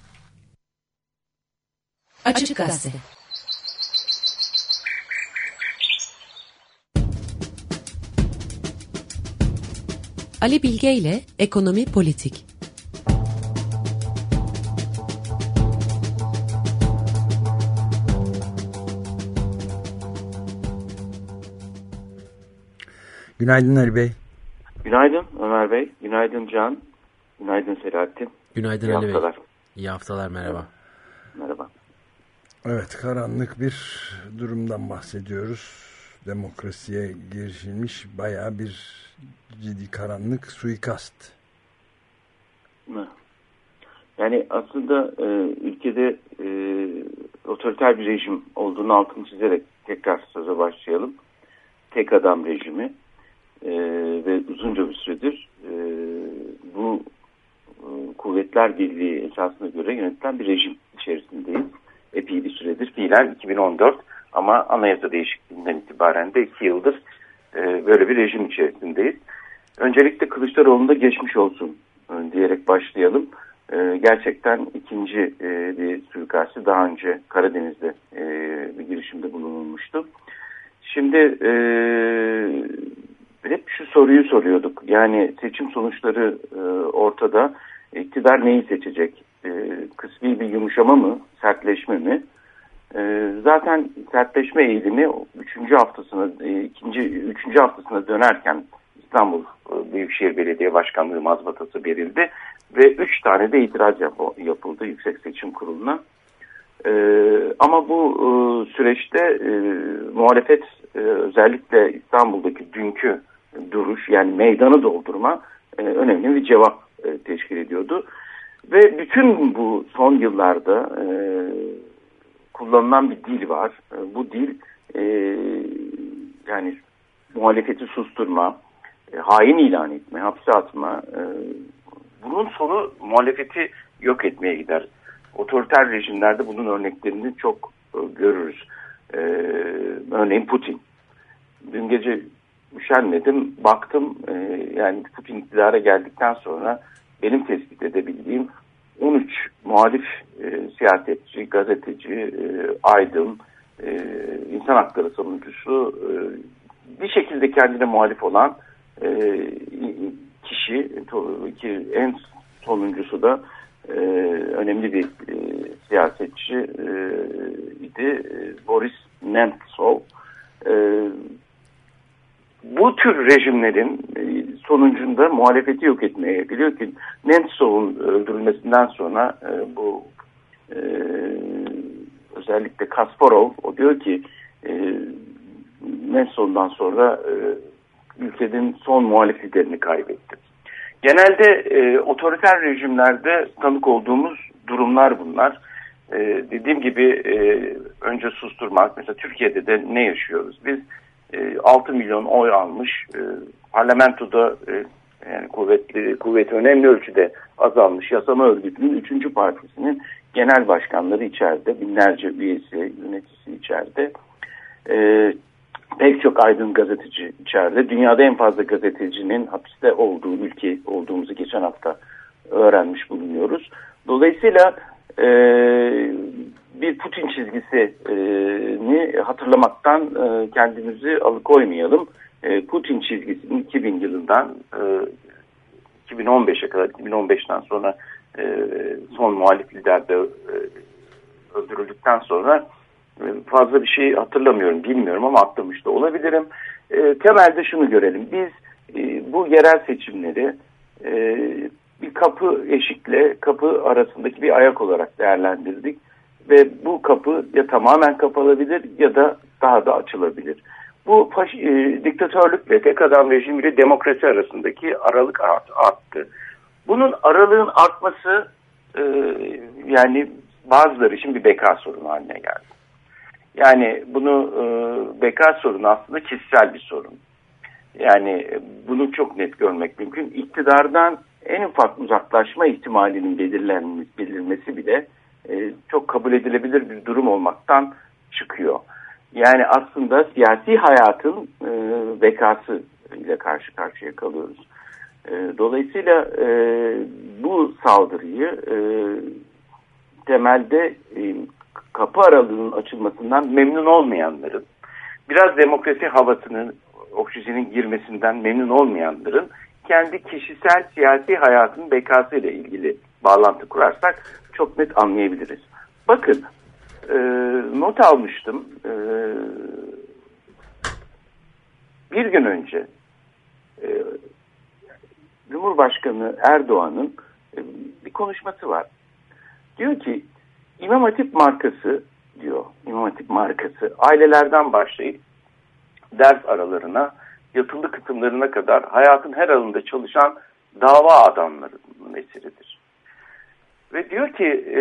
Açık Gazete. Ali Bilge ile Ekonomi Politik. Günaydın Ali Bey. Günaydın Ömer Bey. Günaydın Can. Günaydın Selahattin. Günaydın İyi Ali haftalar. Bey. İyi haftalar, merhaba. Merhaba. Evet, karanlık bir durumdan bahsediyoruz. demokrasiye girişilmiş bayağı bir ciddi karanlık suikast. Yani aslında e, ülkede e, otoriter bir rejim olduğunu altını çizerek tekrar söze başlayalım. Tek adam rejimi e, ve uzunca bir süredir e, bu e, Kuvvetler Birliği esasına göre yönetilen bir rejim içerisindeyiz. Epey bir süredir, fiilen iki bin on dört ama anayasa değişikliğinden itibaren de iki yıldır e, böyle bir rejim içerisindeyiz. Öncelikle Kılıçdaroğlu'nda geçmiş olsun e, diyerek başlayalım. E, gerçekten ikinci e, bir suikastı daha önce Karadeniz'de e, bir girişimde bulunulmuştu. Şimdi e, hep şu soruyu soruyorduk. Yani seçim sonuçları e, ortada. İktidar neyi seçecek? E, kısmi bir yumuşama mı? Sertleşme mi? E, zaten sertleşme eğilimi üçüncü haftasına, e, ikinci, üçüncü haftasına dönerken İstanbul Büyükşehir Belediye Başkanlığı mazbatası verildi ve üç tane de itiraz yap yapıldı Yüksek Seçim Kurulu'na. Ee, ama bu e, süreçte e, muhalefet e, özellikle İstanbul'daki dünkü duruş, yani meydanı doldurma e, önemli bir cevap e, teşkil ediyordu. Ve bütün bu son yıllarda e, kullanılan bir dil var. E, bu dil e, yani muhalefeti susturma, e, hain ilan etme, hapse atma, e, bunun sonu muhalefeti yok etmeye gider. Otoriter rejimlerde bunun örneklerini çok e, görürüz. E, örneğin Putin. Dün gece üşenmedim, baktım e, yani Putin iktidara geldikten sonra benim tespit edebildiğim on üç muhalif e, siyasetçi, gazeteci, e, aydın, e, insan hakları savunucusu, e, bir şekilde kendine muhalif olan e, kişi, ki en sonuncusu da e, önemli bir e, siyasetçi e, idi, Boris Nemtsov. E, bu tür rejimlerin e, sonucunda muhalefeti yok etmeye biliyor ki Nemtsov'un öldürülmesinden sonra e, bu e, özellikle Kasparov, o diyor ki e, Nemtsov'dan sonra e, ülkenin son muhalif liderini kaybetti. Genelde e, otoriter rejimlerde tanık olduğumuz durumlar bunlar. E, dediğim gibi e, önce susturmak. Mesela Türkiye'de de ne yaşıyoruz? Biz e, altı milyon oy almış, e, parlamentoda e, yani kuvvetli, kuvveti önemli ölçüde azalmış yasama örgütünün üçüncü partisinin genel başkanları içeride, binlerce üyesi, yöneticisi içeride. E, Pek çok aydın gazeteci içeride. Dünyada en fazla gazetecinin hapiste olduğu ülke olduğumuzu geçen hafta öğrenmiş bulunuyoruz. Dolayısıyla e, bir Putin çizgisini hatırlamaktan e, kendimizi alıkoymayalım. E, Putin çizgisinin iki bin yılından e, iki bin on beşe kadar, iki bin on beşten sonra e, son muhalif lider de e, öldürüldükten sonra fazla bir şey hatırlamıyorum, bilmiyorum ama atlamış da olabilirim. E, temelde şunu görelim. Biz e, bu yerel seçimleri e, bir kapı eşikle kapı arasındaki bir ayak olarak değerlendirdik. Ve bu kapı ya tamamen kapalabilir ya da daha da açılabilir. Bu faş, e, diktatörlükle, tek adam rejimiyle demokrasi arasındaki aralık art, arttı. Bunun aralığın artması e, yani bazıları için bir beka sorunu haline geldi. Yani bunu e, beka sorunu aslında kişisel bir sorun. Yani bunu çok net görmek mümkün. İktidardan en ufak uzaklaşma ihtimalinin belirlenmesi, belirmesi bile e, çok kabul edilebilir bir durum olmaktan çıkıyor. Yani aslında siyasi hayatın e, bekası ile karşı karşıya kalıyoruz. E, dolayısıyla e, bu saldırıyı e, temelde e, kapı aralığının açılmasından memnun olmayanların, biraz demokrasi havasının, oksijenin girmesinden memnun olmayanların kendi kişisel siyasi hayatının bekası ile ilgili bağlantı kurarsak çok net anlayabiliriz. Bakın, e, not almıştım. E, bir gün önce e, Cumhurbaşkanı Erdoğan'ın e, bir konuşması var. Diyor ki, İmam Hatip markası diyor, İmam Hatip markası ailelerden başlayıp ders aralarına, yatılı kısımlarına kadar hayatın her alanında çalışan dava adamlarının eseridir. Ve diyor ki e,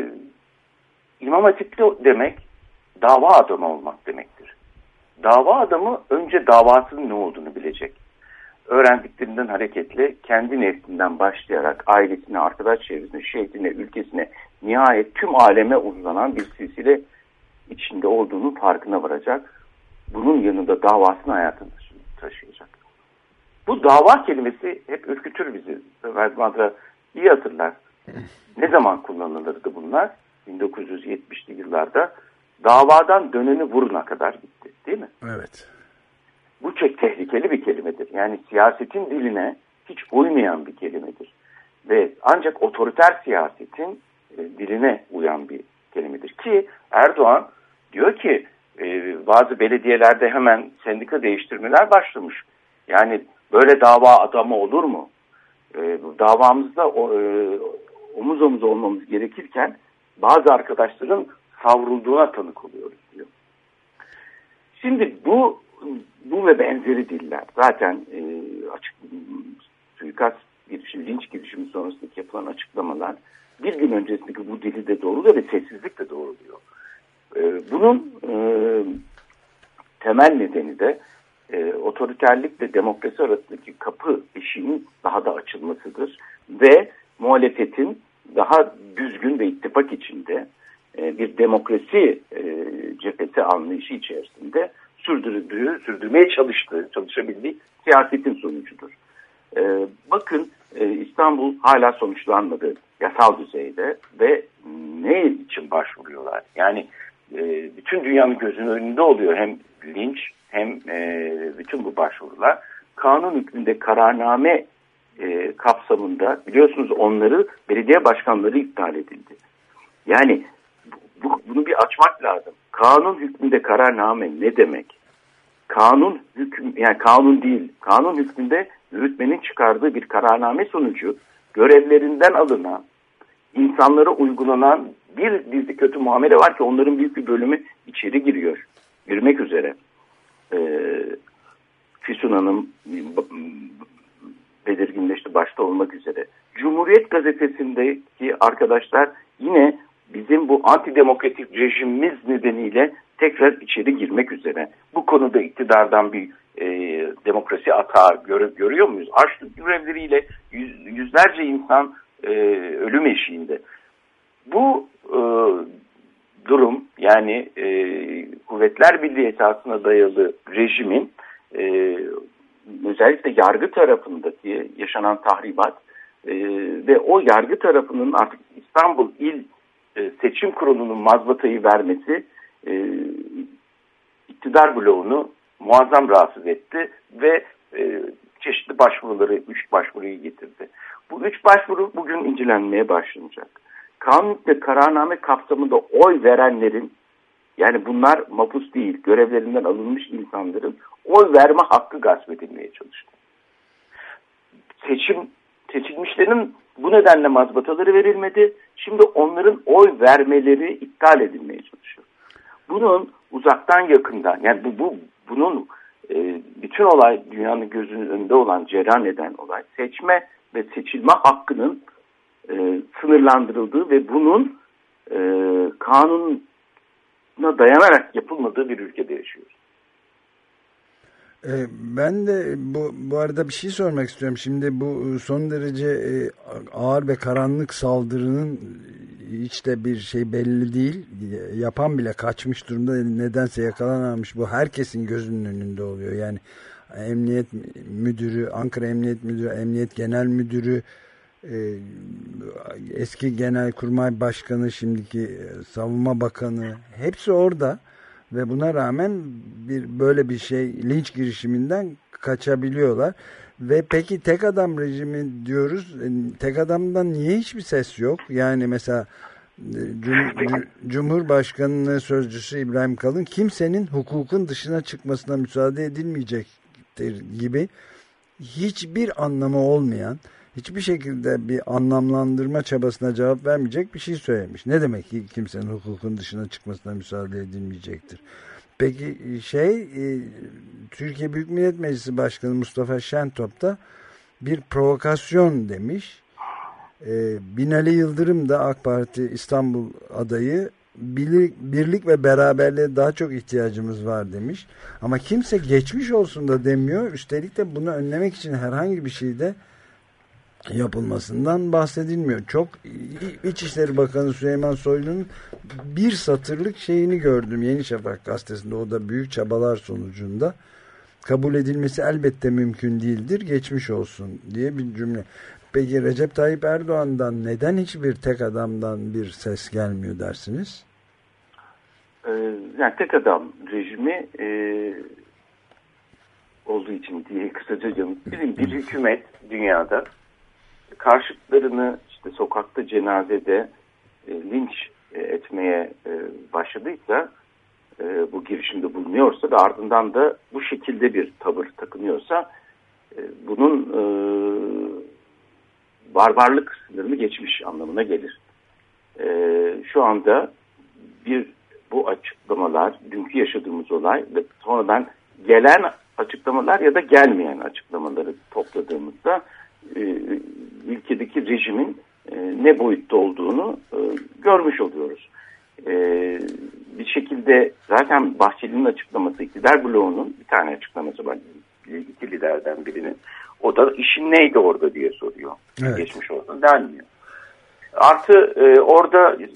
İmam Hatipli demek dava adamı olmak demektir. Dava adamı önce davasının ne olduğunu bilecek. Öğrendiklerinden hareketle kendi nefsinden başlayarak ailesine, arkadaş çevresine, şehrine, ülkesine, nihayet tüm aleme uzanan bir silsile içinde olduğunun farkına varacak. Bunun yanında davasını hayatını taşıyacak. Bu dava kelimesi hep ürkütür bizi. Vermadra iyi hatırlar. Ne zaman kullanılırdı bunlar? bin dokuz yüz yetmişli yıllarda davadan döneni vuruna kadar gitti. Değil mi? Evet. Bu çok tehlikeli bir kelimedir. Yani siyasetin diline hiç uymayan bir kelimedir. Ve ancak otoriter siyasetin e, diline uyan bir kelimedir. Ki Erdoğan diyor ki e, bazı belediyelerde hemen sendika değiştirmeler başlamış. Yani böyle dava adamı olur mu? E, davamızda o, e, omuz omuz olmamız gerekirken bazı arkadaşların savrulduğuna tanık oluyoruz diyor. Şimdi bu bu ve benzeri diller zaten e, açık suikast girişimi, linç girişimi sonrasındaki yapılan açıklamalar bir gün öncesindeki bu dili de doğruluyor ve sessizlik de doğruluyor. E, bunun e, temel nedeni de e, otoriterlikle demokrasi arasındaki kapı eşiğinin daha da açılmasıdır ve muhalefetin daha düzgün ve ittifak içinde e, bir demokrasi e, cephesi anlayışı içerisinde sürdürdüğü, sürdürmeye çalıştığı, çalışabildiği siyasetin sonucudur. E, bakın e, İstanbul hala sonuçlanmadı yasal düzeyde ve ne için başvuruyorlar? Yani e, bütün dünyanın gözünün önünde oluyor hem linç hem e, bütün bu başvurular. Kanun hükmünde kararname e, kapsamında biliyorsunuz onları belediye başkanları iptal edildi. Yani bu, bunu bir açmak lazım. Kanun hükmünde kararname ne demek? Kanun hüküm yani kanun değil. Kanun hükmünde yürütmenin çıkardığı bir kararname sonucu görevlerinden alınan, insanlara uygulanan bir dizi kötü muamele var ki onların büyük bir bölümü içeri giriyor. Girmek üzere. Ee, Füsun Hanım belirginleşti başta olmak üzere. Cumhuriyet Gazetesi'ndeki arkadaşlar yine bizim bu antidemokratik rejimimiz nedeniyle tekrar içeri girmek üzere. Bu konuda iktidardan bir e, demokrasi atağı gör, görüyor muyuz? Açlık grevleriyle yüz, yüzlerce insan e, ölüm eşiğinde. Bu e, durum yani e, Kuvvetler Birliği esasına dayalı rejimin e, özellikle yargı tarafındaki yaşanan tahribat e, ve o yargı tarafının artık İstanbul İl e, Seçim Kurulu'nun mazbatayı vermesi e, iktidar bloğunu muazzam rahatsız etti ve e, çeşitli başvuruları, üç başvuruyu getirdi. Bu üç başvuru bugün incelenmeye başlanacak. Kanun ve kararname kapsamında oy verenlerin, yani bunlar mapus değil, görevlerinden alınmış insanların oy verme hakkı gasp edilmeye çalıştı. Seçim, seçilmişlerin bu nedenle mazbataları verilmedi. Şimdi onların oy vermeleri iptal edilmeye çalışıyor. Bunun uzaktan yakından, yani bu, bu bunun e, bütün olay dünyanın gözünün önünde olan, cereyan eden olay, seçme ve seçilme hakkının e, sınırlandırıldığı ve bunun e, kanuna dayanarak yapılmadığı bir ülkede yaşıyoruz. Ben de bu, bu arada bir şey sormak istiyorum. Şimdi bu son derece ağır ve karanlık saldırının hiç de bir şey belli değil. Yapan bile kaçmış durumda. Nedense yakalanamamış. Bu herkesin gözünün önünde oluyor. Yani Emniyet Müdürü, Ankara Emniyet Müdürü, Emniyet Genel Müdürü, eski Genelkurmay Başkanı, şimdiki Savunma Bakanı, hepsi orada. Ve buna rağmen bir böyle bir şey, linç girişiminden kaçabiliyorlar. Ve peki tek adam rejimi diyoruz. Tek adamdan niye hiçbir ses yok? Yani mesela Cum- Cumhurbaşkanı Sözcüsü İbrahim Kalın kimsenin hukukun dışına çıkmasına müsaade edilmeyecektir gibi hiçbir anlamı olmayan, hiçbir şekilde bir anlamlandırma çabasına cevap vermeyecek bir şey söylemiş. Ne demek ki kimsenin hukukun dışına çıkmasına müsaade edilmeyecektir? Peki şey e, Türkiye Büyük Millet Meclisi Başkanı Mustafa Şentop da bir provokasyon demiş. E, Binali Yıldırım da AK Parti İstanbul adayı birlik, birlik ve beraberliğe daha çok ihtiyacımız var demiş. Ama kimse geçmiş olsun da demiyor. Üstelik de bunu önlemek için herhangi bir şeyde yapılmasından bahsedilmiyor. Çok İçişleri Bakanı Süleyman Soylu'nun bir satırlık şeyini gördüm Yeni Şafak gazetesinde. O da büyük çabalar sonucunda kabul edilmesi elbette mümkün değildir. Geçmiş olsun diye bir cümle. Peki Recep Tayyip Erdoğan'dan neden hiçbir tek adamdan bir ses gelmiyor dersiniz? Ee, yani tek adam rejimi e, olduğu için diye kısaca bizim bir hükümet dünyada karşıtlarını işte sokakta, cenazede e, linç etmeye e, başladıysa, e, bu girişimde bulunuyorsa ve ardından da bu şekilde bir tavır takınıyorsa e, bunun e, barbarlık sınırını geçmiş anlamına gelir. E, şu anda bir bu açıklamalar, dünkü yaşadığımız olay ve sonradan gelen açıklamalar ya da gelmeyen açıklamaları topladığımızda e, ülkedeki rejimin e, ne boyutta olduğunu e, görmüş oluyoruz. E, bir şekilde zaten Bahçeli'nin açıklaması, iktidar bloğunun bir tane açıklaması var. İki liderden birinin. O da işin neydi orada diye soruyor. Evet. Geçmiş olsun denmiyor. Artı e, orada e,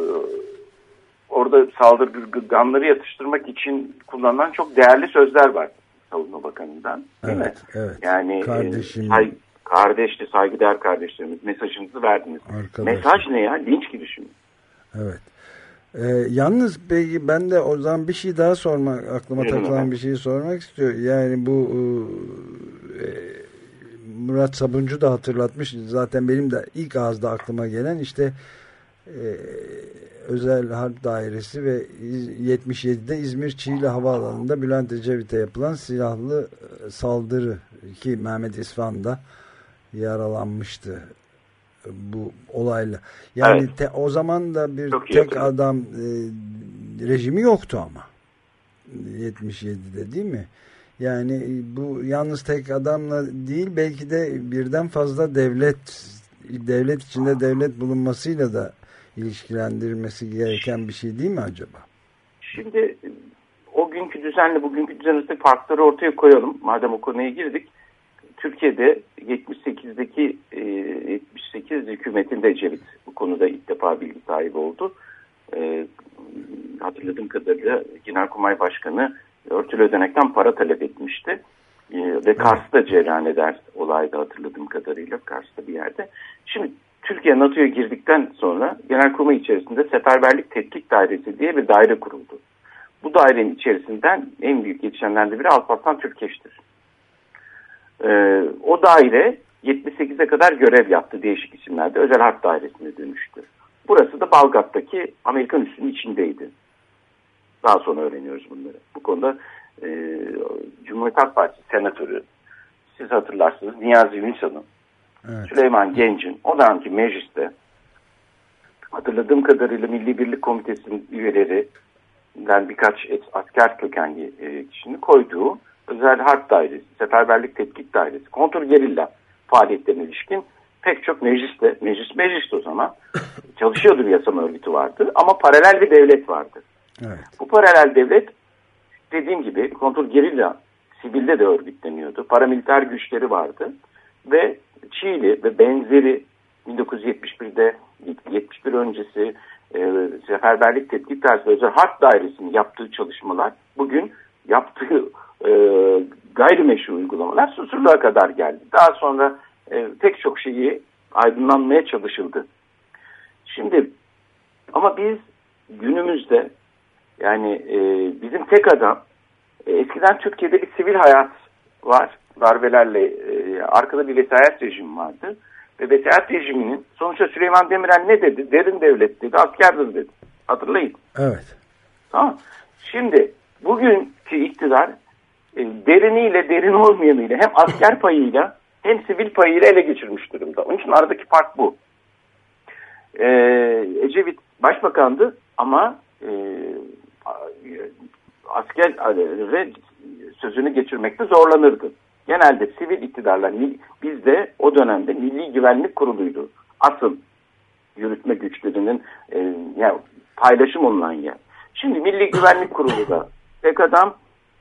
orada saldırganları yatıştırmak için kullanılan çok değerli sözler var Savunma Bakanı'ndan. Değil evet, mi? Evet. Yani Kardeşim. E, say, kardeşti, saygıdeğer kardeşlerimiz, mesajınızı verdiniz. Arkadaşlar. Mesaj ne ya? Linç girişimi. Evet. Ee, yalnız peki ben de o zaman bir şey daha sormak, aklıma Buyurun takılan efendim. bir şeyi sormak istiyorum. Yani bu e, Murat Sabuncu da hatırlatmış. Zaten benim de ilk ağızda aklıma gelen işte e, Özel Harp Dairesi ve yetmiş yedide İzmir Çiğli Havaalanı'nda Bülent Ecevit'e yapılan silahlı saldırı ki Mehmet İsfahan da yaralanmıştı bu olayla. Yani Evet. te, o zaman da bir Çok iyi tek hatırladım. adam e, rejimi yoktu ama. yetmiş yedide değil mi? Yani bu yalnız tek adamla değil belki de birden fazla devlet devlet içinde devlet bulunmasıyla da ilişkilendirilmesi gereken bir şey değil mi acaba? Şimdi o günkü düzenle bugünkü düzen arasındaki farkları ortaya koyalım. Madem o konuya girdik. Türkiye'de yetmiş sekizdeki e, yetmiş sekiz hükümetinde Ecevit bu konuda ilk defa bilgi sahibi oldu. E, hatırladığım kadarıyla Genelkurmay Başkanı örtülü ödenekten para talep etmişti. E, ve Kars'ta cereyan eder olayda hatırladığım kadarıyla Kars'ta bir yerde. Şimdi Türkiye NATO'ya girdikten sonra Genelkurmay içerisinde Seferberlik Tetkik Dairesi diye bir daire kuruldu. Bu dairenin içerisinden en büyük yetişenlerden biri Alparslan Türkeş'tir. Ee, o daire yetmiş sekize kadar görev yaptı değişik isimlerde. Özel Harp Dairesi'ne dönüştü. Burası da Balgat'taki Amerikan üssünün içindeydi. Daha sonra öğreniyoruz bunları. Bu konuda e, Cumhuriyet Halk Partisi senatörü, siz hatırlarsınız Niyazi Ünsal'ın, evet. Süleyman Genç'in o dönemki mecliste hatırladığım kadarıyla Milli Birlik Komitesi'nin üyelerinden birkaç asker kökenli e, kişinin koyduğu Özel Harp Dairesi, Seferberlik Tetkik Dairesi, kontrgerilla faaliyetlerine ilişkin pek çok mecliste, meclis mecliste o zaman çalışıyordu, bir yasama örgütü vardı ama paralel bir devlet vardı. Evet. Bu paralel devlet dediğim gibi kontrgerilla sivilde de örgütleniyordu. Paramiliter güçleri vardı ve Çiğli ve benzeri bin dokuz yüz yetmiş birde yetmiş bir öncesi e, Seferberlik Tetkik Dairesi ve Özel Harp Dairesi'nin yaptığı çalışmalar bugün yaptığı e, gayrimeşru uygulamalar susurluğa kadar geldi. Daha sonra e, pek çok şeyi aydınlanmaya çalışıldı. Şimdi ama biz günümüzde yani e, bizim tek adam e, eskiden Türkiye'de bir sivil hayat var. Darbelerle e, arkada bir vesayet rejimi vardı. Ve vesayet rejiminin sonuçta Süleyman Demirel ne dedi? Derin devlet dedi, askerdir dedi. Hatırlayın. Evet. Tamam. Şimdi bugünkü iktidar e, deriniyle derin olmayanıyla hem asker payıyla hem sivil payıyla ele geçirmiş durumda. Onun için aradaki fark bu. E, Ecevit başbakandı ama e, askerlere sözünü geçirmekte zorlanırdı. Genelde sivil iktidarlar, bizde o dönemde Milli Güvenlik Kurulu'ydu. Asıl yürütme güçlerinin e, yani paylaşım olunan yer. Şimdi Milli Güvenlik Kurulu da tek adam,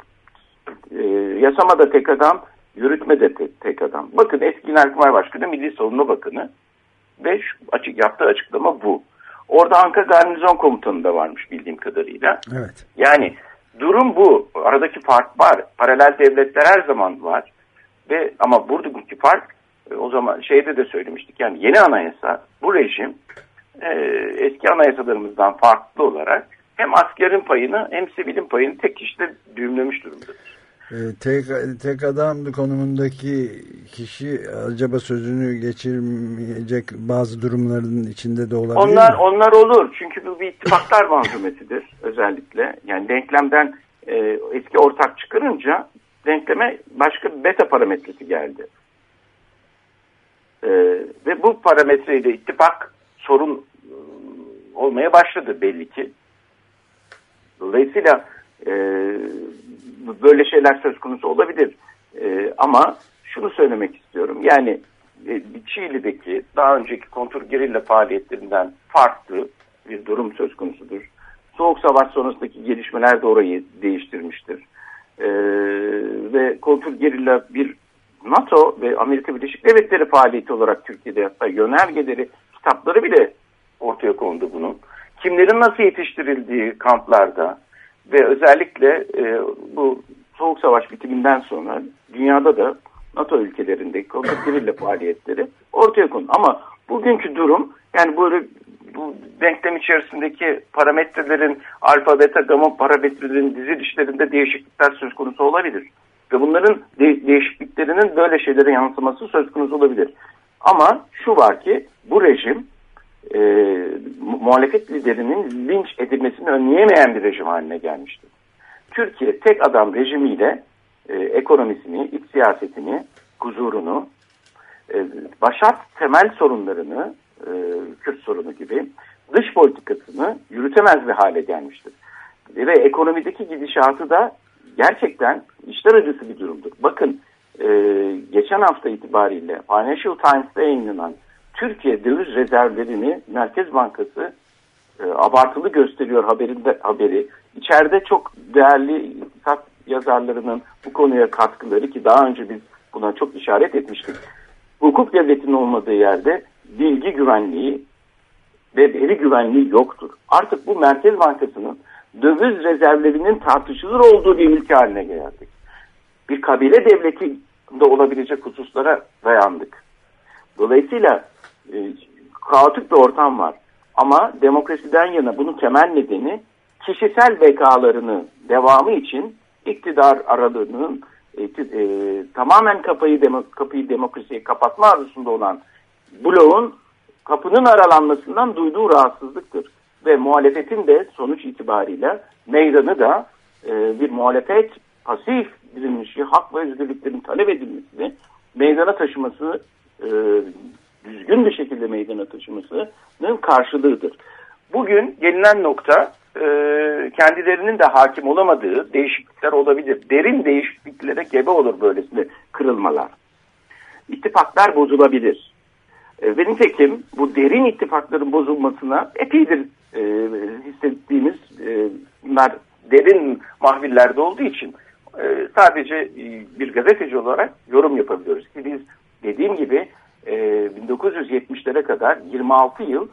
e, yasamada tek adam, yürütmede tek, tek adam. Bakın eski Genelkurmay Başkanı, Milli Savunma Bakanı ve şu açık yaptığı açıklama bu. Orada Ankara Garnizon Komutanı da varmış bildiğim kadarıyla. Evet. Yani durum bu. Aradaki fark var. Paralel devletler her zaman var. Ve ama buradaki fark, o zaman şeyde de söylemiştik, yani yeni anayasa, bu rejim e, eski anayasalarımızdan farklı olarak hem askerin payını hem sivilin payını tek kişide düğümlemiş durumdadır. E, tek, tek adam konumundaki kişi acaba sözünü geçirmeyecek bazı durumların içinde de olabilir onlar, mi? Onlar olur. Çünkü bu bir ittifaklar manzumesidir özellikle. Yani denklemden e, eski ortak çıkarınca denkleme başka bir beta parametresi geldi. Ee, ve bu parametreyle ittifak sorun e, olmaya başladı belli ki. Dolayısıyla e, böyle şeyler söz konusu olabilir. E, ama şunu söylemek istiyorum. Yani e, Çiğli'deki daha önceki kontrgerilla faaliyetlerinden farklı bir durum söz konusudur. Soğuk Savaş sonrasındaki gelişmeler de orayı değiştirmiştir. Ee, ve kontrgerilla bir NATO ve Amerika Birleşik Devletleri faaliyeti olarak Türkiye'de, hatta yönergeleri, kitapları bile ortaya kondu bunun. Kimlerin nasıl yetiştirildiği kamplarda ve özellikle e, bu Soğuk Savaş bitiminden sonra dünyada da NATO ülkelerindeki kontrgerilla faaliyetleri ortaya kondu. Ama bugünkü durum, yani böyle bu denklem içerisindeki parametrelerin, alfa, beta, gamma parametrelerin dizilişlerinde değişiklikler söz konusu olabilir. Ve bunların de- değişikliklerinin böyle şeylere yansıması söz konusu olabilir. Ama şu var ki bu rejim e, muhalefet liderinin linç edilmesini önleyemeyen bir rejim haline gelmiştir. Türkiye tek adam rejimiyle e, ekonomisini, iç siyasetini, huzurunu, e, başat temel sorunlarını, e, Kürt sorunu gibi dış politikasını yürütemez bir hale gelmiştir. Ve ekonomideki gidişatı da gerçekten işler acısı bir durumdur. Bakın e, geçen hafta itibariyle Financial Times'ta yayınlanan Türkiye döviz rezervlerini Merkez Bankası e, abartılı gösteriyor haberinde, haberi. İçeride çok değerli iktisat yazarlarının bu konuya katkıları, ki daha önce biz buna çok işaret etmiştik. Hukuk devletinin olmadığı yerde bilgi güvenliği ve veri güvenliği yoktur. Artık bu Merkez Bankası'nın döviz rezervlerinin tartışılır olduğu bir ülke haline geldik. Bir kabile devletinde olabilecek hususlara dayandık. Dolayısıyla e, kaotik bir ortam var. Ama demokrasiden yana bunun temel nedeni kişisel bekalarını devamı için iktidar aralığının e, e, tamamen kapıyı, demo, kapıyı demokrasiye kapatma arzusunda olan bloğun kapının aralanmasından duyduğu rahatsızlıktır. Ve muhalefetin de sonuç itibariyle meydanı da e, bir muhalefet pasif direnişi, hak ve özgürlüklerin talep edilmesini meydana taşıması, e, düzgün bir şekilde meydana taşımasının karşılığıdır. Bugün gelinen nokta e, kendilerinin de hakim olamadığı değişiklikler olabilir. Derin değişikliklere gebe olur böylesine kırılmalar. İttifaklar bozulabilir. E, ve nitekim bu derin ittifakların bozulmasına epeydir e, hissettiğimiz e, bunlar derin mahvillerde olduğu için e, sadece e, bir gazeteci olarak yorum yapabiliyoruz. Ki biz dediğim gibi e, bin dokuz yüz yetmişlere kadar yirmi altı yıl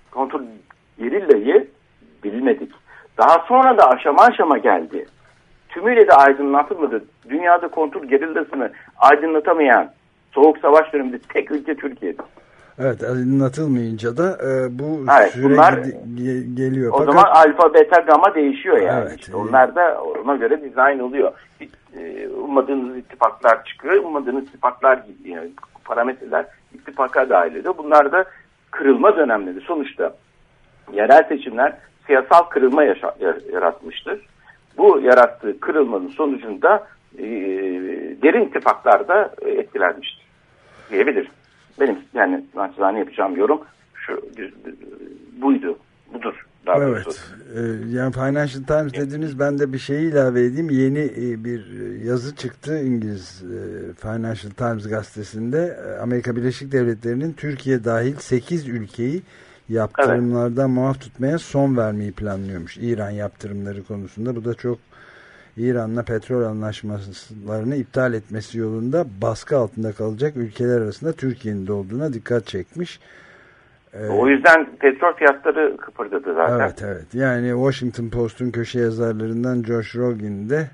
kontrgerillayı bilmedik. Daha sonra da aşama aşama geldi. Tümüyle de aydınlatılmadı. Dünyada kontrgerillasını aydınlatamayan Soğuk Savaş döneminde tek ülke Türkiye'dir. Evet, aydınlatılmayınca da e, bu evet, süre bunlar, ge- geliyor. O Fakat... zaman alfa, beta, gamma değişiyor yani. Evet, işte onlar da ona göre dizayn oluyor. E, ummadığınız ittifaklar çıkıyor, ummadığınız ittifaklar gidiyor. Yani parametreler ittifaka dahil ediyor. Bunlar da kırılma dönemleri. Sonuçta yerel seçimler siyasal kırılma yaşa- yaratmıştır. Bu yarattığı kırılmanın sonucunda e, derin ittifaklar da etkilenmiştir diyebilirim. Benim yani naçizane yapacağım yorum şu buydu, budur. Daha evet. Ee, yani Financial Times dediniz, ben de bir şey ilave edeyim. Yeni bir yazı çıktı İngiliz Financial Times gazetesinde. Amerika Birleşik Devletleri'nin Türkiye dahil sekiz ülkeyi yaptırımlardan evet. muaf tutmaya son vermeyi planlıyormuş. İran yaptırımları konusunda. Bu da çok, İran'la petrol anlaşmalarını iptal etmesi yolunda baskı altında kalacak ülkeler arasında Türkiye'nin de olduğuna dikkat çekmiş. Ee, o yüzden petrol fiyatları kıpırdadı zaten. Evet evet. Yani Washington Post'un köşe yazarlarından Josh Rogin de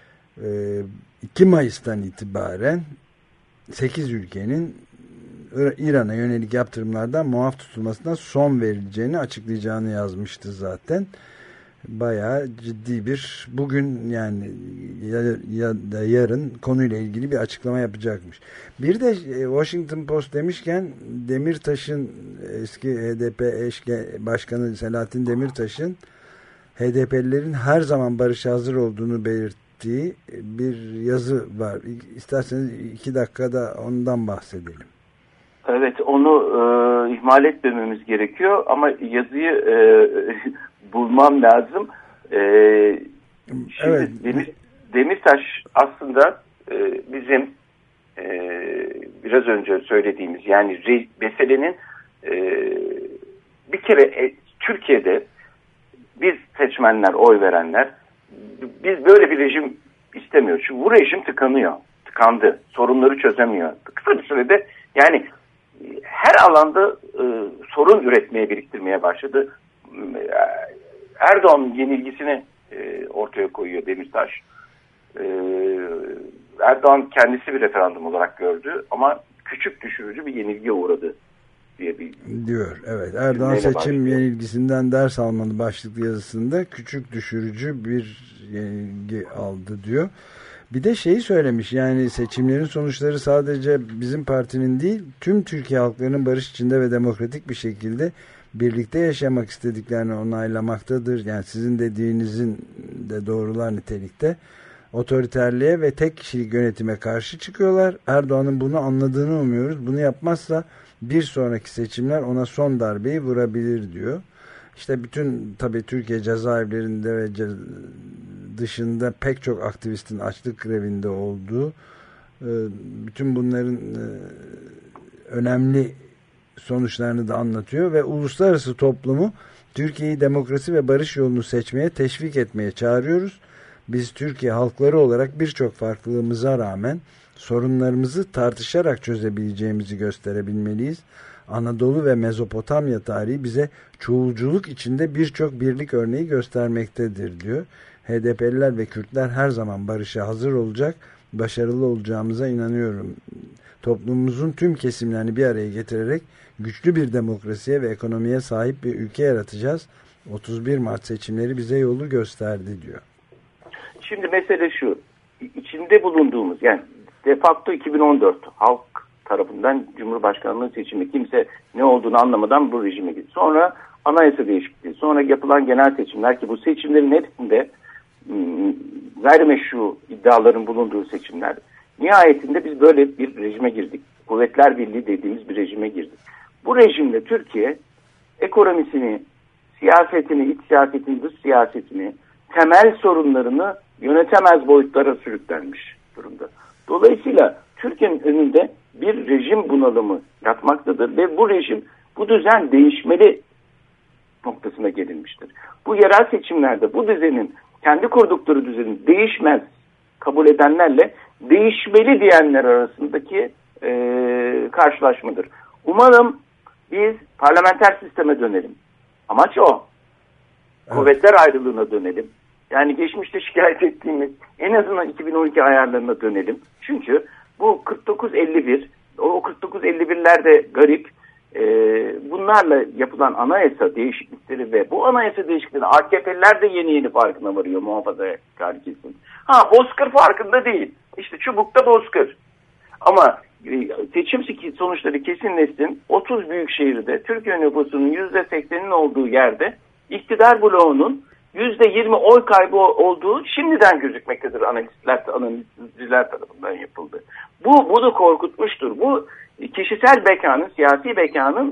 iki Mayıs'tan itibaren sekiz ülkenin İran'a yönelik yaptırımlardan muaf tutulmasına son verileceğini açıklayacağını yazmıştı zaten. Bayağı ciddi bir, bugün yani ya, ya da yarın konuyla ilgili bir açıklama yapacakmış. Bir de Washington Post demişken, Demirtaş'ın, eski H D P eş başkanı Selahattin Demirtaş'ın H D P'lilerin her zaman barışa hazır olduğunu belirttiği bir yazı var. İsterseniz iki dakikada ondan bahsedelim. Evet, onu e, ihmal etmememiz gerekiyor ama yazıyı e, bulmam lazım. E, şimdi evet. Demir, Demirtaş aslında e, bizim e, biraz önce söylediğimiz, yani re, meselenin e, bir kere e, Türkiye'de biz seçmenler, oy verenler, biz böyle bir rejim istemiyoruz. Çünkü bu rejim tıkanıyor, tıkandı, sorunları çözemiyor. Kısa bir sürede yani her alanda e, sorun üretmeye, biriktirmeye başladı. Erdoğan yenilgisini e, ortaya koyuyor Demirtaş. E, Erdoğan kendisi bir referandum olarak gördü ama küçük düşürücü bir yenilgiye uğradı diye bir diyor. Evet, Erdoğan seçim başlıyor. Yenilgisinden ders almalı başlıklı yazısında küçük düşürücü bir yenilgi aldı diyor. Bir de şeyi söylemiş, yani seçimlerin sonuçları sadece bizim partinin değil, tüm Türkiye halklarının barış içinde ve demokratik bir şekilde birlikte yaşamak istediklerini onaylamaktadır. Yani sizin dediğinizin de doğrular nitelikte. Otoriterliğe ve tek kişilik yönetime karşı çıkıyorlar. Erdoğan'ın bunu anladığını umuyoruz. Bunu yapmazsa bir sonraki seçimler ona son darbeyi vurabilir diyor. İşte bütün tabii Türkiye cezaevlerinde ve ceza dışında pek çok aktivistin açlık grevinde olduğu, bütün bunların önemli sonuçlarını da anlatıyor ve uluslararası toplumu Türkiye'yi demokrasi ve barış yolunu seçmeye, teşvik etmeye çağırıyoruz. Biz Türkiye halkları olarak birçok farklılığımıza rağmen sorunlarımızı tartışarak çözebileceğimizi gösterebilmeliyiz. Anadolu ve Mezopotamya tarihi bize çoğulculuk içinde birçok birlik örneği göstermektedir diyor. H D P'liler ve Kürtler her zaman barışa hazır olacak, başarılı olacağımıza inanıyorum. Toplumumuzun tüm kesimlerini bir araya getirerek güçlü bir demokrasiye ve ekonomiye sahip bir ülke yaratacağız. otuz bir Mart seçimleri bize yolu gösterdi diyor. Şimdi mesele şu, içinde bulunduğumuz, yani de facto iki bin on dört halk tarafından Cumhurbaşkanlığı seçimi, kimse ne olduğunu anlamadan bu rejime gitti. Sonra anayasa değişikliği, sonra yapılan genel seçimler, ki bu seçimlerin hepsinde gayrimeşru iddiaların bulunduğu seçimler. Nihayetinde biz böyle bir rejime girdik. Kuvvetler Birliği dediğimiz bir rejime girdik. Bu rejimle Türkiye ekonomisini, siyasetini, iç siyasetini, dış siyasetini, temel sorunlarını yönetemez boyutlara sürüklenmiş durumda. Dolayısıyla Türkiye'nin önünde bir rejim bunalımı yatmaktadır ve bu rejim, bu düzen değişmeli noktasına gelinmiştir. Bu yerel seçimlerde bu düzenin, kendi kurdukları düzenin değişmez kabul edenlerle değişmeli diyenler arasındaki e, karşılaşmadır. Umarım biz parlamenter sisteme dönelim. Amaç o. Evet. Kuvvetler ayrılığına dönelim. Yani geçmişte şikayet ettiğimiz en azından iki bin on iki ayarlarına dönelim. Çünkü bu kırk dokuz elli bir, o kırk dokuz elli birler de garip. Ee, bunlarla yapılan anayasa değişiklikleri ve bu anayasa değişiklikleri A K P'liler de yeni yeni farkına varıyor, muhafazakar kesim. Ha, bozkır farkında değil. İşte çubukta bozkır. Ama e, seçim sonuçları kesinleşsin. otuz büyük şehirde Türkiye nüfusunun yüzde sekseninin olduğu yerde iktidar bloğunun yüzde yirmi oy kaybı olduğu şimdiden gözükmektedir, analistler, analizciler tarafından yapıldı. Bu bunu korkutmuştur. Bu kişisel bekanın, siyasi bekanın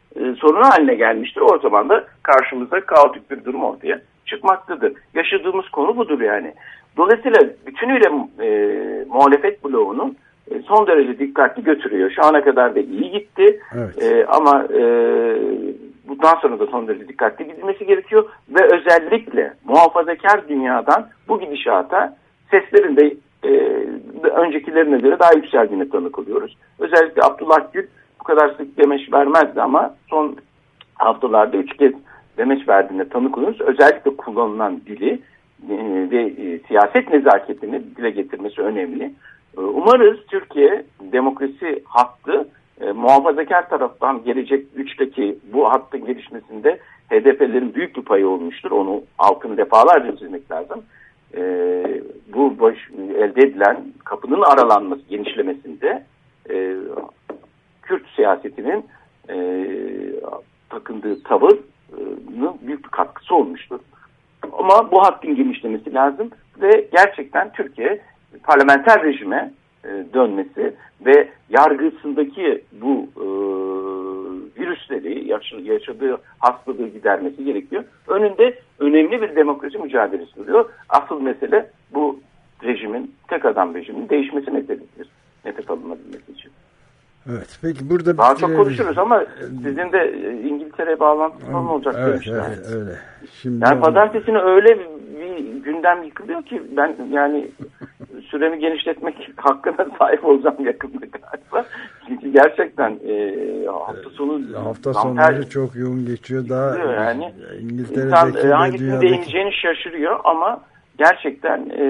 e, sorunu haline gelmiştir. O zaman da karşımıza kaotik bir durum ortaya çıkmaktadır. Yaşadığımız konu budur yani. Dolayısıyla bütünüyle e, muhalefet bloğunun e, son derece dikkatli götürüyor. Şu ana kadar da iyi gitti. Evet. E, ama e, bundan sonra da son derece dikkatli gidilmesi gerekiyor. Ve özellikle muhafazakar dünyadan bu gidişata seslerin de e, öncekilerine göre daha yükseldiğine tanık oluyoruz. Özellikle Abdullah Gül bu kadar sık demeç vermezdi ama son haftalarda üç kez demeç verdiğine tanık oluyoruz. Özellikle kullanılan dili e, ve e, siyaset nezaketini dile getirmesi önemli. E, umarız Türkiye demokrasi hattı e, muhafazakar taraftan gelecek güçteki bu hattın gelişmesinde H D P'lerin büyük bir payı olmuştur. Onu altını defalarca çizmek lazım. E, bu baş, elde edilen kapının aralanması, genişlemesinde e, Kürt siyasetinin e, takındığı tavırın büyük bir katkısı olmuştur. Ama bu hattın genişlemesi lazım ve gerçekten Türkiye parlamenter rejime e, dönmesi ve yargısındaki bu e, virüsleri, yaşadığı hastalığı gidermesi gerekiyor. Önünde önemli bir demokrasi mücadelesi duruyor. Asıl mesele bu rejimin, tek adam rejimin değişmesi meselesidir. Nefes alınabilmesi için. Evet, peki burada daha çok konuşuruz ama sizin de İngiltere'ye bağlantısı falan olacak. Evet, evet, öyle. Şimdi yani pazartesine öyle bir, bir gündem yıkılıyor ki ben yani süremi genişletmek hakkına sahip olacağım yakında galiba. Çünkü gerçekten e, hafta sonu hafta sonları çok yoğun geçiyor daha yani İngiltere'deki insan hangisini dünyadaki... değineceğini şaşırıyor ama gerçekten e,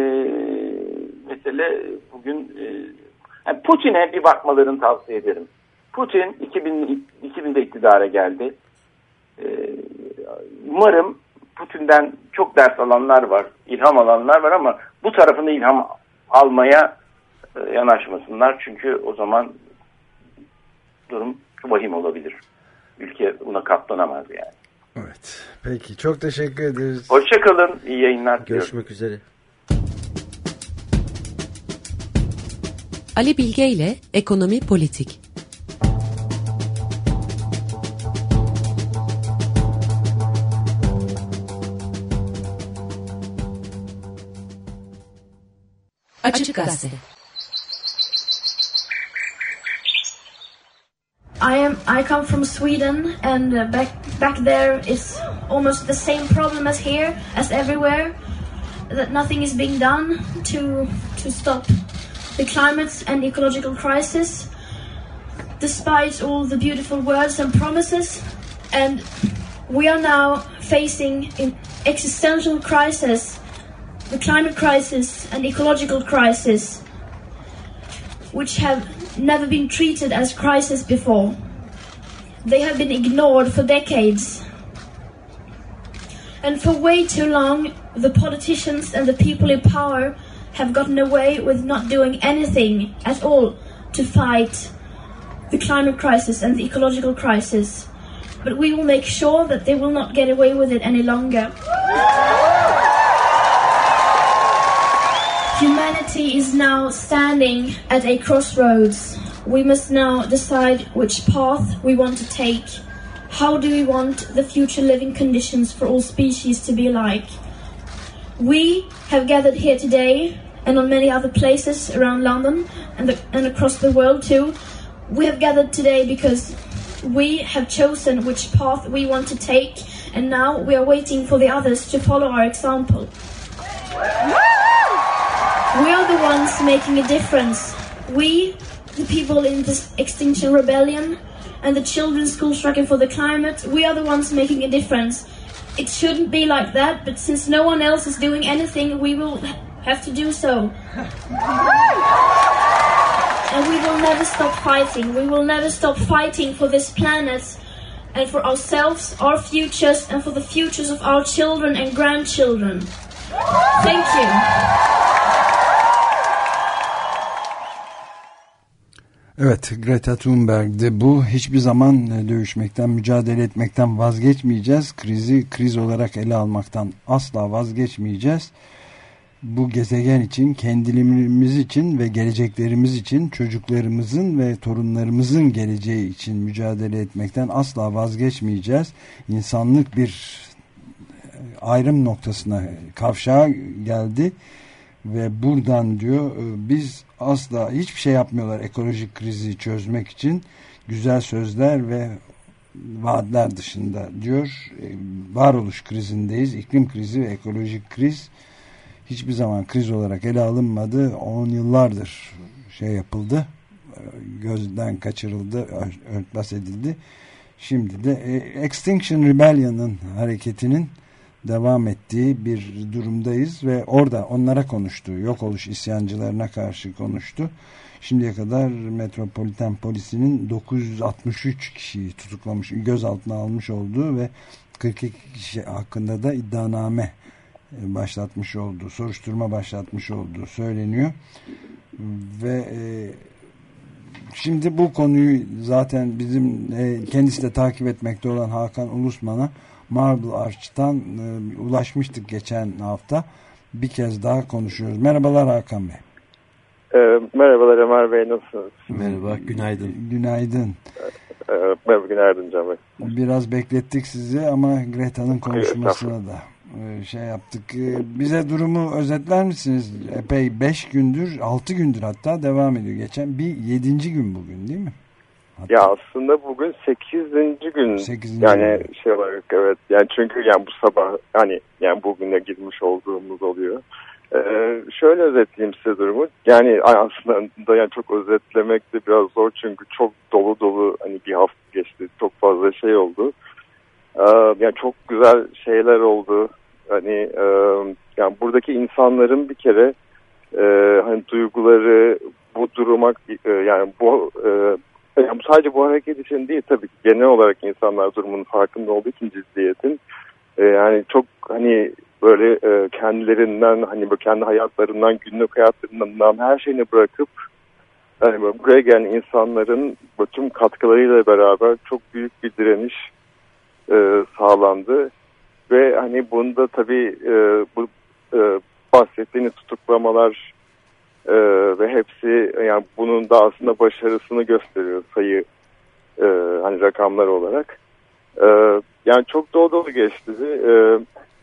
mesele bugün e, yani Putin'e bir bakmalarını tavsiye ederim. Putin iki bin, iki binde iktidara geldi. Ee, umarım Putin'den çok ders alanlar var, ilham alanlar var ama bu tarafında ilham almaya e, yanaşmasınlar. Çünkü o zaman durum vahim olabilir. Ülke buna katlanamaz yani. Evet. Peki çok teşekkür ederiz. Hoşçakalın. İyi yayınlar. Görüşmek diyorum. üzere. Ali Bilge ile Ekonomi Politik. Açık Gazete. I am. I come from Sweden, and uh, back back there it's almost the same problem as here, as everywhere. That nothing is being done to to stop the climate and ecological crisis, despite all the beautiful words and promises. And we are now facing an existential crisis, the climate crisis and ecological crisis, which have never been treated as crisis before. They have been ignored for decades. And for way too long, the politicians and the people in power have gotten away with not doing anything at all to fight the climate crisis and the ecological crisis. But we will make sure that they will not get away with it any longer. Humanity is now standing at a crossroads. We must now decide which path we want to take. How do we want the future living conditions for all species to be like? We have gathered here today, and on many other places around London and, the, and across the world too. We have gathered today because we have chosen which path we want to take, and now we are waiting for the others to follow our example. We are the ones making a difference. We, the people in this Extinction Rebellion, and the children's school striking for the climate, we are the ones making a difference. It shouldn't be like that, but since no one else is doing anything, we will have to do so. And we will never stop fighting. We will never stop fighting for this planet and for ourselves, our futures, and for the futures of our children and grandchildren. Thank you. Evet, Greta Thunberg'di bu. Hiçbir zaman dövüşmekten, mücadele etmekten vazgeçmeyeceğiz. Krizi kriz olarak ele almaktan asla vazgeçmeyeceğiz. bu gezegen için, kendilerimiz için ve geleceklerimiz için, çocuklarımızın ve torunlarımızın geleceği için mücadele etmekten asla vazgeçmeyeceğiz. İnsanlık bir ayrım noktasına, kavşağa geldi ve buradan diyor biz asla hiçbir şey yapmıyorlar ekolojik krizi çözmek için, güzel sözler ve vaatler dışında diyor. Varoluş krizindeyiz, iklim krizi ve ekolojik kriz hiçbir zaman kriz olarak ele alınmadı. On yıllardır şey yapıldı, gözden kaçırıldı, örtbas edildi. Şimdi de Extinction Rebellion'ın hareketinin devam ettiği bir durumdayız ve orada onlara konuştu. Yok oluş isyancılarına karşı konuştu. Şimdiye kadar Metropolitan Polisi'nin dokuz yüz altmış üç kişiyi tutuklamış, gözaltına almış olduğu ve kırk iki kişi hakkında da iddianame başlatmış olduğu, soruşturma başlatmış olduğu söyleniyor. Ve e, şimdi bu konuyu zaten bizim e, kendisi de takip etmekte olan Hakan Ulusman'a Marble Arch'tan e, ulaşmıştık geçen hafta. Bir kez daha konuşuyoruz. Merhabalar Hakan Bey. E, merhabalar Ömer Bey, nasılsınız? Merhaba, günaydın. Günaydın. E, merhaba, günaydın Can Bey. Biraz beklettik sizi ama Greta'nın konuşmasına da şey yaptık. Bize durumu özetler misiniz? Epey beş gündür, altı gündür hatta devam ediyor. Geçen bir yedinci gün bugün değil mi? Hatta. Ya aslında bugün sekizinci gün. sekizinci Yani gün. şey olarak evet. Yani çünkü yani bu sabah hani yani bugüne girmiş olduğumuz oluyor. Ee, şöyle özetleyeyim size durumu. Yani aslında yani çok özetlemek de biraz zor çünkü çok dolu dolu hani bir hafta geçti. Çok fazla şey oldu. Ee, yani çok güzel şeyler oldu. Hani e, yani buradaki insanların bir kere e, hani duyguları bu duruma e, yani bu e, yani sadece bu hareket için değil tabii ki genel olarak insanlar durumunun farkında olduğu için ciddiyetin e, yani çok hani böyle e, kendilerinden hani böyle kendi hayatlarından günlük hayatlarından her şeyini bırakıp yani buraya gelen insanların bütün katkılarıyla beraber çok büyük bir direniş e, sağlandı. Ve hani bunda tabii e, bu e, bahsettiğiniz tutuklamalar e, ve hepsi yani bunun da aslında başarısını gösteriyor sayı e, hani rakamlar olarak. E, yani çok dolu dolu geçti. E,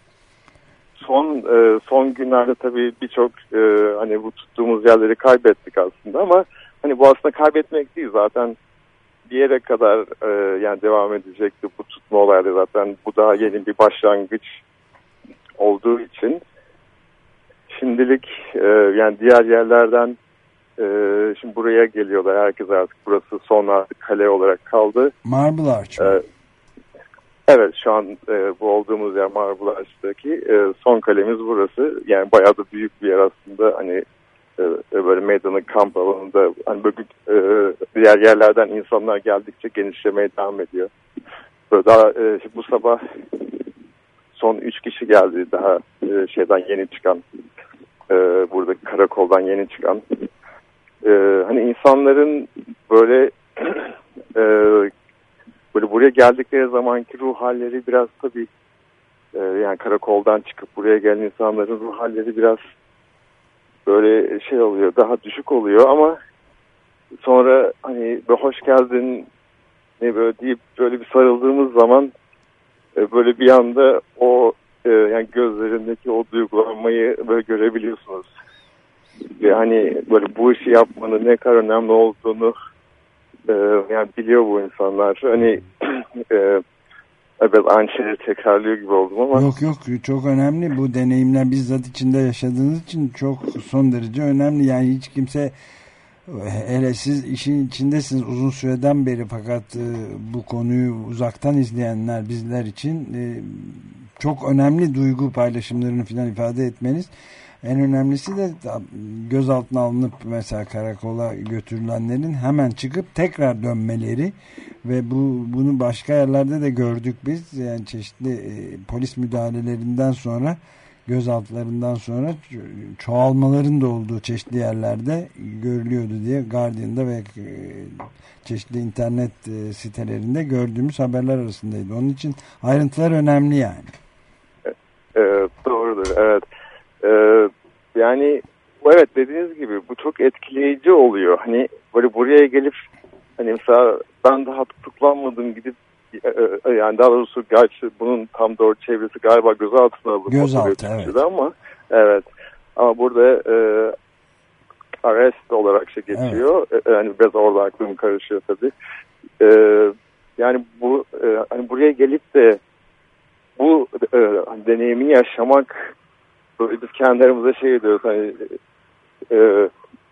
son e, son günlerde tabii birçok e, hani bu tuttuğumuz yerleri kaybettik aslında ama hani bu aslında kaybetmek değil zaten. Bir yere kadar e, yani devam edecekti bu tutma olayları zaten bu daha yeni bir başlangıç olduğu için şimdilik e, yani diğer yerlerden e, şimdi buraya geliyorlar herkes artık burası son artık kale olarak kaldı. Marble Arch. E, evet şu an e, bu olduğumuz yer Marble Arch'taki e, son kalemiz burası yani bayağı da büyük bir yer aslında hani böyle meydanın kamp alanında hani böyle e, diğer yerlerden insanlar geldikçe genişlemeye devam ediyor. Böyle daha e, bu sabah son üç kişi geldi daha e, şeyden yeni çıkan e, burada karakoldan yeni çıkan e, hani insanların böyle e, böyle buraya geldikleri zamanki ruh halleri biraz tabii e, yani karakoldan çıkıp buraya gelen insanların ruh halleri biraz böyle şey oluyor, daha düşük oluyor ama sonra hani böyle hoş geldin ne böyle deyip böyle bir sarıldığımız zaman böyle bir anda o yani gözlerindeki o duygulanmayı böyle görebiliyorsunuz. Ve hani böyle bu işi yapmanın ne kadar önemli olduğunu yani biliyor bu insanlar. Hani evet aynı şeyleri tekrarlıyor gibi oldum ama. Yok yok çok önemli bu deneyimler bizzat içinde yaşadığınız için çok son derece önemli. Yani hiç kimse hele siz işin içindesiniz uzun süreden beri fakat e, bu konuyu uzaktan izleyenler bizler için e, çok önemli duygu paylaşımlarını falan ifade etmeniz. En önemlisi de gözaltına alınıp mesela karakola götürülenlerin hemen çıkıp tekrar dönmeleri ve bu bunu başka yerlerde de gördük biz. Yani çeşitli e, polis müdahalelerinden sonra gözaltılarından sonra çoğalmaların da olduğu çeşitli yerlerde görülüyordu diye Guardian'da ve e, çeşitli internet e, sitelerinde gördüğümüz haberler arasındaydı. Onun için ayrıntılar önemli yani. Evet, doğrudur. Evet. Ee, yani evet dediğiniz gibi bu çok etkileyici oluyor. Hani böyle buraya gelip hani mesela ben daha tutuklanmadım gidip yani daha doğrusu gerçi bunun tam doğru çevresi galiba gözaltına alındı. Gözaltı evet. Ama evet ama burada e, arrest olarak şey geçiyor. Evet. E, yani biraz orada aklım karışıyor tabii. E, yani bu e, hani buraya gelip de bu e, deneyimi yaşamak böyle biz kendilerimize şey diyoruz hani e,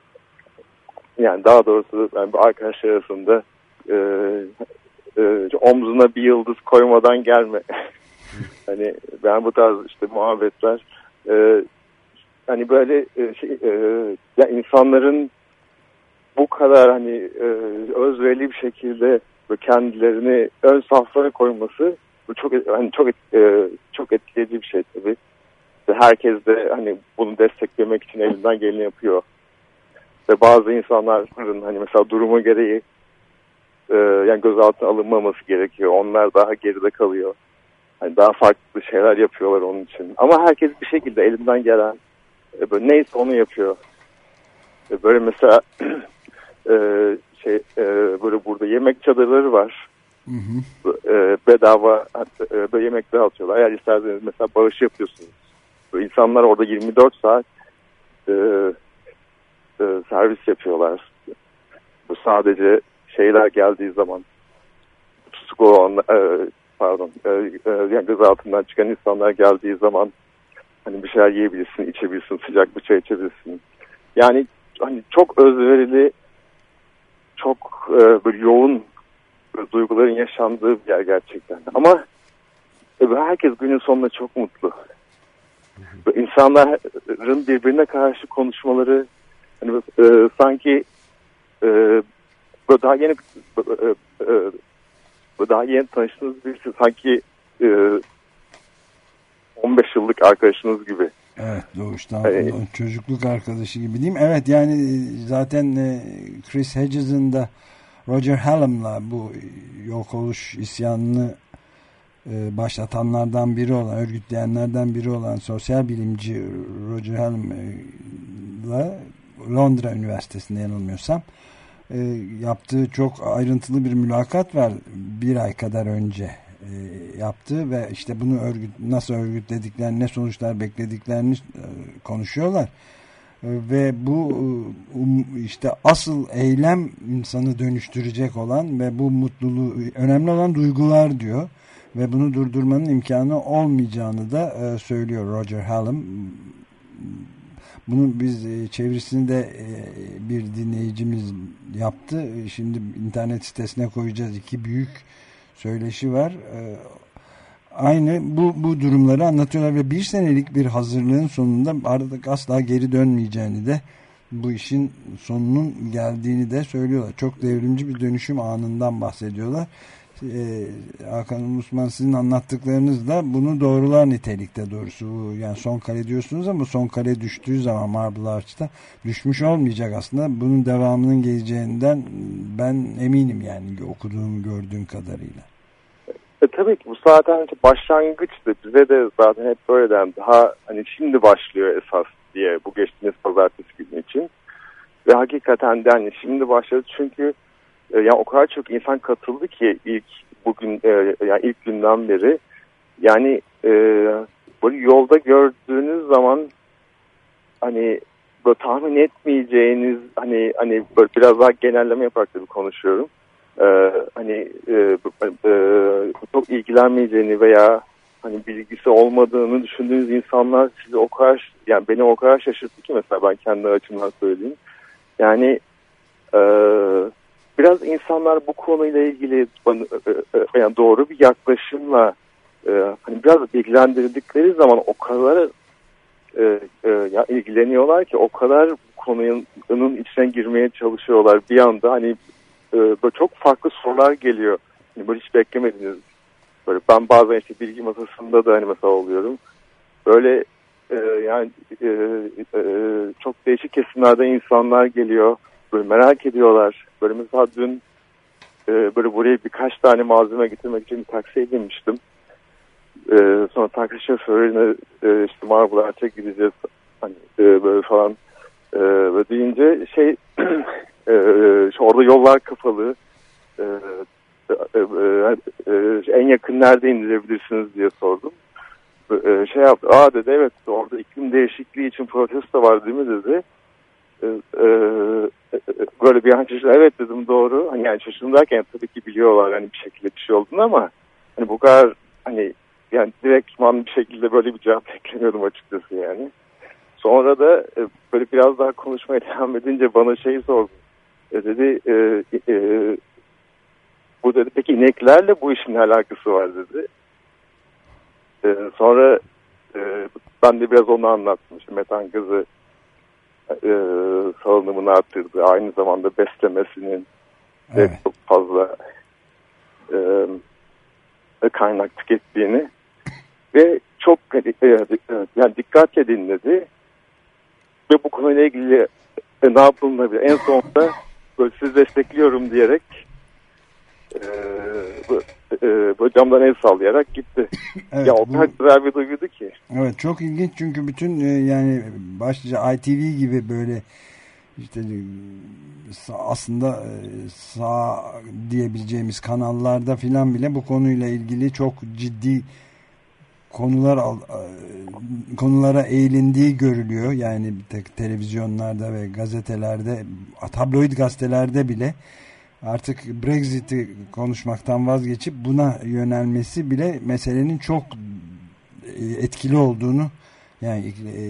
yani daha doğrusu yani arkadaşlar arasında e, e, omzuna bir yıldız koymadan gelme. Hani ben bu tarz işte muhabbetler e, hani böyle e, şey e, ya insanların bu kadar hani e, özverili bir şekilde kendilerini ön saflara koyması bu çok hani çok e, çok etkileyici bir şey tabii. Ve herkes de hani bunu desteklemek için elinden geleni yapıyor. Ve bazı insanların hani mesela durumu gereği e, yani gözaltına alınmaması gerekiyor. Onlar daha geride kalıyor. Hani daha farklı şeyler yapıyorlar onun için. Ama herkes bir şekilde elinden gelen e, böyle neyse onu yapıyor. E, böyle mesela e, şey e, böyle burada yemek çadırları var. Hı hı. E, bedava e, böyle yemek dağıtıyorlar. Eğer isterseniz mesela bağış yapıyorsunuz. Böyle insanlar orada yirmi dört saat e, e, servis yapıyorlar. Bu sadece şeyler geldiği zaman tutuklu olan e, pardon e, e, yani gözaltından çıkan insanlar geldiği zaman hani bir şeyler yiyebilirsin, içebilirsin, sıcak bir çay içebilirsin. Yani hani çok özverili, çok e, böyle yoğun böyle duyguların yaşandığı bir yer gerçekten. Ama e, herkes günün sonunda çok mutlu. Böyle insanların birbirine karşı konuşmaları hani e, sanki e, böyle daha yeni e, e, daha yeni tanıştığınız birisi sanki e, on beş yıllık arkadaşınız gibi. Evet, doğuştan yani, çocukluk arkadaşı gibi değil mi? Evet, yani zaten Chris Hedges'in de Roger Hallam'la bu yok oluş isyanını başlatanlardan biri olan, örgütleyenlerden biri olan sosyal bilimci Roger Hallam'la Londra Üniversitesi'nde yanılmıyorsam yaptığı çok ayrıntılı bir mülakat var bir ay kadar önce yaptı ve işte bunu örgüt, nasıl örgütlediklerini, ne sonuçlar beklediklerini konuşuyorlar. Ve bu işte asıl eylem insanı dönüştürecek olan ve bu mutluluğu, önemli olan duygular diyor ve bunu durdurmanın imkanı olmayacağını da söylüyor Roger Hallam. Bunu biz çevirisinde bir dinleyicimiz yaptı. Şimdi internet sitesine koyacağız. İki büyük söyleşi var. Aynı bu bu durumları anlatıyorlar ve bir senelik bir hazırlığın sonunda artık asla geri dönmeyeceğini de, bu işin sonunun geldiğini de söylüyorlar. Çok devrimci bir dönüşüm anından bahsediyorlar. Ee, Hakan Ulusman, sizin anlattıklarınız da bunu doğrular nitelikte doğrusu. Yani son kale diyorsunuz ama son kale düştüğü zaman Marble Arch'ta düşmüş olmayacak aslında. Bunun devamının geleceğinden ben eminim, yani okuduğum, gördüğüm kadarıyla. E, tabii ki bu zaten başlangıçtı. Bize de zaten hep böyle dendi. Daha hani şimdi başlıyor esas diye, bu geçtiğimiz pazartesi günü için. Ve hakikaten de hani şimdi başladı çünkü e, yani o kadar çok insan katıldı ki ilk bugün e, yani ilk günden beri. Yani e, böyle yolda gördüğünüz zaman hani böyle tahmin etmeyeceğiniz, hani hani böyle biraz daha genelleme yaparak tabii konuşuyorum. Ee, hani e, e, çok ilgilenmeyeceğini veya hani bilgisi olmadığını düşündüğünüz insanlar sizi o kadar, yani beni o kadar şaşırttı ki, mesela ben kendi açımdan söyleyeyim. Yani e, biraz insanlar bu konuyla ilgili e, e, yani doğru bir yaklaşımla e, hani biraz bilgilendirdikleri zaman o kadar e, e, ya ilgileniyorlar ki, o kadar bu konunun içine girmeye çalışıyorlar bir anda. Hani böyle çok farklı sorular geliyor. Yani böyle hiç beklemediniz. Böyle ben bazen işte bilgi masasında da hani mesela oluyorum. Böyle e, yani e, e, çok değişik kesimlerden insanlar geliyor. Böyle merak ediyorlar. Böyle mesela dün e, böyle buraya birkaç tane malzeme getirmek için bir taksiye binmiştim. E, sonra taksi şoförüne e, işte Marble Arch'a gideceğiz. hani e, böyle falan e, böyle deyince şey e, şu orada yollar kapalı e, e, e, e, en yakın nerede indirebilirsiniz diye sordum. E, şey yaptı, aa dedi, evet orada iklim değişikliği için protesto var değil mi dedi. E, e, böyle bir an şaşırdım, evet dedim, doğru. Hani yani şaşırdım derken tabii ki biliyorlar hani bir şekilde bir şey olduğunu, ama hani bu kadar hani yani direktman bir şekilde böyle bir cevap beklemiyordum açıkçası yani. Sonra da e, böyle biraz daha konuşmaya devam edince bana şey sordu. E, dedi e, e, bu dedi peki ineklerle bu işin ne alakası var dedi. E, sonra e, ben de biraz onu anlattım. İşte metan gazı e, salınımını arttırdı. Aynı zamanda beslemesinin evet. çok fazla e, kaynak tükettiğini ve çok e, yani dikkatle dinledi ve bu konuyla ilgili e, ne yapılabilir? En sonunda böyle sizi destekliyorum diyerek e, e, böyle camdan el sallayarak gitti. Evet, ya o kadar bu... güzel bir duyguydu ki. Evet, çok ilginç çünkü bütün e, yani başlıca I T V gibi böyle işte aslında sağ diyebileceğimiz kanallarda filan bile bu konuyla ilgili çok ciddi konular konulara eğilindiği görülüyor. Yani tek televizyonlarda ve gazetelerde, tabloid gazetelerde bile artık Brexit'i konuşmaktan vazgeçip buna yönelmesi bile meselenin çok etkili olduğunu, yani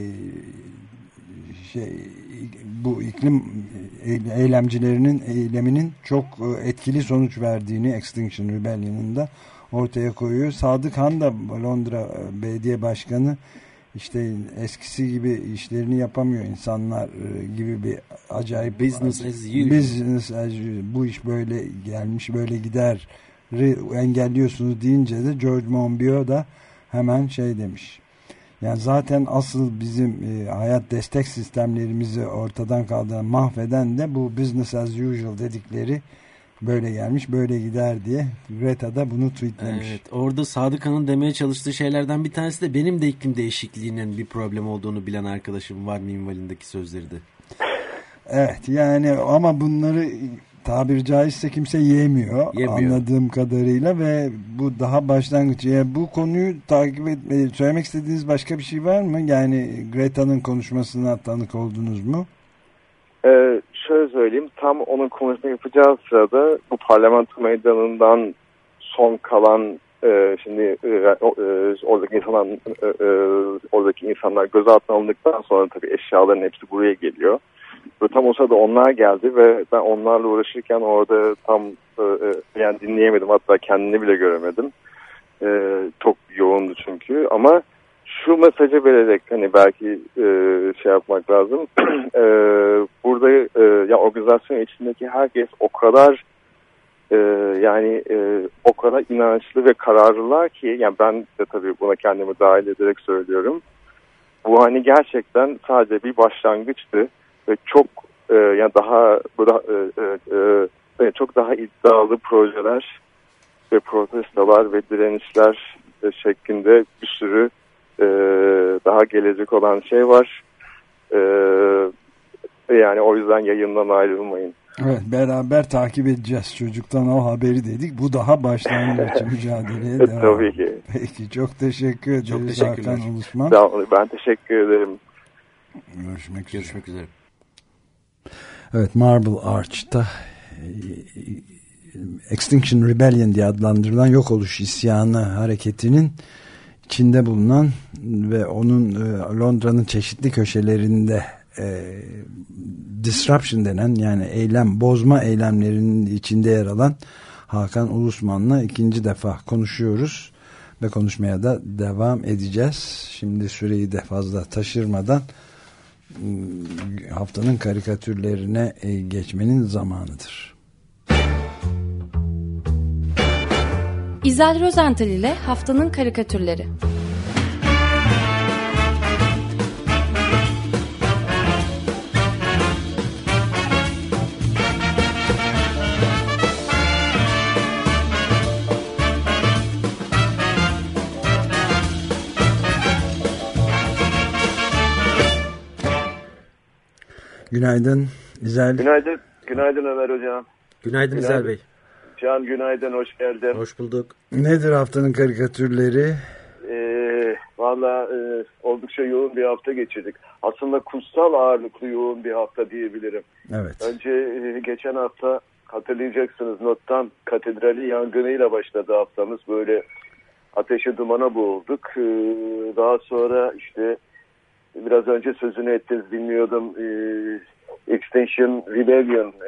şey bu iklim eylemcilerinin eyleminin çok etkili sonuç verdiğini Extinction Rebellion'ın da ortaya koyuyor. Sadık Han da Londra Belediye Başkanı işte eskisi gibi işlerini yapamıyor insanlar gibi bir acayip business as usual. Business as usual. Bu iş böyle gelmiş böyle gider engelliyorsunuz deyince de George Monbiot da hemen şey demiş. Yani zaten asıl bizim e, hayat destek sistemlerimizi ortadan kaldıran, mahveden de bu business as usual dedikleri böyle gelmiş böyle gider diye. Greta da bunu tweetlemiş. Evet, orada Sadık Han'ın demeye çalıştığı şeylerden bir tanesi de benim de iklim değişikliğinin bir problem olduğunu bilen arkadaşım var minvalindeki sözleri de. Evet yani ama bunları tabiri caizse kimse yemiyor, yemiyor anladığım kadarıyla ve bu daha başlangıç. Yani bu konuyu takip etmeyi, söylemek istediğiniz başka bir şey var mı? Yani Greta'nın konuşmasına tanık oldunuz mu? Ee, şöyle söyleyeyim, tam onun konuşmasını yapacağı sırada bu parlamento meydanından son kalan e, şimdi e, e, oradaki insanlar e, e, oradaki insanlar gözaltına alındıktan sonra tabii eşyaların hepsi buraya geliyor. Ve tam o sırada onlar geldi ve ben onlarla uğraşırken orada tam e, yani dinleyemedim, hatta kendini bile göremedim. E, çok yoğundu çünkü, ama şu mesajı vererek hani belki e, şey yapmak lazım. e, burada e, ya organizasyon içindeki herkes o kadar e, yani e, o kadar inançlı ve kararlılar ki, yani ben de tabii buna kendimi dahil ederek söylüyorum. Bu hani gerçekten sadece bir başlangıçtı. Ve çok e, yani daha daha e, e, çok daha iddialı projeler ve protestolar ve direnişler e, şeklinde bir sürü e, daha gelecek olan şey var. E, yani o yüzden yayından ayrılmayın. Evet, beraber takip edeceğiz. Çocuktan o haberi dedik. Bu daha başlangıç mücadeleye devam. Tabii ki. Peki, çok teşekkür ederiz. Çok teşekkürler. Hakan Ulusman. Ben teşekkür ederim. Görüşmek, Görüşmek üzere. Evet, Marble Arch'ta Extinction Rebellion diye adlandırılan yok oluş isyanı hareketinin içinde bulunan ve onun Londra'nın çeşitli köşelerinde e, disruption denen, yani eylem bozma eylemlerinin içinde yer alan Hakan Ulusman'la ikinci defa konuşuyoruz ve konuşmaya da devam edeceğiz. Şimdi süreyi de fazla taşırmadan haftanın karikatürlerine geçmenin zamanıdır. İzel Rozental ile haftanın karikatürleri. Günaydın İzel. Günaydın. Günaydın Ömer Hocam. Günaydın, günaydın. İzel Bey. Can günaydın, hoş geldin. Hoş bulduk. Nedir haftanın karikatürleri? Ee, Valla e, oldukça yoğun bir hafta geçirdik. Aslında kutsal ağırlıklı yoğun bir hafta diyebilirim. Evet. Önce e, geçen hafta hatırlayacaksınız Notre-Dame Katedrali yangınıyla başladı haftamız. Böyle ateşe dumana boğulduk. Ee, daha sonra işte biraz önce sözünü ettiniz, bilmiyordum. Ee, Extinction Rebellion, e,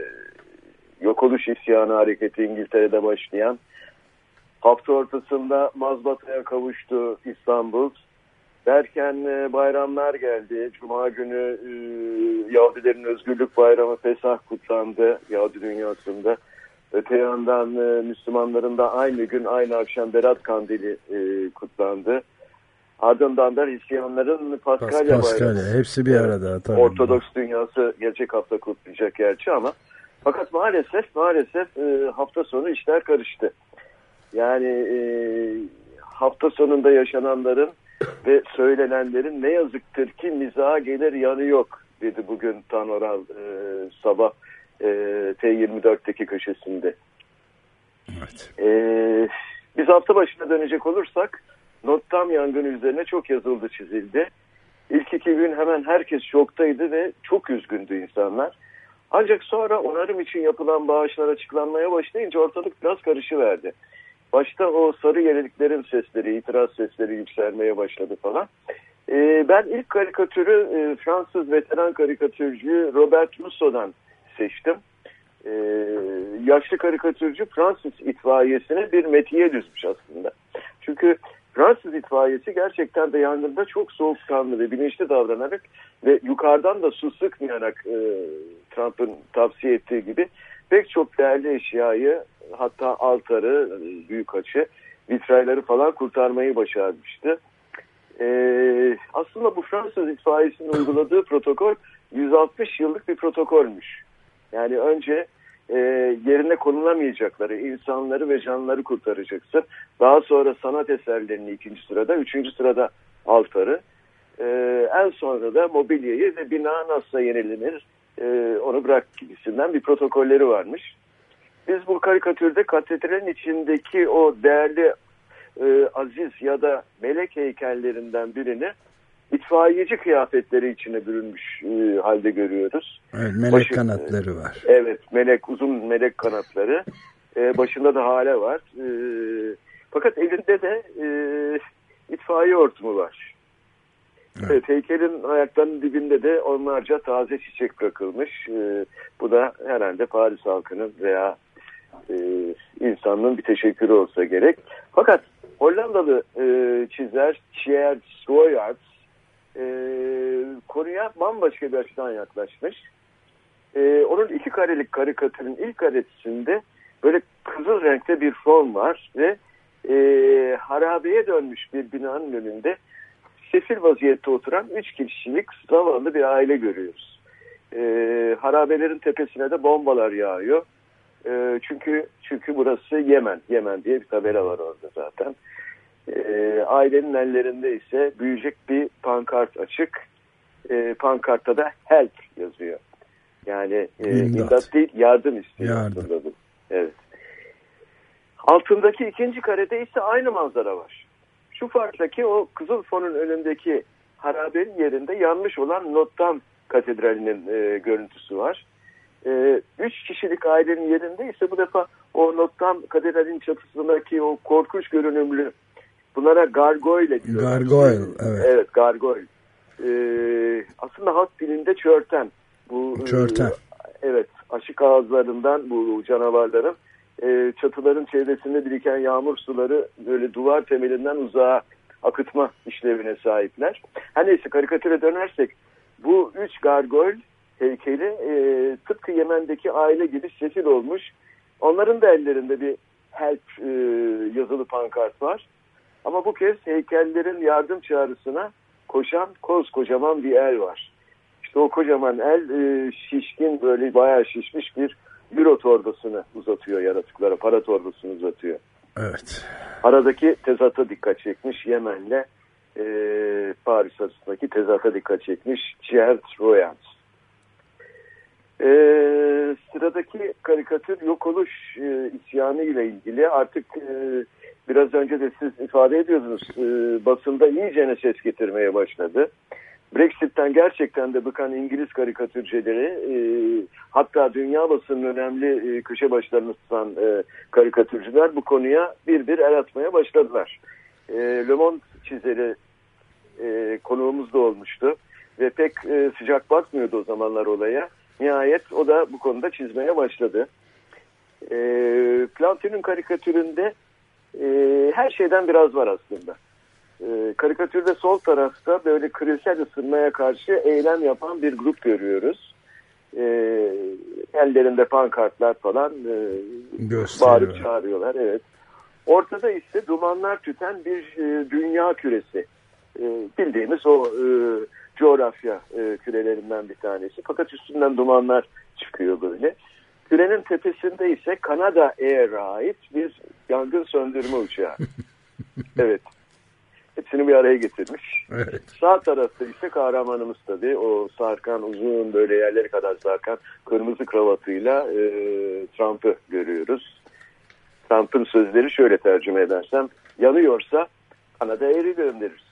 yok oluş isyanı hareketi İngiltere'de başlayan. Hafta ortasında mazbataya kavuştu İstanbul. Derken e, bayramlar geldi. Cuma günü e, Yahudilerin Özgürlük Bayramı Pesah kutlandı Yahudi dünyasında. Öte yandan e, Müslümanların da aynı gün aynı akşam Berat Kandili e, kutlandı. Ardından da Hristiyanların Paskalya Pas, Paskalya Bayramı. Hepsi bir arada. Tabii. Ortodoks dünyası gelecek hafta kutlayacak gerçi ama fakat maalesef maalesef e, hafta sonu işler karıştı. Yani e, hafta sonunda yaşananların ve söylenenlerin ne yazıktır ki mizaha gelir yanı yok dedi bugün Tanoral e, sabah e, T yirmi dörtteki köşesinde. Evet. E, biz hafta başına dönecek olursak Notre-Dame yangını üzerine çok yazıldı, çizildi. İlk iki gün hemen herkes şoktaydı ve çok üzgündü insanlar. Ancak sonra onarım için yapılan bağışlar açıklanmaya başlayınca ortalık biraz karışıverdi. Başta o sarı yeleliklerin sesleri, itiraz sesleri yükselmeye başladı falan. Ee, ben ilk karikatürü e, Fransız veteran karikatürcü Robert Rousseau'dan seçtim. Ee, yaşlı karikatürcü Fransız itfaiyesine bir metiye düzmüş aslında. Çünkü Fransız itfaiyesi gerçekten de yangında çok soğukkanlı ve bilinçli davranarak ve yukarıdan da su sıkmayarak e, Trump'ın tavsiye ettiği gibi pek çok değerli eşyayı, hatta altarı, büyük açı, vitrayları falan kurtarmayı başarmıştı. Ee, aslında bu Fransız itfaiyesinin uyguladığı protokol yüz altmış yıllık bir protokolmüş. Yani önce e, yerine konulamayacakları insanları ve canlıları kurtaracaksın. Daha sonra sanat eserlerini ikinci sırada, üçüncü sırada altarı. Ee, en sonra da mobilyayı ve bina nasıl yenilenir e, onu bırak gibisinden bir protokolleri varmış. Biz bu karikatürde katedralin içindeki o değerli e, aziz ya da melek heykellerinden birini itfaiyeci kıyafetleri içine bürünmüş e, halde görüyoruz. Evet, melek Başı, kanatları var. Evet, melek, uzun melek kanatları. E, başında da hale var. E, fakat elinde de e, itfaiye hortumu var. Evet. Evet, heykelin ayaklarının dibinde de onlarca taze çiçek bırakılmış. E, bu da herhalde Paris halkının veya e, insanlığın bir teşekkürü olsa gerek. Fakat Hollandalı e, çizer Tjeerd Royaerts e, konuya bambaşka bir açıdan yaklaşmış. E, onun iki karelik karikatürün ilk karesinde böyle kızıl renkte bir form var ve e, harabeye dönmüş bir binanın önünde sefil vaziyette oturan üç kişilik zavallı bir aile görüyoruz. E, harabelerin tepesine de bombalar yağıyor. E, çünkü çünkü burası Yemen. Yemen diye bir tabela var orada zaten. E, ailenin ellerinde ise büyüyecek bir pankart açık. E, pankartta da help yazıyor. Yani e, imdat. imdat değil, yardım istiyor. Yardım. Bu. Evet. Altındaki ikinci karede ise aynı manzara var. Şu farkla ki o kızıl fonun önündeki harabenin yerinde yanmış olan Notre-Dame Katedrali'nin e, görüntüsü var. E, üç kişilik ailenin yerinde ise bu defa o Notre-Dame Katedrali'nin çatısındaki o korkunç görünümlü, bunlara gargoyle diyorlar. Gargoyle, evet. Evet, gargoyle. E, aslında halk dilinde çörten. Bu, çörten. E, evet, aşık ağızlarından bu canavarların e, çatıların çevresinde biriken yağmur suları böyle duvar temelinden uzağa akıtma işlevine sahipler. Her neyse, karikatüre dönersek bu üç gargoyle heykeli e, tıpkı Yemen'deki aile gibi sefil olmuş. Onların da ellerinde bir help e, yazılı pankart var. Ama bu kez heykellerin yardım çağrısına koşan koskocaman bir el var. İşte o kocaman el e, şişkin, böyle bayağı şişmiş bir euro torbasını uzatıyor yaratıklara, para torbasını uzatıyor. Evet. Aradaki tezata dikkat çekmiş, Yemen'le e, Paris arasındaki tezata dikkat çekmiş Tjeerd Royaerts. Ee, sıradaki karikatür yok oluş e, isyanı ile ilgili. Artık e, biraz önce de siz ifade ediyordunuz, e, basında iyicene ses getirmeye başladı. Brexit'ten gerçekten de bıkan İngiliz karikatürcüleri, e, hatta dünya basının önemli e, köşe başlarını tutan e, karikatürcüler bu konuya bir bir el atmaya başladılar. E, Le Monde çizeri e, konuğumuz da olmuştu ve pek e, sıcak bakmıyordu o zamanlar olaya. Nihayet o da bu konuda çizmeye başladı. E, Plantin'in karikatüründe e, her şeyden biraz var aslında. E, karikatürde sol tarafta böyle küresel ısınmaya karşı eylem yapan bir grup görüyoruz. E, ellerinde pankartlar falan e, bağırıp çağırıyorlar. Evet. Ortada ise dumanlar tüten bir e, dünya küresi. E, bildiğimiz o e, coğrafya e, kürelerinden bir tanesi. Fakat üstünden dumanlar çıkıyor böyle. Kürenin tepesinde ise Kanada Air'a ait bir yangın söndürme uçağı. Evet. Hepsini bir araya getirmiş. Evet. Sağ tarafta ise kahramanımız tabii. O sarkan, uzun böyle yerleri kadar sarkan kırmızı kravatıyla e, Trump'ı görüyoruz. Trump'ın sözleri şöyle tercüme edersem: yanıyorsa Kanada Air'i göndeririz.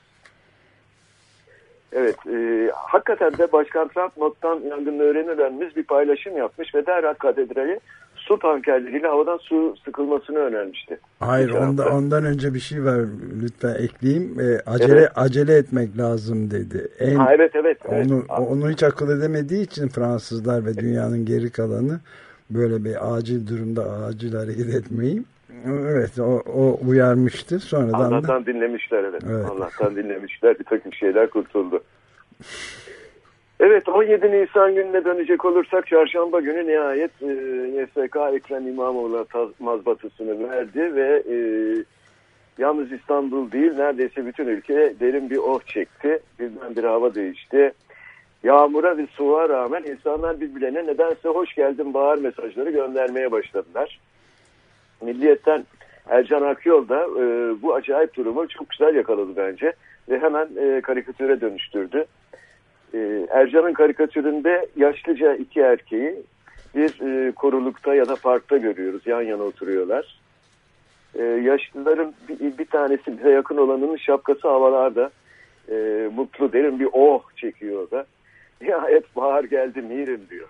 Evet, e, hakikaten de Başkan Trump nottan yangını öğrenilmez bir paylaşım yapmış ve derhal katedrali su tankerleriyle havadan su sıkılmasını önermişti. Hayır, onda, ondan önce bir şey var, lütfen ekleyeyim. E, acele evet. acele etmek lazım dedi. En, ha, evet evet. Onu, evet. onu hiç akıl edemediği için Fransızlar ve dünyanın geri kalanı böyle bir acil durumda acil hareket etmeyin. Evet, o, o uyarmıştı. Sonradan Allah'tan da... dinlemişler evet. evet. Allah'tan dinlemişler. Bir takım şeyler kurtuldu. Evet, on yedi Nisan gününe dönecek olursak çarşamba günü nihayet e, Y S K Ekrem İmamoğlu'na mazbatısını verdi ve e, yalnız İstanbul değil neredeyse bütün ülke derin bir oh çekti. Birden bir hava değişti. Yağmura ve soğuğa rağmen insanlar birbirlerine nedense hoş geldin bağır mesajları göndermeye başladılar. Milliyetten Ercan Akyol da e, bu acayip durumu çok güzel yakaladı bence ve hemen e, karikatüre dönüştürdü. E, Ercan'ın karikatüründe yaşlıca iki erkeği bir e, korulukta ya da parkta görüyoruz. Yan yana oturuyorlar. E, yaşlıların bir, bir tanesi bize yakın olanının şapkası havalarda. E, mutlu derin bir oh çekiyor da. Nihayet bahar geldi mirim diyor.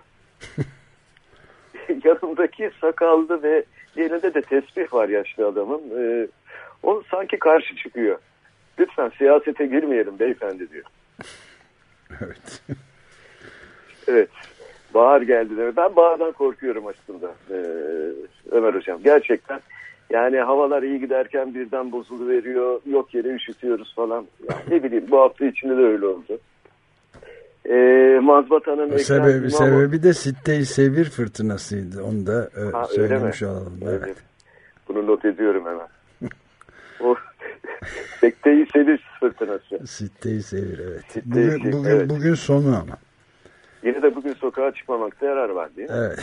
Yanındaki sakallı ve elinde de tesbih var yaşlı adamın. Ee, o sanki karşı çıkıyor. Lütfen siyasete girmeyelim beyefendi diyor. Evet. Evet. Bahar geldi diyor. Ben bahardan korkuyorum aslında ee, Ömer Hocam. Gerçekten yani havalar iyi giderken birden bozuluveriyor. Yok yere üşütüyoruz falan. Yani ne bileyim bu hafta içinde de öyle oldu. E, mazbatanın sebebi, sebebi de Sitte-i Sevir fırtınasıydı. Onu da e, ha, söylemiş olalım. Evet. Evet. Bunu not ediyorum hemen. O Sitte-i Sevir fırtınası. Sitte-i Sevir evet. Sitte-i bugün, Sevir, bugün, evet. bugün sonu ama. Yine de bugün sokağa çıkmamakta yarar var değil mi? Evet.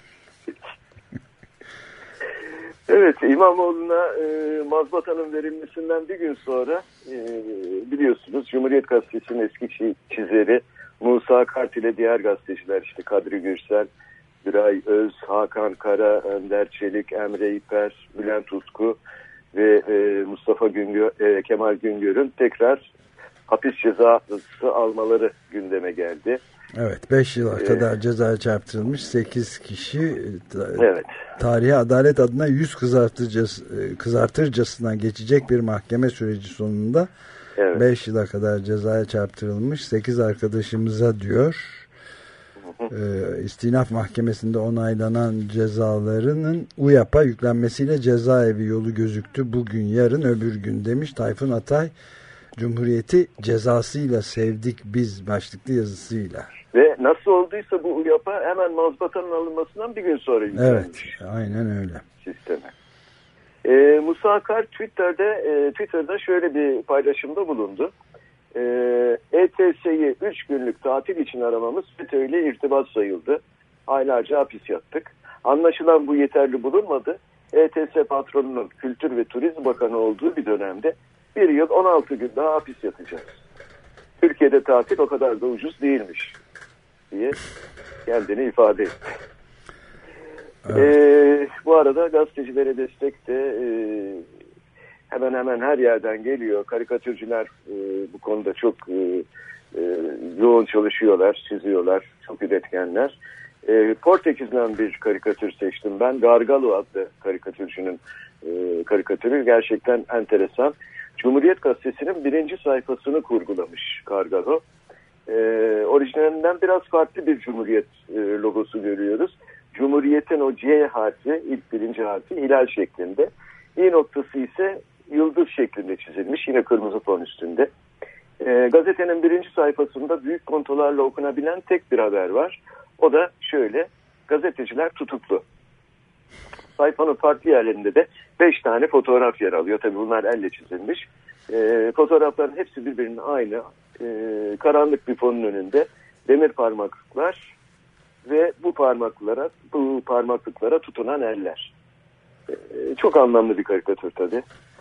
Evet, İmamoğlu'na e, mazbatanın verilmesinden bir gün sonra e, biliyorsunuz Cumhuriyet Gazetesi'nin eski çizeri Musa Kart ile diğer gazeteciler işte Kadri Gürsel, Güray Öz, Hakan Kara, Önder Çelik, Emre İper, Bülent Utku ve e, Mustafa Güngör, e, Kemal Güngör'ün tekrar hapis cezası almaları gündeme geldi. Evet, beş yıla ee, kadar cezaya çarptırılmış sekiz kişi evet. Tarihe adalet adına yüz kızartırcasına, kızartırcasına geçecek bir mahkeme süreci sonunda evet. beş yıla kadar cezaya çarptırılmış sekiz arkadaşımıza diyor. Ee, istinaf mahkemesinde onaylanan cezalarının U Y A P'a yüklenmesiyle cezaevi yolu gözüktü. Bugün yarın öbür gün demiş Tayfun Atay. Cumhuriyeti cezasıyla sevdik biz başlıklı yazısıyla. Ve nasıl olduysa bu U Y A P'a hemen mazbatanın alınmasından bir gün sonra yüklenmiş. Evet, aynen öyle. Sisteme. Ee, Musa Akar Twitter'da, e, Twitter'da şöyle bir paylaşımda bulundu. Ee, E T S'yi üç günlük tatil için aramamız FETÖ ile irtibat sayıldı. Aylarca hapis yattık. Anlaşılan bu yeterli bulunmadı. E T S patronunun Kültür ve Turizm Bakanı olduğu bir dönemde bir yıl on altı gün daha hapis yatacağız. Türkiye'de tatil o kadar da ucuz değilmiş diye kendini ifade etti. Evet. Ee, bu arada gazetecilere destek de e, hemen hemen her yerden geliyor. Karikatürcüler e, bu konuda çok e, e, yoğun çalışıyorlar, çiziyorlar, çok üretkenler. E, Portekiz'den bir karikatür seçtim ben. Gargalo adlı karikatürcünün e, karikatürü gerçekten enteresan. Cumhuriyet Gazetesi'nin birinci sayfasını kurgulamış Gargalo. E, orijinalinden biraz farklı bir Cumhuriyet e, logosu görüyoruz. Cumhuriyet'in o C harfi, ilk birinci harfi hilal şeklinde. İ noktası ise yıldız şeklinde çizilmiş. Yine kırmızı fon üstünde. E, gazetenin birinci sayfasında büyük kontolarla okunabilen tek bir haber var. O da şöyle: gazeteciler tutuklu. Sayfanın farklı yerlerinde de beş tane fotoğraf yer alıyor. Tabii bunlar elle çizilmiş. E, fotoğrafların hepsi birbirinin aynı. E, karanlık bir fonun önünde demir parmaklıklar ve bu parmaklara, bu parmaklıklara tutunan eller. E, çok anlamlı bir karikatür tabii.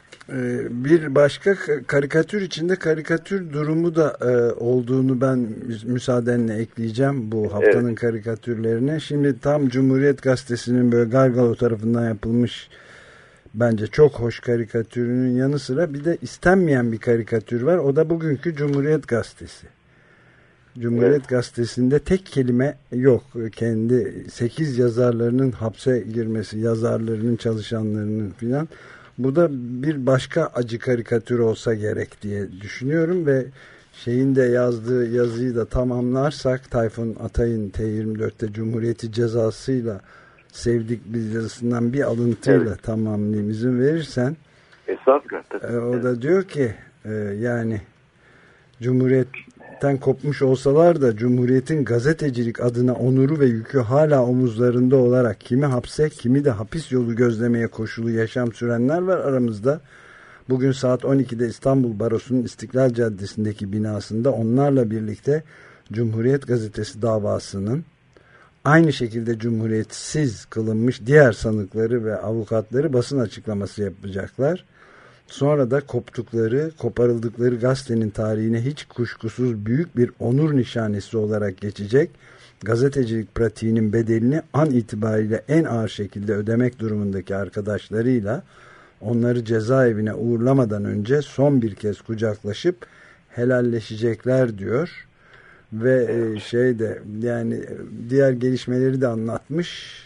Bir başka karikatür içinde karikatür durumu da e, olduğunu ben müsaadenle ekleyeceğim bu haftanın evet. karikatürlerine. Şimdi tam Cumhuriyet Gazetesi'nin böyle Gargalo tarafından yapılmış bence çok hoş karikatürünün yanı sıra bir de istenmeyen bir karikatür var. O da bugünkü Cumhuriyet Gazetesi. Cumhuriyet evet. Gazetesi'nde tek kelime yok. Kendi sekiz yazarlarının hapse girmesi, yazarlarının, çalışanlarının filan. Bu da bir başka acı karikatür olsa gerek diye düşünüyorum ve şeyin de yazdığı yazıyı da tamamlarsak Tayfun Atay'ın T yirmi dörtte Cumhuriyeti cezasıyla sevdik biz yazısından bir alıntıyla evet. tamamlayayım izin verirsen. Estağfurullah. E, o da diyor ki e, yani Cumhuriyet'ten kopmuş olsalar da Cumhuriyet'in gazetecilik adına onuru ve yükü hala omuzlarında olarak kimi hapse kimi de hapis yolu gözlemeye koşulu yaşam sürenler var aramızda. Bugün saat on ikide İstanbul Barosu'nun İstiklal Caddesi'ndeki binasında onlarla birlikte Cumhuriyet Gazetesi davasının aynı şekilde cumhuriyetsiz kılınmış diğer sanıkları ve avukatları basın açıklaması yapacaklar. Sonra da koptukları, koparıldıkları gazetenin tarihine hiç kuşkusuz büyük bir onur nişanesi olarak geçecek gazetecilik pratiğinin bedelini an itibariyle en ağır şekilde ödemek durumundaki arkadaşlarıyla onları cezaevine uğurlamadan önce son bir kez kucaklaşıp helalleşecekler diyor. Ve şey de yani diğer gelişmeleri de anlatmış.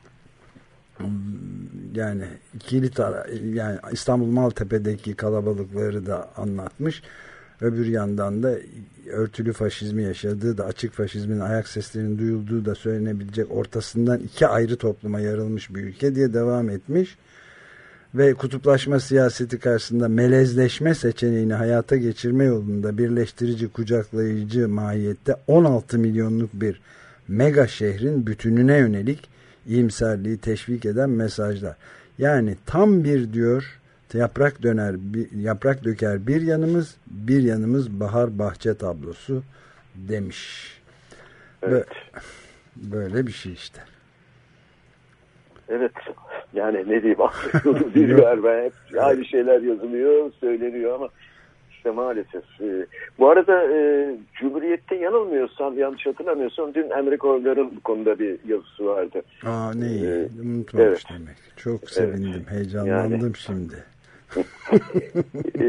Yani ikili tara yani İstanbul Maltepe'deki kalabalıkları da anlatmış. Öbür yandan da örtülü faşizmi yaşadığı da açık faşizmin ayak seslerinin duyulduğu da söylenebilecek ortasından iki ayrı topluma yarılmış bir ülke diye devam etmiş. Ve kutuplaşma siyaseti karşısında melezleşme seçeneğini hayata geçirme yolunda birleştirici, kucaklayıcı mahiyette on altı milyonluk bir mega şehrin bütününe yönelik iyimserliği teşvik eden mesajlar. Yani tam bir diyor yaprak döner, bir, yaprak döker bir yanımız, bir yanımız bahar bahçe tablosu demiş. Evet. Böyle bir şey işte. Evet. Yani ne diyeyim aklımda bir ver ben hep aynı şeyler yazılıyor, söyleniyor ama işte maalesef. E, bu arada e, Cumhuriyet'te yanılmıyorsam, yanlış hatırlamıyorsam dün Emre Korgar'ın bu konuda bir yazısı vardı. Aa ne iyi. Ee, Unutmamış evet. demek. Çok sevindim. Evet. Heyecanlandım yani. Şimdi. e,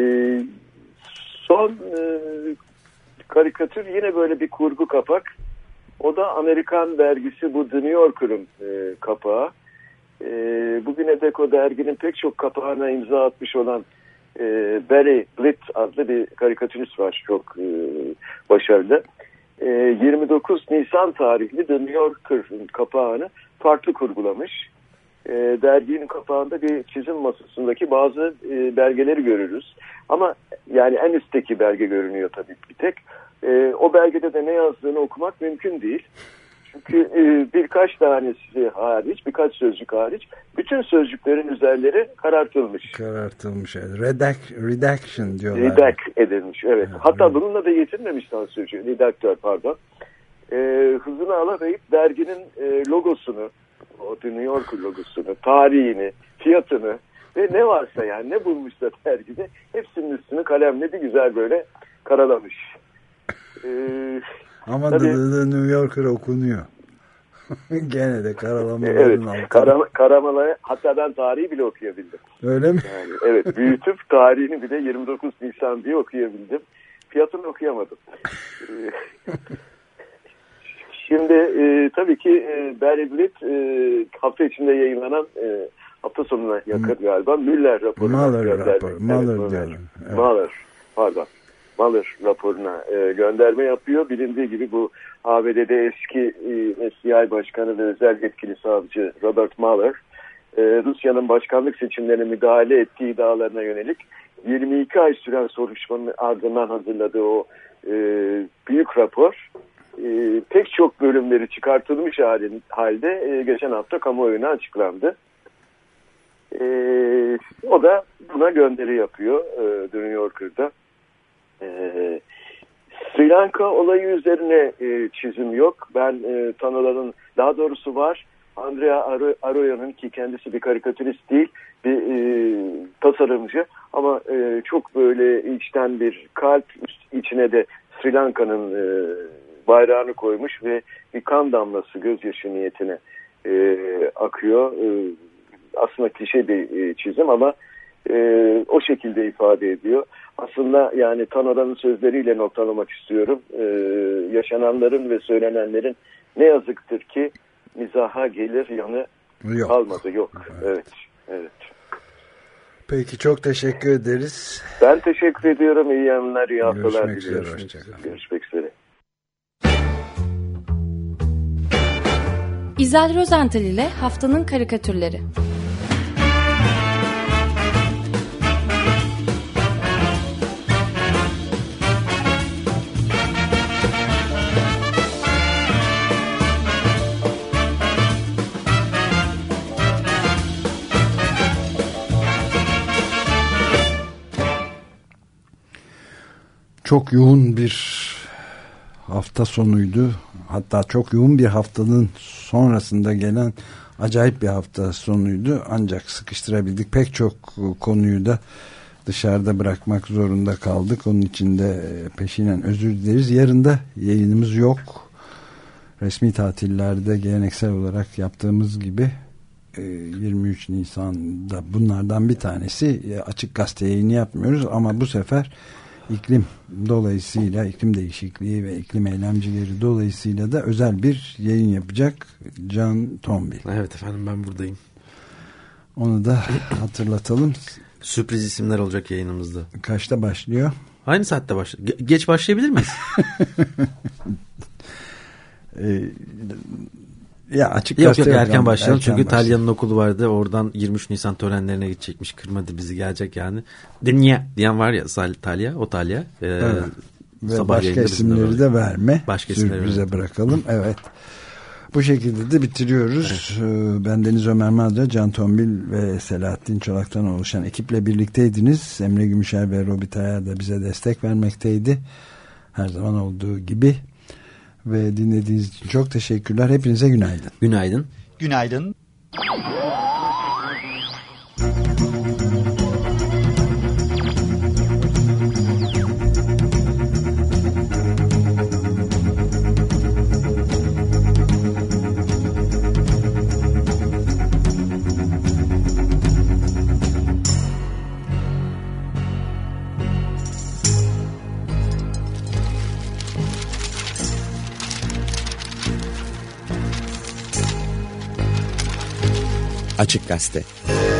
son e, karikatür yine böyle bir kurgu kapak. O da Amerikan dergisi bu The New Yorker'ın e, kapağı. E, bugüne dek o derginin pek çok kapağına imza atmış olan e, Barry Blitt adlı bir karikatürist var. Çok e, başarılı. E, yirmi dokuz Nisan tarihli The New Yorker'ın kapağını farklı kurgulamış. E, derginin kapağında bir çizim masasındaki bazı e, belgeleri görürüz. Ama yani en üstteki belge görünüyor tabii bir tek. E, o belgede de ne yazdığını okumak mümkün değil. Çünkü e, birkaç tanesi hariç, birkaç sözcük hariç bütün sözcüklerin üzerleri karartılmış. Karartılmış. Redact, redaction diyorlar. Redact edilmiş, evet. evet Hatta evet. bununla da yetinmemiş sözcüğü, redaktör pardon. E, hızını alamayıp derginin e, logosunu, o New York logosunu, tarihini, fiyatını ve ne varsa yani ne bulmuşsa dergide hepsinin üstünü kalemle bir güzel böyle karalamış. Ee, Ama Tabii, The New Yorker okunuyor. Gene de karalamaların evet, altında. Karama, Karamalı, hatta ben tarihi bile okuyabildim. Öyle mi? Yani, evet, büyütüp tarihini bile yirmi dokuz Nisan diye okuyabildim. Fiyatını okuyamadım. Şimdi e, tabii ki e, Barry Blitt e, hafta içinde yayınlanan e, hafta sonuna yakın galiba Müller raporuna Mueller gönderme. raporu. Mueller evet, diyorum. Evet. Mueller, pardon. Mueller raporuna e, gönderme yapıyor. Bilindiği gibi bu A B D'de eski e, F B I Başkanı ve özel yetkili savcı Robert Mueller e, Rusya'nın başkanlık seçimlerine müdahale ettiği iddialarına yönelik yirmi iki ay süren soruşturmanın ardından hazırladığı o e, büyük rapor e, pek çok bölümleri çıkartılmış halin, halde e, geçen hafta kamuoyuna açıklandı. E, o da buna gönderi yapıyor e, The New Yorker'da. E, Sri Lanka olayı üzerine e, çizim yok. Ben e, tanıların, daha doğrusu var. Andrea Arroyo'nun, ki kendisi bir karikatürist değil, bir e, tasarımcı ama e, çok böyle içten bir kalp, içine de Sri Lanka'nın e, bayrağını koymuş ve bir kan damlası gözyaşı niyetine e, akıyor. E, aslında klişe bir e, çizim ama e, o şekilde ifade ediyor. Aslında yani Tanrı'nın sözleriyle noktalamak istiyorum. E, yaşananların ve söylenenlerin ne yazıktır ki mizaha gelir yanı yok. Kalmadı. Yok. Evet. Evet. Peki, çok teşekkür ederiz. Ben teşekkür ediyorum. İyi yayınlar, iyi haftalar diliyorum. diliyorum. Görüşmek üzere. Görüşmek üzere. İzel Rozental ile Haftanın Karikatürleri. Çok yoğun bir hafta sonuydu. Hatta çok yoğun bir haftanın sonrasında gelen acayip bir hafta sonuydu. Ancak sıkıştırabildik. Pek çok konuyu da dışarıda bırakmak zorunda kaldık. Onun için de peşinen özür dileriz. Yarın da yayınımız yok. Resmi tatillerde geleneksel olarak yaptığımız gibi yirmi üç Nisan'da bunlardan bir tanesi. Açık Gazete yayını yapmıyoruz ama bu sefer İklim dolayısıyla, iklim değişikliği ve iklim eylemcileri dolayısıyla da özel bir yayın yapacak Can Tombil. Evet efendim, ben buradayım. Onu da hatırlatalım. Sürpriz isimler olacak yayınımızda. Kaçta başlıyor? Aynı saatte başlıyor. Ge- geç başlayabilir miyiz? ee, ya açık yok yok erken başlayalım erken çünkü Talya'nın okulu vardı, oradan yirmi üç Nisan törenlerine gidecekmiş, kırmadı bizi, gelecek yani. Dünya diyen var ya, Talya, o Talya. E, evet. Ve başka isimleri de verme, başka sürprize verme. Bırakalım. Evet, bu şekilde de bitiriyoruz. Evet. Ben Deniz Ömer Madra, Can Tombil ve Selahattin Çolak'tan oluşan ekiple birlikteydiniz. Emre Gümüşer ve Robi Tayar da bize destek vermekteydi, her zaman olduğu gibi. Ve dinlediğiniz için çok teşekkürler. Hepinize günaydın. Günaydın. Günaydın. Açık Gazete.